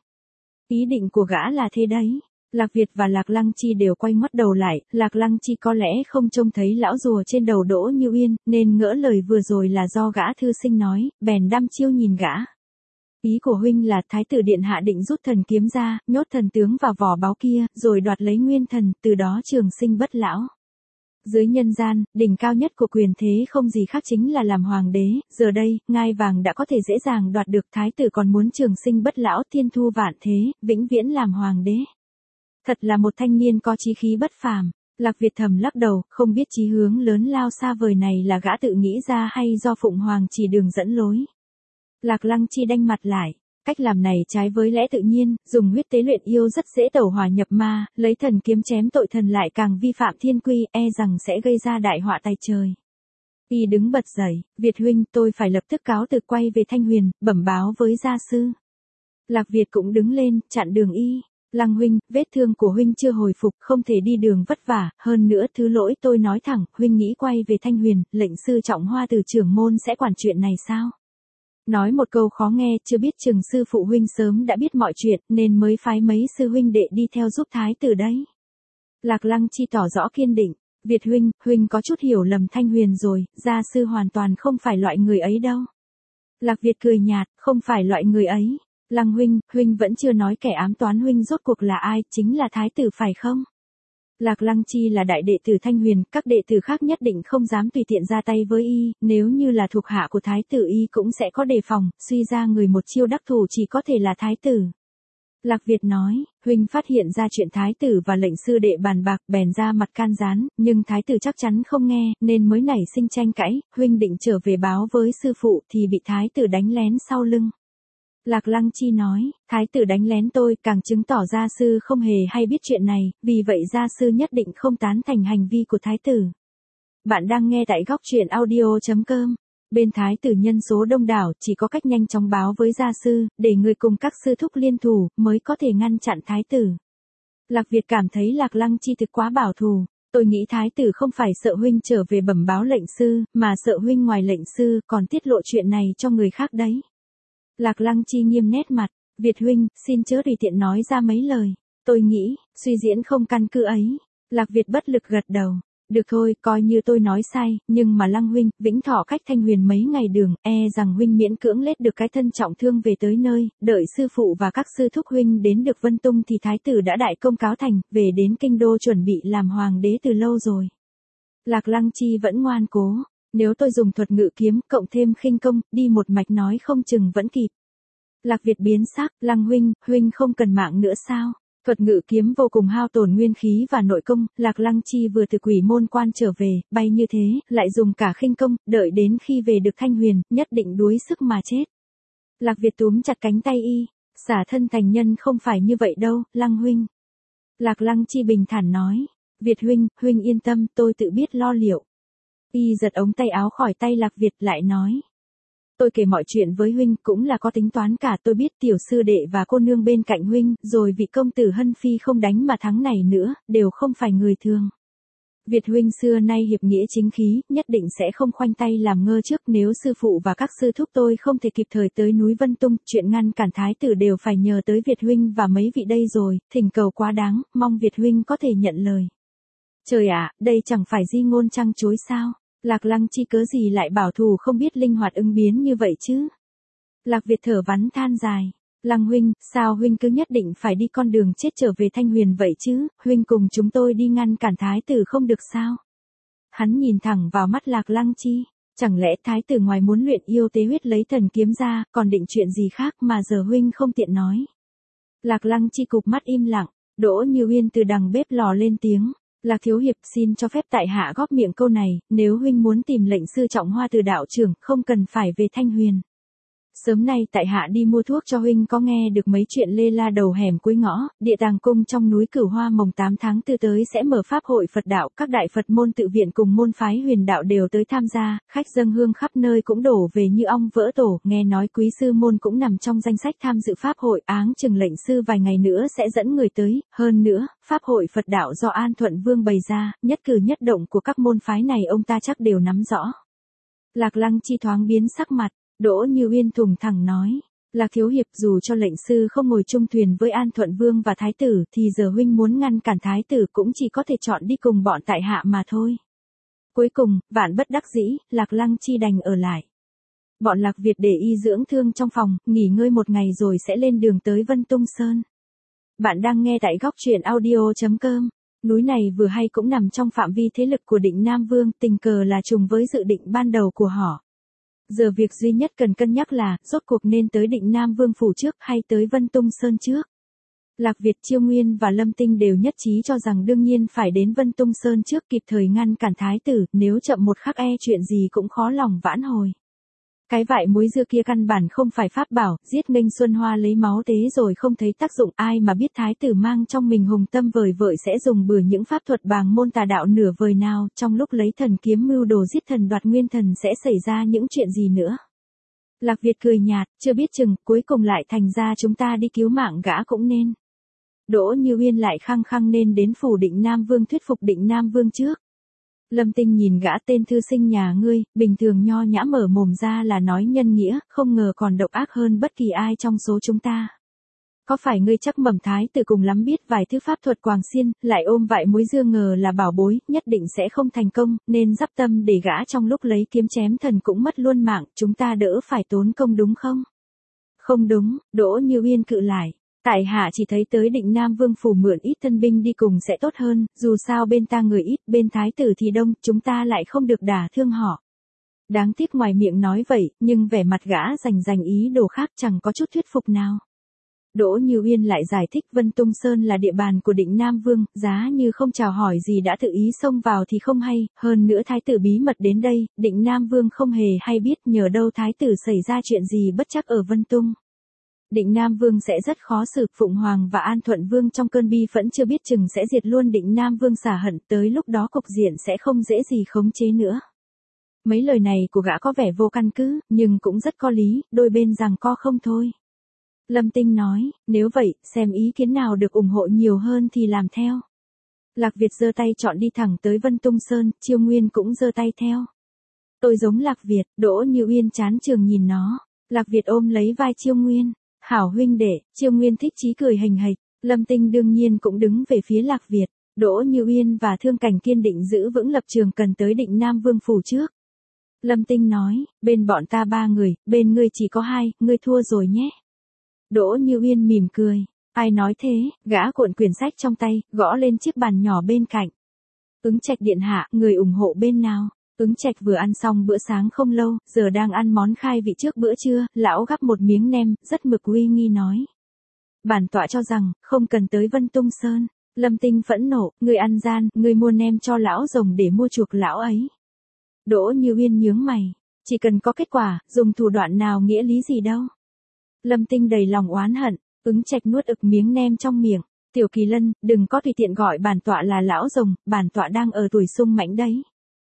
Ý định của gã là thế đấy. Lạc Việt và Lạc Lăng Chi đều quay ngoắt đầu lại, Lạc Lăng Chi có lẽ không trông thấy lão rùa trên đầu Đỗ Như Uyên, nên ngỡ lời vừa rồi là do gã thư sinh nói, bèn đăm chiêu nhìn gã. Ý của huynh là thái tử điện hạ định rút thần kiếm ra, nhốt thần tướng vào vỏ báu kia, rồi đoạt lấy nguyên thần, từ đó trường sinh bất lão. Dưới nhân gian, đỉnh cao nhất của quyền thế không gì khác chính là làm hoàng đế, giờ đây, ngai vàng đã có thể dễ dàng đoạt được, thái tử còn muốn trường sinh bất lão, thiên thu vạn thế, vĩnh viễn làm hoàng đế. Thật là một thanh niên có chí khí bất phàm. Lạc Việt thầm lắc đầu, không biết chí hướng lớn lao xa vời này là gã tự nghĩ ra hay do Phụng Hoàng chỉ đường dẫn lối. Lạc Lăng Chi đanh mặt lại. Cách làm này trái với lẽ tự nhiên, dùng huyết tế luyện yêu rất dễ tẩu hỏa nhập ma, lấy thần kiếm chém tội thần lại càng vi phạm thiên quy, e rằng sẽ gây ra đại họa tay trời. Y đứng bật dậy, Việt huynh, tôi phải lập tức cáo từ quay về Thanh Huyền, bẩm báo với gia sư. Lạc Việt cũng đứng lên, chặn đường Y. Lăng huynh, vết thương của huynh chưa hồi phục, không thể đi đường vất vả, hơn nữa thứ lỗi tôi nói thẳng, huynh nghĩ quay về Thanh Huyền, lệnh sư Trọng Hoa từ trưởng môn sẽ quản chuyện này sao? Nói một câu khó nghe, chưa biết chừng sư phụ huynh sớm đã biết mọi chuyện, nên mới phái mấy sư huynh đệ đi theo giúp thái tử đấy. Lạc Lăng Chi tỏ rõ kiên định, Việt huynh, huynh có chút hiểu lầm Thanh Huyền rồi, gia sư hoàn toàn không phải loại người ấy đâu. Lạc Việt cười nhạt, không phải loại người ấy. Lăng huynh, huynh vẫn chưa nói kẻ ám toán huynh rốt cuộc là ai, chính là thái tử phải không? Lạc Lăng Chi là đại đệ tử Thanh Huyền, các đệ tử khác nhất định không dám tùy tiện ra tay với y, nếu như là thuộc hạ của thái tử y cũng sẽ có đề phòng, suy ra người một chiêu đắc thủ chỉ có thể là thái tử. Lạc Việt nói, huynh phát hiện ra chuyện thái tử và lệnh sư đệ bàn bạc bèn ra mặt can gián, nhưng thái tử chắc chắn không nghe, nên mới nảy sinh tranh cãi, huynh định trở về báo với sư phụ thì bị thái tử đánh lén sau lưng. Lạc Lăng Chi nói, thái tử đánh lén tôi càng chứng tỏ gia sư không hề hay biết chuyện này, vì vậy gia sư nhất định không tán thành hành vi của thái tử. Bạn đang nghe tại góc truyện audio chấm com. Bên thái tử nhân số đông đảo, chỉ có cách nhanh chóng báo với gia sư, để người cùng các sư thúc liên thủ, mới có thể ngăn chặn thái tử. Lạc Việt cảm thấy Lạc Lăng Chi thực quá bảo thủ. Tôi nghĩ thái tử không phải sợ huynh trở về bẩm báo lệnh sư, mà sợ huynh ngoài lệnh sư, còn tiết lộ chuyện này cho người khác đấy. Lạc Lăng Chi nghiêm nét mặt, Việt huynh, xin chớ tùy tiện nói ra mấy lời. Tôi nghĩ, suy diễn không căn cứ ấy. Lạc Việt bất lực gật đầu. Được thôi, coi như tôi nói sai, nhưng mà Lăng huynh, Vĩnh Thọ cách Thanh Huyền mấy ngày đường, e rằng huynh miễn cưỡng lết được cái thân trọng thương về tới nơi, đợi sư phụ và các sư thúc huynh đến được Vân Tung thì thái tử đã đại công cáo thành, về đến kinh đô chuẩn bị làm hoàng đế từ lâu rồi. Lạc Lăng Chi vẫn ngoan cố. Nếu tôi dùng thuật ngự kiếm, cộng thêm khinh công, đi một mạch nói không chừng vẫn kịp. Lạc Việt biến sắc, Lăng huynh, huynh không cần mạng nữa sao? Thuật ngự kiếm vô cùng hao tổn nguyên khí và nội công, Lạc Lăng Chi vừa từ quỷ môn quan trở về, bay như thế, lại dùng cả khinh công, đợi đến khi về được Thanh Huyền, nhất định đuối sức mà chết. Lạc Việt túm chặt cánh tay y, xả thân thành nhân không phải như vậy đâu, Lăng huynh. Lạc Lăng Chi bình thản nói, Việt huynh, huynh yên tâm, tôi tự biết lo liệu. Y giật ống tay áo khỏi tay Lạc Việt lại nói. Tôi kể mọi chuyện với huynh cũng là có tính toán cả, tôi biết tiểu sư đệ và cô nương bên cạnh huynh, rồi vị công tử Hân Phi không đánh mà thắng này nữa, đều không phải người thường. Việt huynh xưa nay hiệp nghĩa chính khí, nhất định sẽ không khoanh tay làm ngơ trước, nếu sư phụ và các sư thúc tôi không thể kịp thời tới núi Vân Tung, chuyện ngăn cản thái tử đều phải nhờ tới Việt huynh và mấy vị đây rồi, thỉnh cầu quá đáng, mong Việt huynh có thể nhận lời. Trời ạ, đây chẳng phải di ngôn trăng chối sao? Lạc Lăng Chi cớ gì lại bảo thủ không biết linh hoạt ứng biến như vậy chứ? Lạc Việt thở vắn than dài. Lăng huynh, sao huynh cứ nhất định phải đi con đường chết trở về Thanh Huyền vậy chứ? Huynh cùng chúng tôi đi ngăn cản thái tử không được sao? Hắn nhìn thẳng vào mắt Lạc Lăng Chi. Chẳng lẽ thái tử ngoài muốn luyện yêu tế huyết lấy thần kiếm ra, còn định chuyện gì khác mà giờ huynh không tiện nói? Lạc Lăng Chi cụp mắt im lặng. Đỗ Như Uyên từ đằng bếp lò lên tiếng. Lạc thiếu hiệp xin cho phép tại hạ góp miệng câu này, nếu huynh muốn tìm lệnh sư trọng hoa từ đạo trưởng, không cần phải về Thanh Huyền. Sớm nay tại hạ đi mua thuốc cho huynh có nghe được mấy chuyện lê la đầu hẻm cuối ngõ, địa tàng cung trong núi Cửu Hoa mồng tám tháng tư tới sẽ mở pháp hội Phật đạo, các đại Phật môn tự viện cùng môn phái huyền đạo đều tới tham gia, khách dâng hương khắp nơi cũng đổ về như ong vỡ tổ, nghe nói quý sư môn cũng nằm trong danh sách tham dự pháp hội, áng chừng lệnh sư vài ngày nữa sẽ dẫn người tới, hơn nữa, pháp hội Phật đạo do An Thuận Vương bày ra, nhất cử nhất động của các môn phái này ông ta chắc đều nắm rõ. Lạc Lăng Chi thoáng biến sắc mặt. Đỗ Như Uyên thùng thẳng nói, Lạc thiếu hiệp dù cho lệnh sư không ngồi chung thuyền với An Thuận Vương và Thái tử thì giờ huynh muốn ngăn cản Thái tử cũng chỉ có thể chọn đi cùng bọn tại hạ mà thôi. Cuối cùng, vạn bất đắc dĩ, Lạc Lăng Chi đành ở lại. Bọn Lạc Việt để y dưỡng thương trong phòng, nghỉ ngơi một ngày rồi sẽ lên đường tới Vân Tung Sơn. Bạn đang nghe tại góc truyện audio chấm com. Núi này vừa hay cũng nằm trong phạm vi thế lực của Định Nam Vương, tình cờ là trùng với dự định ban đầu của họ. Giờ việc duy nhất cần cân nhắc là, rốt cuộc nên tới Định Nam Vương phủ trước hay tới Vân Tung Sơn trước. Lạc Việt, Chiêu Nguyên và Lâm Tinh đều nhất trí cho rằng đương nhiên phải đến Vân Tung Sơn trước kịp thời ngăn cản thái tử, nếu chậm một khắc e chuyện gì cũng khó lòng vãn hồi. Cái vại muối dưa kia căn bản không phải pháp bảo, giết nghênh Xuân Hoa lấy máu tế rồi không thấy tác dụng, ai mà biết thái tử mang trong mình hùng tâm vời vợi sẽ dùng bừa những pháp thuật bàng môn tà đạo nửa vời nào, trong lúc lấy thần kiếm mưu đồ giết thần đoạt nguyên thần sẽ xảy ra những chuyện gì nữa. Lạc Việt cười nhạt, chưa biết chừng, cuối cùng lại thành ra chúng ta đi cứu mạng gã cũng nên. Đỗ Như Uyên lại khăng khăng nên đến phủ Định Nam Vương thuyết phục Định Nam Vương trước. Lâm Tinh nhìn gã tên thư sinh nhà ngươi, bình thường nho nhã mở mồm ra là nói nhân nghĩa, không ngờ còn độc ác hơn bất kỳ ai trong số chúng ta. Có phải ngươi chắc mầm thái tử cùng lắm biết vài thứ pháp thuật quàng xiên, lại ôm vại muối dưa ngờ là bảo bối, nhất định sẽ không thành công, nên dắp tâm để gã trong lúc lấy kiếm chém thần cũng mất luôn mạng, chúng ta đỡ phải tốn công đúng không? Không đúng, Đỗ Như Uyên cự lại. Tại hạ chỉ thấy tới Định Nam Vương phủ mượn ít thân binh đi cùng sẽ tốt hơn, dù sao bên ta người ít, bên thái tử thì đông, chúng ta lại không được đả thương họ. Đáng tiếc ngoài miệng nói vậy, nhưng vẻ mặt gã rành rành ý đồ khác chẳng có chút thuyết phục nào. Đỗ Như Uyên lại giải thích Vân Tung Sơn là địa bàn của Định Nam Vương, giá như không chào hỏi gì đã tự ý xông vào thì không hay, hơn nữa thái tử bí mật đến đây, Định Nam Vương không hề hay biết nhờ đâu thái tử xảy ra chuyện gì bất chắc ở Vân Tung. Định Nam Vương sẽ rất khó xử, Phụng Hoàng và An Thuận Vương trong cơn bi phẫn chưa biết chừng sẽ diệt luôn Định Nam Vương xả hận, tới lúc đó cục diện sẽ không dễ gì khống chế nữa. Mấy lời này của gã có vẻ vô căn cứ, nhưng cũng rất có lý, đôi bên giằng co không thôi. Lâm Tinh nói, nếu vậy, xem ý kiến nào được ủng hộ nhiều hơn thì làm theo. Lạc Việt giơ tay chọn đi thẳng tới Vân Tung Sơn, Chiêu Nguyên cũng giơ tay theo. Tôi giống Lạc Việt, Đỗ Như Uyên chán trường nhìn nó. Lạc Việt ôm lấy vai Chiêu Nguyên. Hảo huynh đệ, Chiêu Nguyên thích chí cười hình hạch, Lâm Tinh đương nhiên cũng đứng về phía Lạc Việt, Đỗ Như Uyên và Thương Cảnh kiên định giữ vững lập trường cần tới Định Nam Vương phủ trước. Lâm Tinh nói, bên bọn ta ba người, bên ngươi chỉ có hai, ngươi thua rồi nhé. Đỗ Như Uyên mỉm cười, ai nói thế, gã cuộn quyển sách trong tay, gõ lên chiếc bàn nhỏ bên cạnh. Ứng Trạch điện hạ, người ủng hộ bên nào? Ứng Trạch vừa ăn xong bữa sáng không lâu, giờ đang ăn món khai vị trước bữa trưa, lão gắp một miếng nem, rất mực uy nghi nói. Bản tọa cho rằng, không cần tới Vân Tung Sơn. Lâm Tinh phẫn nộ, ngươi ăn gian, ngươi mua nem cho lão rồng để mua chuộc lão ấy. Đỗ Như Uyên nhướng mày, chỉ cần có kết quả, dùng thủ đoạn nào nghĩa lý gì đâu. Lâm Tinh đầy lòng oán hận, Ứng Trạch nuốt ực miếng nem trong miệng, Tiểu Kỳ Lân, đừng có tùy tiện gọi bản tọa là lão rồng, bản tọa đang ở tuổi sung mãnh đấy.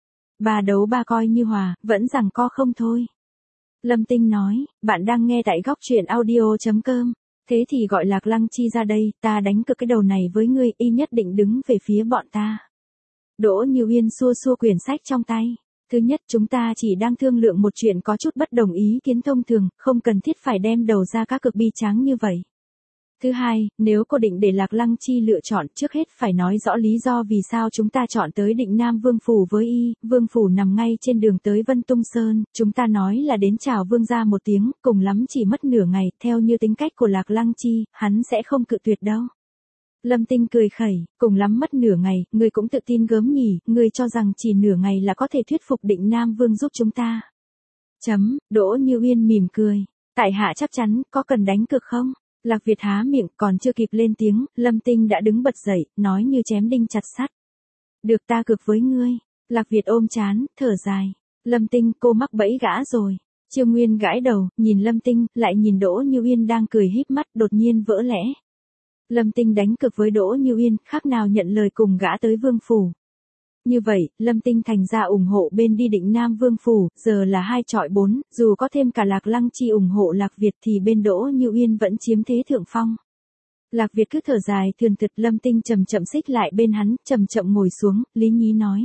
Ba đấu ba coi như hòa, vẫn giằng co không thôi. Lâm Tinh nói, bạn đang nghe tại góc truyện audio.com. Thế thì gọi Lạc Lăng Chi ra đây, ta đánh cược cái đầu này với ngươi, y nhất định đứng về phía bọn ta. Đỗ Như Uyên xua xua quyển sách trong tay. Thứ nhất, chúng ta chỉ đang thương lượng một chuyện có chút bất đồng ý kiến thông thường, không cần thiết phải đem đầu ra các cực bi tráng như vậy. Thứ hai, nếu cô định để Lạc Lăng Chi lựa chọn, trước hết phải nói rõ lý do vì sao chúng ta chọn tới Định Nam Vương Phủ với y. Vương Phủ nằm ngay trên đường tới Vân Tung Sơn, chúng ta nói là đến chào Vương gia một tiếng, cùng lắm chỉ mất nửa ngày, theo như tính cách của Lạc Lăng Chi, hắn sẽ không cự tuyệt đâu. Lâm Tinh cười khẩy, cùng lắm mất nửa ngày, ngươi cũng tự tin gớm nhỉ, ngươi cho rằng chỉ nửa ngày là có thể thuyết phục Định Nam Vương giúp chúng ta. Chấm, Đỗ Như Uyên mỉm cười, tại hạ chắc chắn, có cần đánh cược không? Lạc Việt há miệng, còn chưa kịp lên tiếng, Lâm Tinh đã đứng bật dậy, nói như chém đinh chặt sắt. Được, ta cược với ngươi. Lạc Việt ôm chán, thở dài. Lâm Tinh, cô mắc bẫy gã rồi. Chiêu Nguyên gãi đầu, nhìn Lâm Tinh, lại nhìn Đỗ Như Uyên đang cười híp mắt, đột nhiên vỡ lẽ. Lâm Tinh đánh cược với Đỗ Như Uyên, khác nào nhận lời cùng gã tới Vương Phủ. Như vậy, Lâm Tinh thành ra ủng hộ bên đi Định Nam Vương Phủ, giờ là hai chọi bốn, dù có thêm cả Lạc Lăng Chi ủng hộ Lạc Việt thì bên Đỗ Như Uyên vẫn chiếm thế thượng phong. Lạc Việt cứ thở dài thườn thượt, Lâm Tinh chậm chậm xích lại bên hắn, chậm chậm ngồi xuống, lý nhí nói.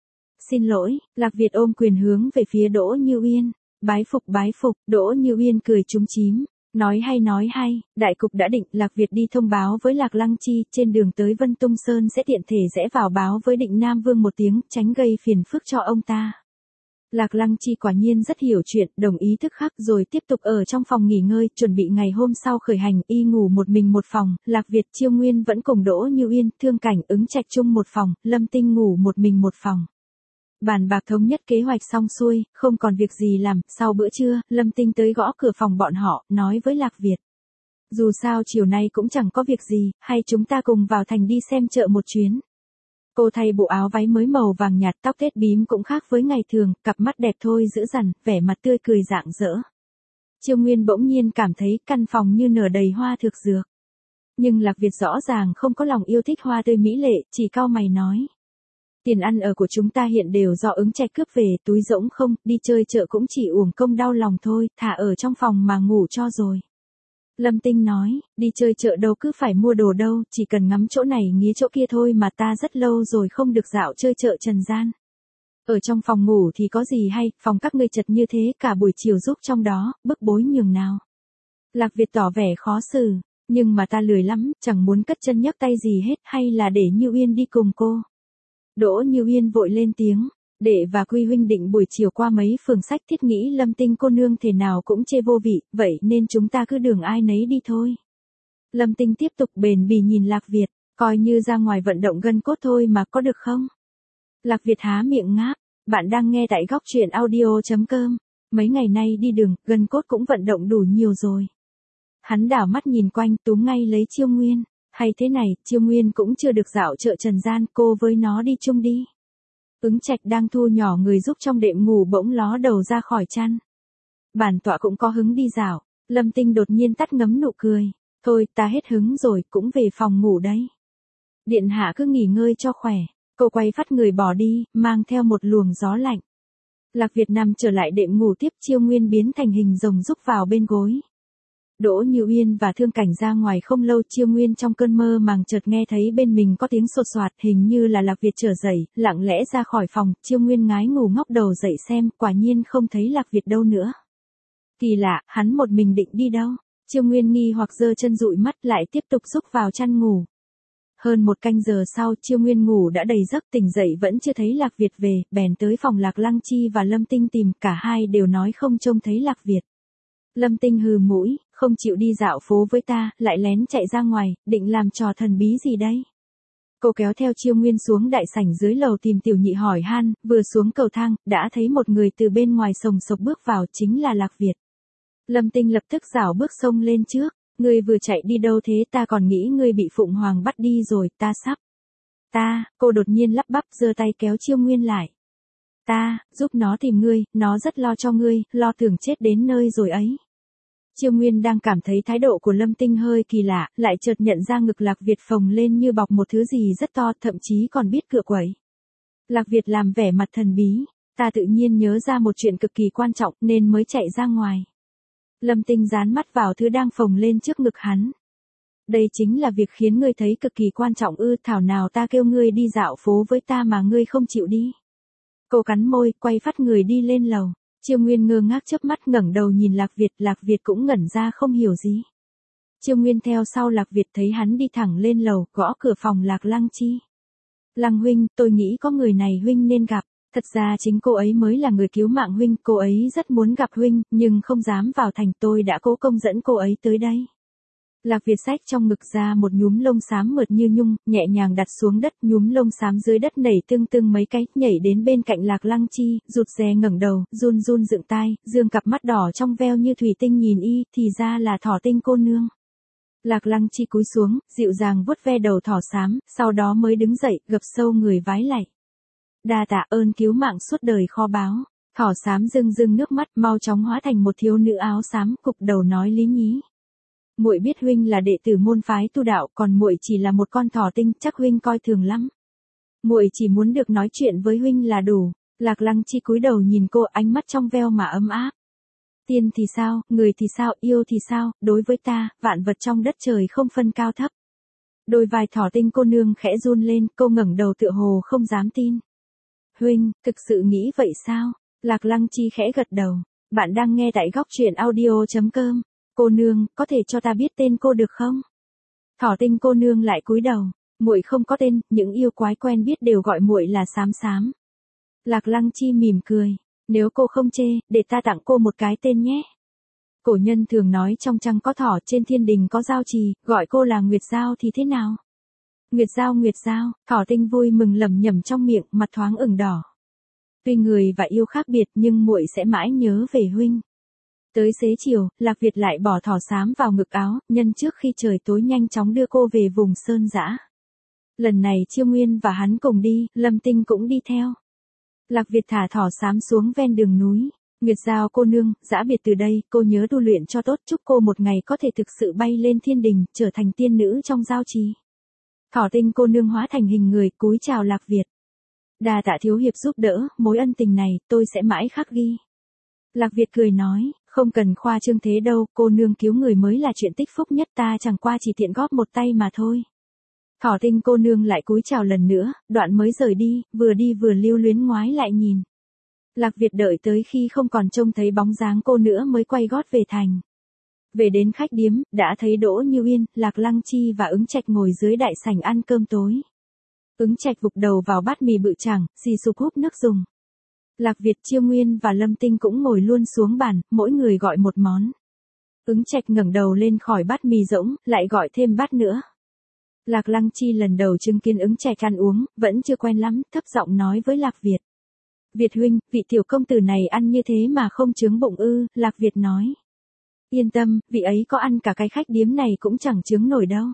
Xin lỗi, Lạc Việt ôm quyền hướng về phía Đỗ Như Uyên, bái phục bái phục, Đỗ Như Uyên cười chúm chím. Nói hay nói hay, đại cục đã định, Lạc Việt đi thông báo với Lạc Lăng Chi, trên đường tới Vân Tung Sơn sẽ tiện thể rẽ vào báo với Định Nam Vương một tiếng, tránh gây phiền phức cho ông ta. Lạc Lăng Chi quả nhiên rất hiểu chuyện, đồng ý tức khắc rồi tiếp tục ở trong phòng nghỉ ngơi, chuẩn bị ngày hôm sau khởi hành, y ngủ một mình một phòng, Lạc Việt Chiêu Nguyên vẫn cùng Đỗ Như Uyên, Thương Cảnh Ứng Trạch chung một phòng, Lâm Tinh ngủ một mình một phòng. Bàn bạc thống nhất kế hoạch xong xuôi, không còn việc gì làm, sau bữa trưa, Lâm Tinh tới gõ cửa phòng bọn họ, nói với Lạc Việt. Dù sao chiều nay cũng chẳng có việc gì, hay chúng ta cùng vào thành đi xem chợ một chuyến. Cô thay bộ áo váy mới màu vàng nhạt, tóc tết bím cũng khác với ngày thường, cặp mắt đẹp thôi dữ dằn, vẻ mặt tươi cười rạng rỡ. Chiêu Nguyên bỗng nhiên cảm thấy căn phòng như nở đầy hoa thực dược. Nhưng Lạc Việt rõ ràng không có lòng yêu thích hoa tươi mỹ lệ, chỉ cau mày nói. Tiền ăn ở của chúng ta hiện đều do Ứng Trạch cướp về, túi rỗng không, đi chơi chợ cũng chỉ uổng công đau lòng thôi, thả ở trong phòng mà ngủ cho rồi. Lâm Tinh nói, đi chơi chợ đâu cứ phải mua đồ đâu, chỉ cần ngắm chỗ này nghía chỗ kia thôi mà ta rất lâu rồi không được dạo chơi chợ trần gian. Ở trong phòng ngủ thì có gì hay, phòng các ngươi chật như thế, cả buổi chiều giúp trong đó, bức bối nhường nào. Lạc Việt tỏ vẻ khó xử, nhưng mà ta lười lắm, chẳng muốn cất chân nhấc tay gì hết, hay là để Như Uyên đi cùng cô. Đỗ Như Uyên vội lên tiếng, đệ và Quy huynh định buổi chiều qua mấy phường sách, thiết nghĩ Lâm Tinh cô nương thể nào cũng chê vô vị, vậy nên chúng ta cứ đường ai nấy đi thôi. Lâm Tinh tiếp tục bền bỉ nhìn Lạc Việt, coi như ra ngoài vận động gân cốt thôi mà có được không? Lạc Việt há miệng ngáp, bạn đang nghe tại góc truyện audio.com, mấy ngày nay đi đường, gân cốt cũng vận động đủ nhiều rồi. Hắn đảo mắt nhìn quanh, túm ngay lấy Chiêu Nguyên. Hay thế này, Chiêu Nguyên cũng chưa được dạo chợ trần gian, cô với nó đi chung đi. Ứng Trạch đang thu nhỏ người giúp trong đệm ngủ bỗng ló đầu ra khỏi chăn. Bản tọa cũng có hứng đi dạo, Lâm Tinh đột nhiên tắt ngấm nụ cười. Thôi, ta hết hứng rồi, cũng về phòng ngủ đấy. Điện hạ cứ nghỉ ngơi cho khỏe. Cô quay phát người bỏ đi, mang theo một luồng gió lạnh. Lạc Việt Nam trở lại đệm ngủ tiếp, Chiêu Nguyên biến thành hình rồng rúc vào bên gối. Đỗ Như Uyên và Thương Cảnh ra ngoài không lâu, Chiêu Nguyên trong cơn mơ màng chợt nghe thấy bên mình có tiếng sột soạt, hình như là Lạc Việt trở dậy, lặng lẽ ra khỏi phòng, Chiêu Nguyên ngái ngủ ngóc đầu dậy xem, quả nhiên không thấy Lạc Việt đâu nữa. Kỳ lạ, hắn một mình định đi đâu? Chiêu Nguyên nghi hoặc giơ chân dụi mắt lại tiếp tục rúc vào chăn ngủ. Hơn một canh giờ sau, Chiêu Nguyên ngủ đã đầy giấc, tỉnh dậy vẫn chưa thấy Lạc Việt về, bèn tới phòng Lạc Lăng Chi và Lâm Tinh tìm, cả hai đều nói không trông thấy Lạc Việt. Lâm Tinh hừ mũi, không chịu đi dạo phố với ta, lại lén chạy ra ngoài, định làm trò thần bí gì đấy. Cô kéo theo Chiêu Nguyên xuống đại sảnh dưới lầu tìm Tiểu Nhị hỏi han, vừa xuống cầu thang, đã thấy một người từ bên ngoài sồng sộc bước vào, chính là Lạc Việt. Lâm Tinh lập tức rảo bước xông lên trước, Ngươi vừa chạy đi đâu thế, ta còn nghĩ ngươi bị Phụng Hoàng bắt đi rồi, ta sắp. Ta, cô đột nhiên lắp bắp giơ tay kéo Chiêu Nguyên lại. Ta, giúp nó tìm ngươi, nó rất lo cho ngươi, lo tưởng chết đến nơi rồi ấy. Chiêu Nguyên đang cảm thấy thái độ của Lâm Tinh hơi kỳ lạ, lại chợt nhận ra ngực Lạc Việt phồng lên như bọc một thứ gì rất to, thậm chí còn biết cựa quẩy. Lạc Việt làm vẻ mặt thần bí, ta tự nhiên nhớ ra một chuyện cực kỳ quan trọng nên mới chạy ra ngoài. Lâm Tinh dán mắt vào thứ đang phồng lên trước ngực hắn. Đây chính là việc khiến ngươi thấy cực kỳ quan trọng ư, thảo nào ta kêu ngươi đi dạo phố với ta mà ngươi không chịu đi. Cô cắn môi, quay phát người đi lên lầu. Chiêu Nguyên ngơ ngác chớp mắt ngẩng đầu nhìn Lạc Việt, Lạc Việt cũng ngẩn ra không hiểu gì. Chiêu Nguyên theo sau Lạc Việt thấy hắn đi thẳng lên lầu, gõ cửa phòng Lạc Lăng Chi. Lăng huynh, tôi nghĩ có người này huynh nên gặp. Thật ra chính cô ấy mới là người cứu mạng huynh, cô ấy rất muốn gặp huynh, nhưng không dám vào thành, tôi đã cố công dẫn cô ấy tới đây. Lạc Việt xách trong ngực ra một nhúm lông xám mượt như nhung, nhẹ nhàng đặt xuống đất, nhúm lông xám dưới đất nảy tưng tưng mấy cái, nhảy đến bên cạnh Lạc Lăng Chi, rụt rè ngẩng đầu, run run dựng tai, dương cặp mắt đỏ trong veo như thủy tinh nhìn y, thì ra là Thỏ Tinh cô nương. Lạc Lăng Chi cúi xuống, dịu dàng vuốt ve đầu thỏ xám, sau đó mới đứng dậy, gập sâu người vái lạy. Đa tạ ơn cứu mạng suốt đời kho báu. Thỏ xám rưng rưng nước mắt, mau chóng hóa thành một thiếu nữ áo xám, cục đầu nói lý nhí. Muội biết huynh là đệ tử môn phái tu đạo, còn muội chỉ là một con thỏ tinh, chắc huynh coi thường lắm. Muội chỉ muốn được nói chuyện với huynh là đủ. Lạc Lăng Chi cúi đầu nhìn cô, ánh mắt trong veo mà ấm áp. Tiên thì sao, người thì sao, yêu thì sao, đối với ta, vạn vật trong đất trời không phân cao thấp. Đôi vai Thỏ Tinh cô nương khẽ run lên, cô ngẩng đầu tựa hồ không dám tin. Huynh, thực sự nghĩ vậy sao? Lạc Lăng Chi khẽ gật đầu. Bạn đang nghe tại góc truyện audio chấm com. Cô nương, có thể cho ta biết tên cô được không? Thỏ Tinh cô nương lại cúi đầu. Muội không có tên, những yêu quái quen biết đều gọi muội là Xám Xám. Lạc Lăng Chi mỉm cười. Nếu cô không chê, để ta tặng cô một cái tên nhé. Cổ nhân thường nói trong trăng có thỏ, trên thiên đình có giao trì, gọi cô là Nguyệt Giao thì thế nào? Nguyệt Giao Nguyệt Giao, Thỏ Tinh vui mừng lẩm nhẩm trong miệng, mặt thoáng ửng đỏ. Tuy người và yêu khác biệt nhưng muội sẽ mãi nhớ về huynh. Tới xế chiều, Lạc Việt lại bỏ thỏ xám vào ngực áo, nhân trước khi trời tối nhanh chóng đưa cô về vùng sơn dã. Lần này Chiêu Nguyên và hắn cùng đi, Lâm Tinh cũng đi theo. Lạc Việt thả thỏ xám xuống ven đường núi. Nguyệt Giao cô nương, dã biệt từ đây, cô nhớ tu luyện cho tốt, chúc cô một ngày có thể thực sự bay lên thiên đình, trở thành tiên nữ trong giao trì. Thỏ Tinh cô nương hóa thành hình người, cúi chào Lạc Việt. Đa tạ thiếu hiệp giúp đỡ, mối ân tình này, tôi sẽ mãi khắc ghi. Lạc Việt cười nói, không cần khoa trương thế đâu, cô nương cứu người mới là chuyện tích phúc nhất, ta chẳng qua chỉ tiện góp một tay mà thôi. Thỏ Tinh cô nương lại cúi chào lần nữa, đoạn mới rời đi, vừa đi vừa lưu luyến ngoái lại nhìn. Lạc Việt đợi tới khi không còn trông thấy bóng dáng cô nữa mới quay gót về thành. Về đến khách điếm, đã thấy Đỗ Như Yên, Lạc Lăng Chi và Ứng Trạch ngồi dưới đại sảnh ăn cơm tối. Ứng Trạch vục đầu vào bát mì bự chảng, xì sụp húp nước dùng. Lạc Việt, Chiêu Nguyên và Lâm Tinh cũng ngồi luôn xuống bàn, mỗi người gọi một món. Ứng Trạch ngẩng đầu lên khỏi bát mì rỗng, lại gọi thêm bát nữa. Lạc Lăng Chi lần đầu chứng kiến Ứng Trạch ăn uống, vẫn chưa quen lắm, thấp giọng nói với Lạc Việt. Việt huynh, vị tiểu công tử này ăn như thế mà không chướng bụng ư, Lạc Việt nói. Yên tâm, vị ấy có ăn cả cái khách điếm này cũng chẳng chướng nổi đâu.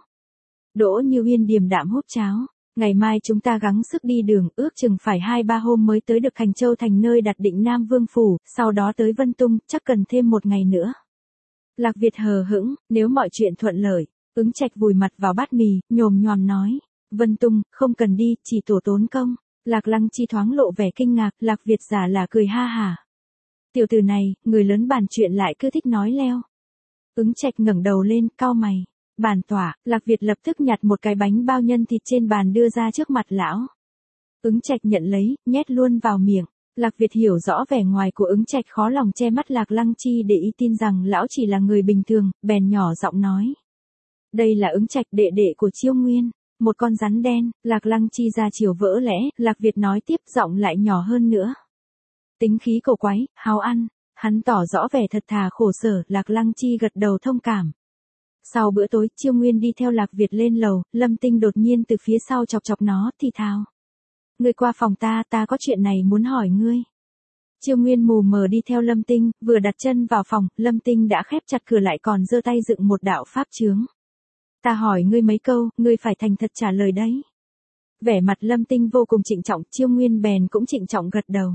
Đỗ Như Yên điềm đạm hút cháo. Ngày mai chúng ta gắng sức đi đường, ước chừng phải hai ba hôm mới tới được Thành Châu thành nơi đặt định Nam Vương Phủ, sau đó tới Vân Tung, chắc cần thêm một ngày nữa. Lạc Việt hờ hững, nếu mọi chuyện thuận lợi. Ứng Trạch vùi mặt vào bát mì, nhồm nhòm nói. Vân Tung, không cần đi, chỉ tổ tốn công. Lạc Lăng Chi thoáng lộ vẻ kinh ngạc, Lạc Việt giả là cười ha hả. Tiểu tử này, người lớn bàn chuyện lại cứ thích nói leo. Ứng Trạch ngẩng đầu lên, cau mày. Bàn tỏa, Lạc Việt lập tức nhặt một cái bánh bao nhân thịt trên bàn đưa ra trước mặt lão. Ứng Trạch nhận lấy, nhét luôn vào miệng. Lạc Việt hiểu rõ vẻ ngoài của Ứng Trạch, khó lòng che mắt Lạc Lăng Chi để ý tin rằng lão chỉ là người bình thường, bèn nhỏ giọng nói. Đây là Ứng Trạch, đệ đệ của Chiêu Nguyên. Một con rắn đen. Lạc Lăng Chi ra chiều vỡ lẽ, Lạc Việt nói tiếp, giọng lại nhỏ hơn nữa. Tính khí cổ quái, háo ăn. Hắn tỏ rõ vẻ thật thà khổ sở, Lạc Lăng Chi gật đầu thông cảm. Sau bữa tối, Chiêu Nguyên đi theo Lạc Việt lên lầu, Lâm Tinh đột nhiên từ phía sau chọc chọc nó, thì thào. Ngươi qua phòng ta, ta có chuyện này muốn hỏi ngươi. Chiêu Nguyên mù mờ đi theo Lâm Tinh, vừa đặt chân vào phòng, Lâm Tinh đã khép chặt cửa lại còn giơ tay dựng một đạo pháp chướng. Ta hỏi ngươi mấy câu, ngươi phải thành thật trả lời đấy. Vẻ mặt Lâm Tinh vô cùng trịnh trọng, Chiêu Nguyên bèn cũng trịnh trọng gật đầu.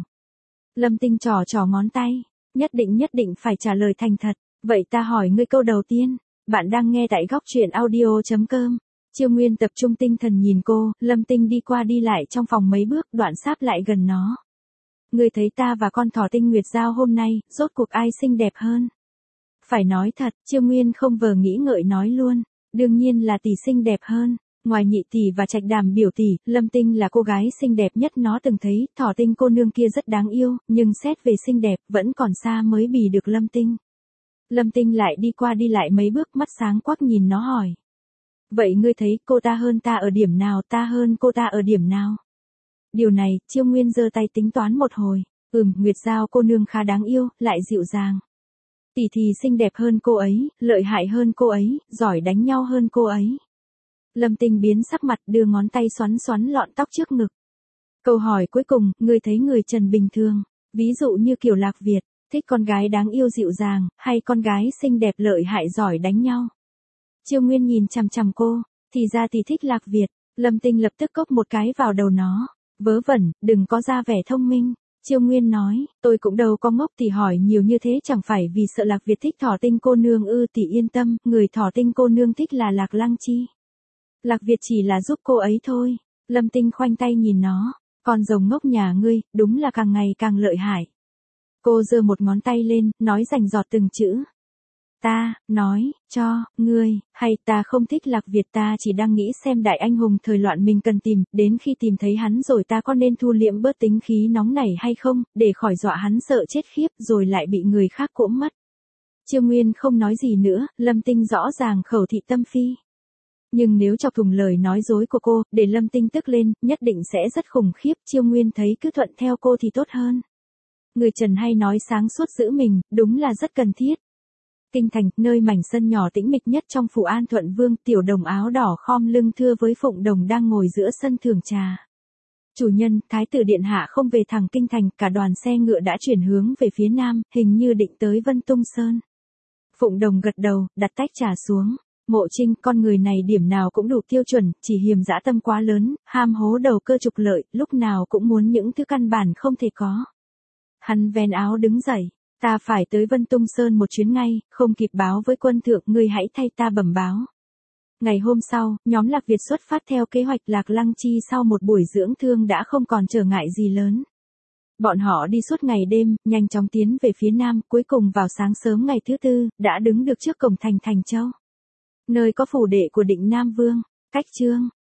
Lâm Tinh trò trò ngón tay, nhất định nhất định phải trả lời thành thật. Vậy ta hỏi ngươi câu đầu tiên, bạn đang nghe tại góc truyện audio.com. Chiêu Nguyên tập trung tinh thần nhìn cô, Lâm Tinh đi qua đi lại trong phòng mấy bước, đoạn sáp lại gần nó. Ngươi thấy ta và con thỏ Tinh Nguyệt Giao hôm nay, rốt cuộc ai xinh đẹp hơn? Phải nói thật, Chiêu Nguyên không vờ nghĩ ngợi nói luôn, đương nhiên là tỷ xinh đẹp hơn. Ngoài Nhị tỷ và Trạch Đàm biểu tỷ, Lâm Tinh là cô gái xinh đẹp nhất nó từng thấy, thỏ Tinh cô nương kia rất đáng yêu, nhưng xét về xinh đẹp, vẫn còn xa mới bì được Lâm Tinh. Lâm Tinh lại đi qua đi lại mấy bước, mắt sáng quắc nhìn nó hỏi. Vậy ngươi thấy cô ta hơn ta ở điểm nào, ta hơn cô ta ở điểm nào? Điều này, Chiêu Nguyên giơ tay tính toán một hồi, ừm, Nguyệt Giao cô nương khá đáng yêu, lại dịu dàng. Tỷ thì xinh đẹp hơn cô ấy, lợi hại hơn cô ấy, giỏi đánh nhau hơn cô ấy. Lâm Tinh biến sắc mặt, đưa ngón tay xoắn xoắn lọn tóc trước ngực. Câu hỏi cuối cùng, ngươi thấy người Trần bình thường, ví dụ như Kiều Lạc Việt, thích con gái đáng yêu dịu dàng, hay con gái xinh đẹp lợi hại giỏi đánh nhau? Chiêu Nguyên nhìn chằm chằm cô, thì ra thì thích Lạc Việt. Lâm Tinh lập tức cốc một cái vào đầu nó. Vớ vẩn, đừng có ra vẻ thông minh. Chiêu Nguyên nói, tôi cũng đâu có ngốc, thì hỏi nhiều như thế chẳng phải vì sợ Lạc Việt thích thỏ Tinh cô nương ư? Tỷ yên tâm, người thỏ Tinh cô nương thích là Lạc Lăng Chi. Lạc Việt chỉ là giúp cô ấy thôi. Lâm Tinh khoanh tay nhìn nó, con rồng ngốc nhà ngươi, đúng là càng ngày càng lợi hại. Cô giơ một ngón tay lên, nói rành giọt từng chữ. Ta, nói, cho, ngươi, hay ta không thích Lạc Việt, ta chỉ đang nghĩ xem đại anh hùng thời loạn mình cần tìm, đến khi tìm thấy hắn rồi ta có nên thu liễm bớt tính khí nóng nảy hay không, để khỏi dọa hắn sợ chết khiếp rồi lại bị người khác cỗm mất. Chiêu Nguyên không nói gì nữa, Lâm Tinh rõ ràng khẩu thị tâm phi. Nhưng nếu chọc thủng lời nói dối của cô, để Lâm Tinh tức lên, nhất định sẽ rất khủng khiếp. Chiêu Nguyên thấy cứ thuận theo cô thì tốt hơn. Người Trần hay nói sáng suốt giữ mình, đúng là rất cần thiết. Kinh thành, nơi mảnh sân nhỏ tĩnh mịch nhất trong phủ An Thuận Vương, Tiểu Đồng áo đỏ khom lưng thưa với Phụng Đồng đang ngồi giữa sân thưởng trà. Chủ nhân, Thái tử điện hạ không về thẳng kinh thành, cả đoàn xe ngựa đã chuyển hướng về phía nam, hình như định tới Vân Tung Sơn. Phụng Đồng gật đầu, đặt tách trà xuống. Mộ Trinh, con người này điểm nào cũng đủ tiêu chuẩn, chỉ hiềm dã tâm quá lớn, ham hố đầu cơ trục lợi, lúc nào cũng muốn những thứ căn bản không thể có. Hắn vén áo đứng dậy. Ta phải tới Vân Tung Sơn một chuyến ngay, không kịp báo với quân thượng, ngươi hãy thay ta bẩm báo. Ngày hôm sau, nhóm Lạc Việt xuất phát theo kế hoạch. Lạc Lăng Chi sau một buổi dưỡng thương đã không còn trở ngại gì lớn. Bọn họ đi suốt ngày đêm, nhanh chóng tiến về phía nam, cuối cùng vào sáng sớm ngày thứ tư, đã đứng được trước cổng thành Thành Châu. Nơi có phủ đệ của Định Nam Vương. Cách chương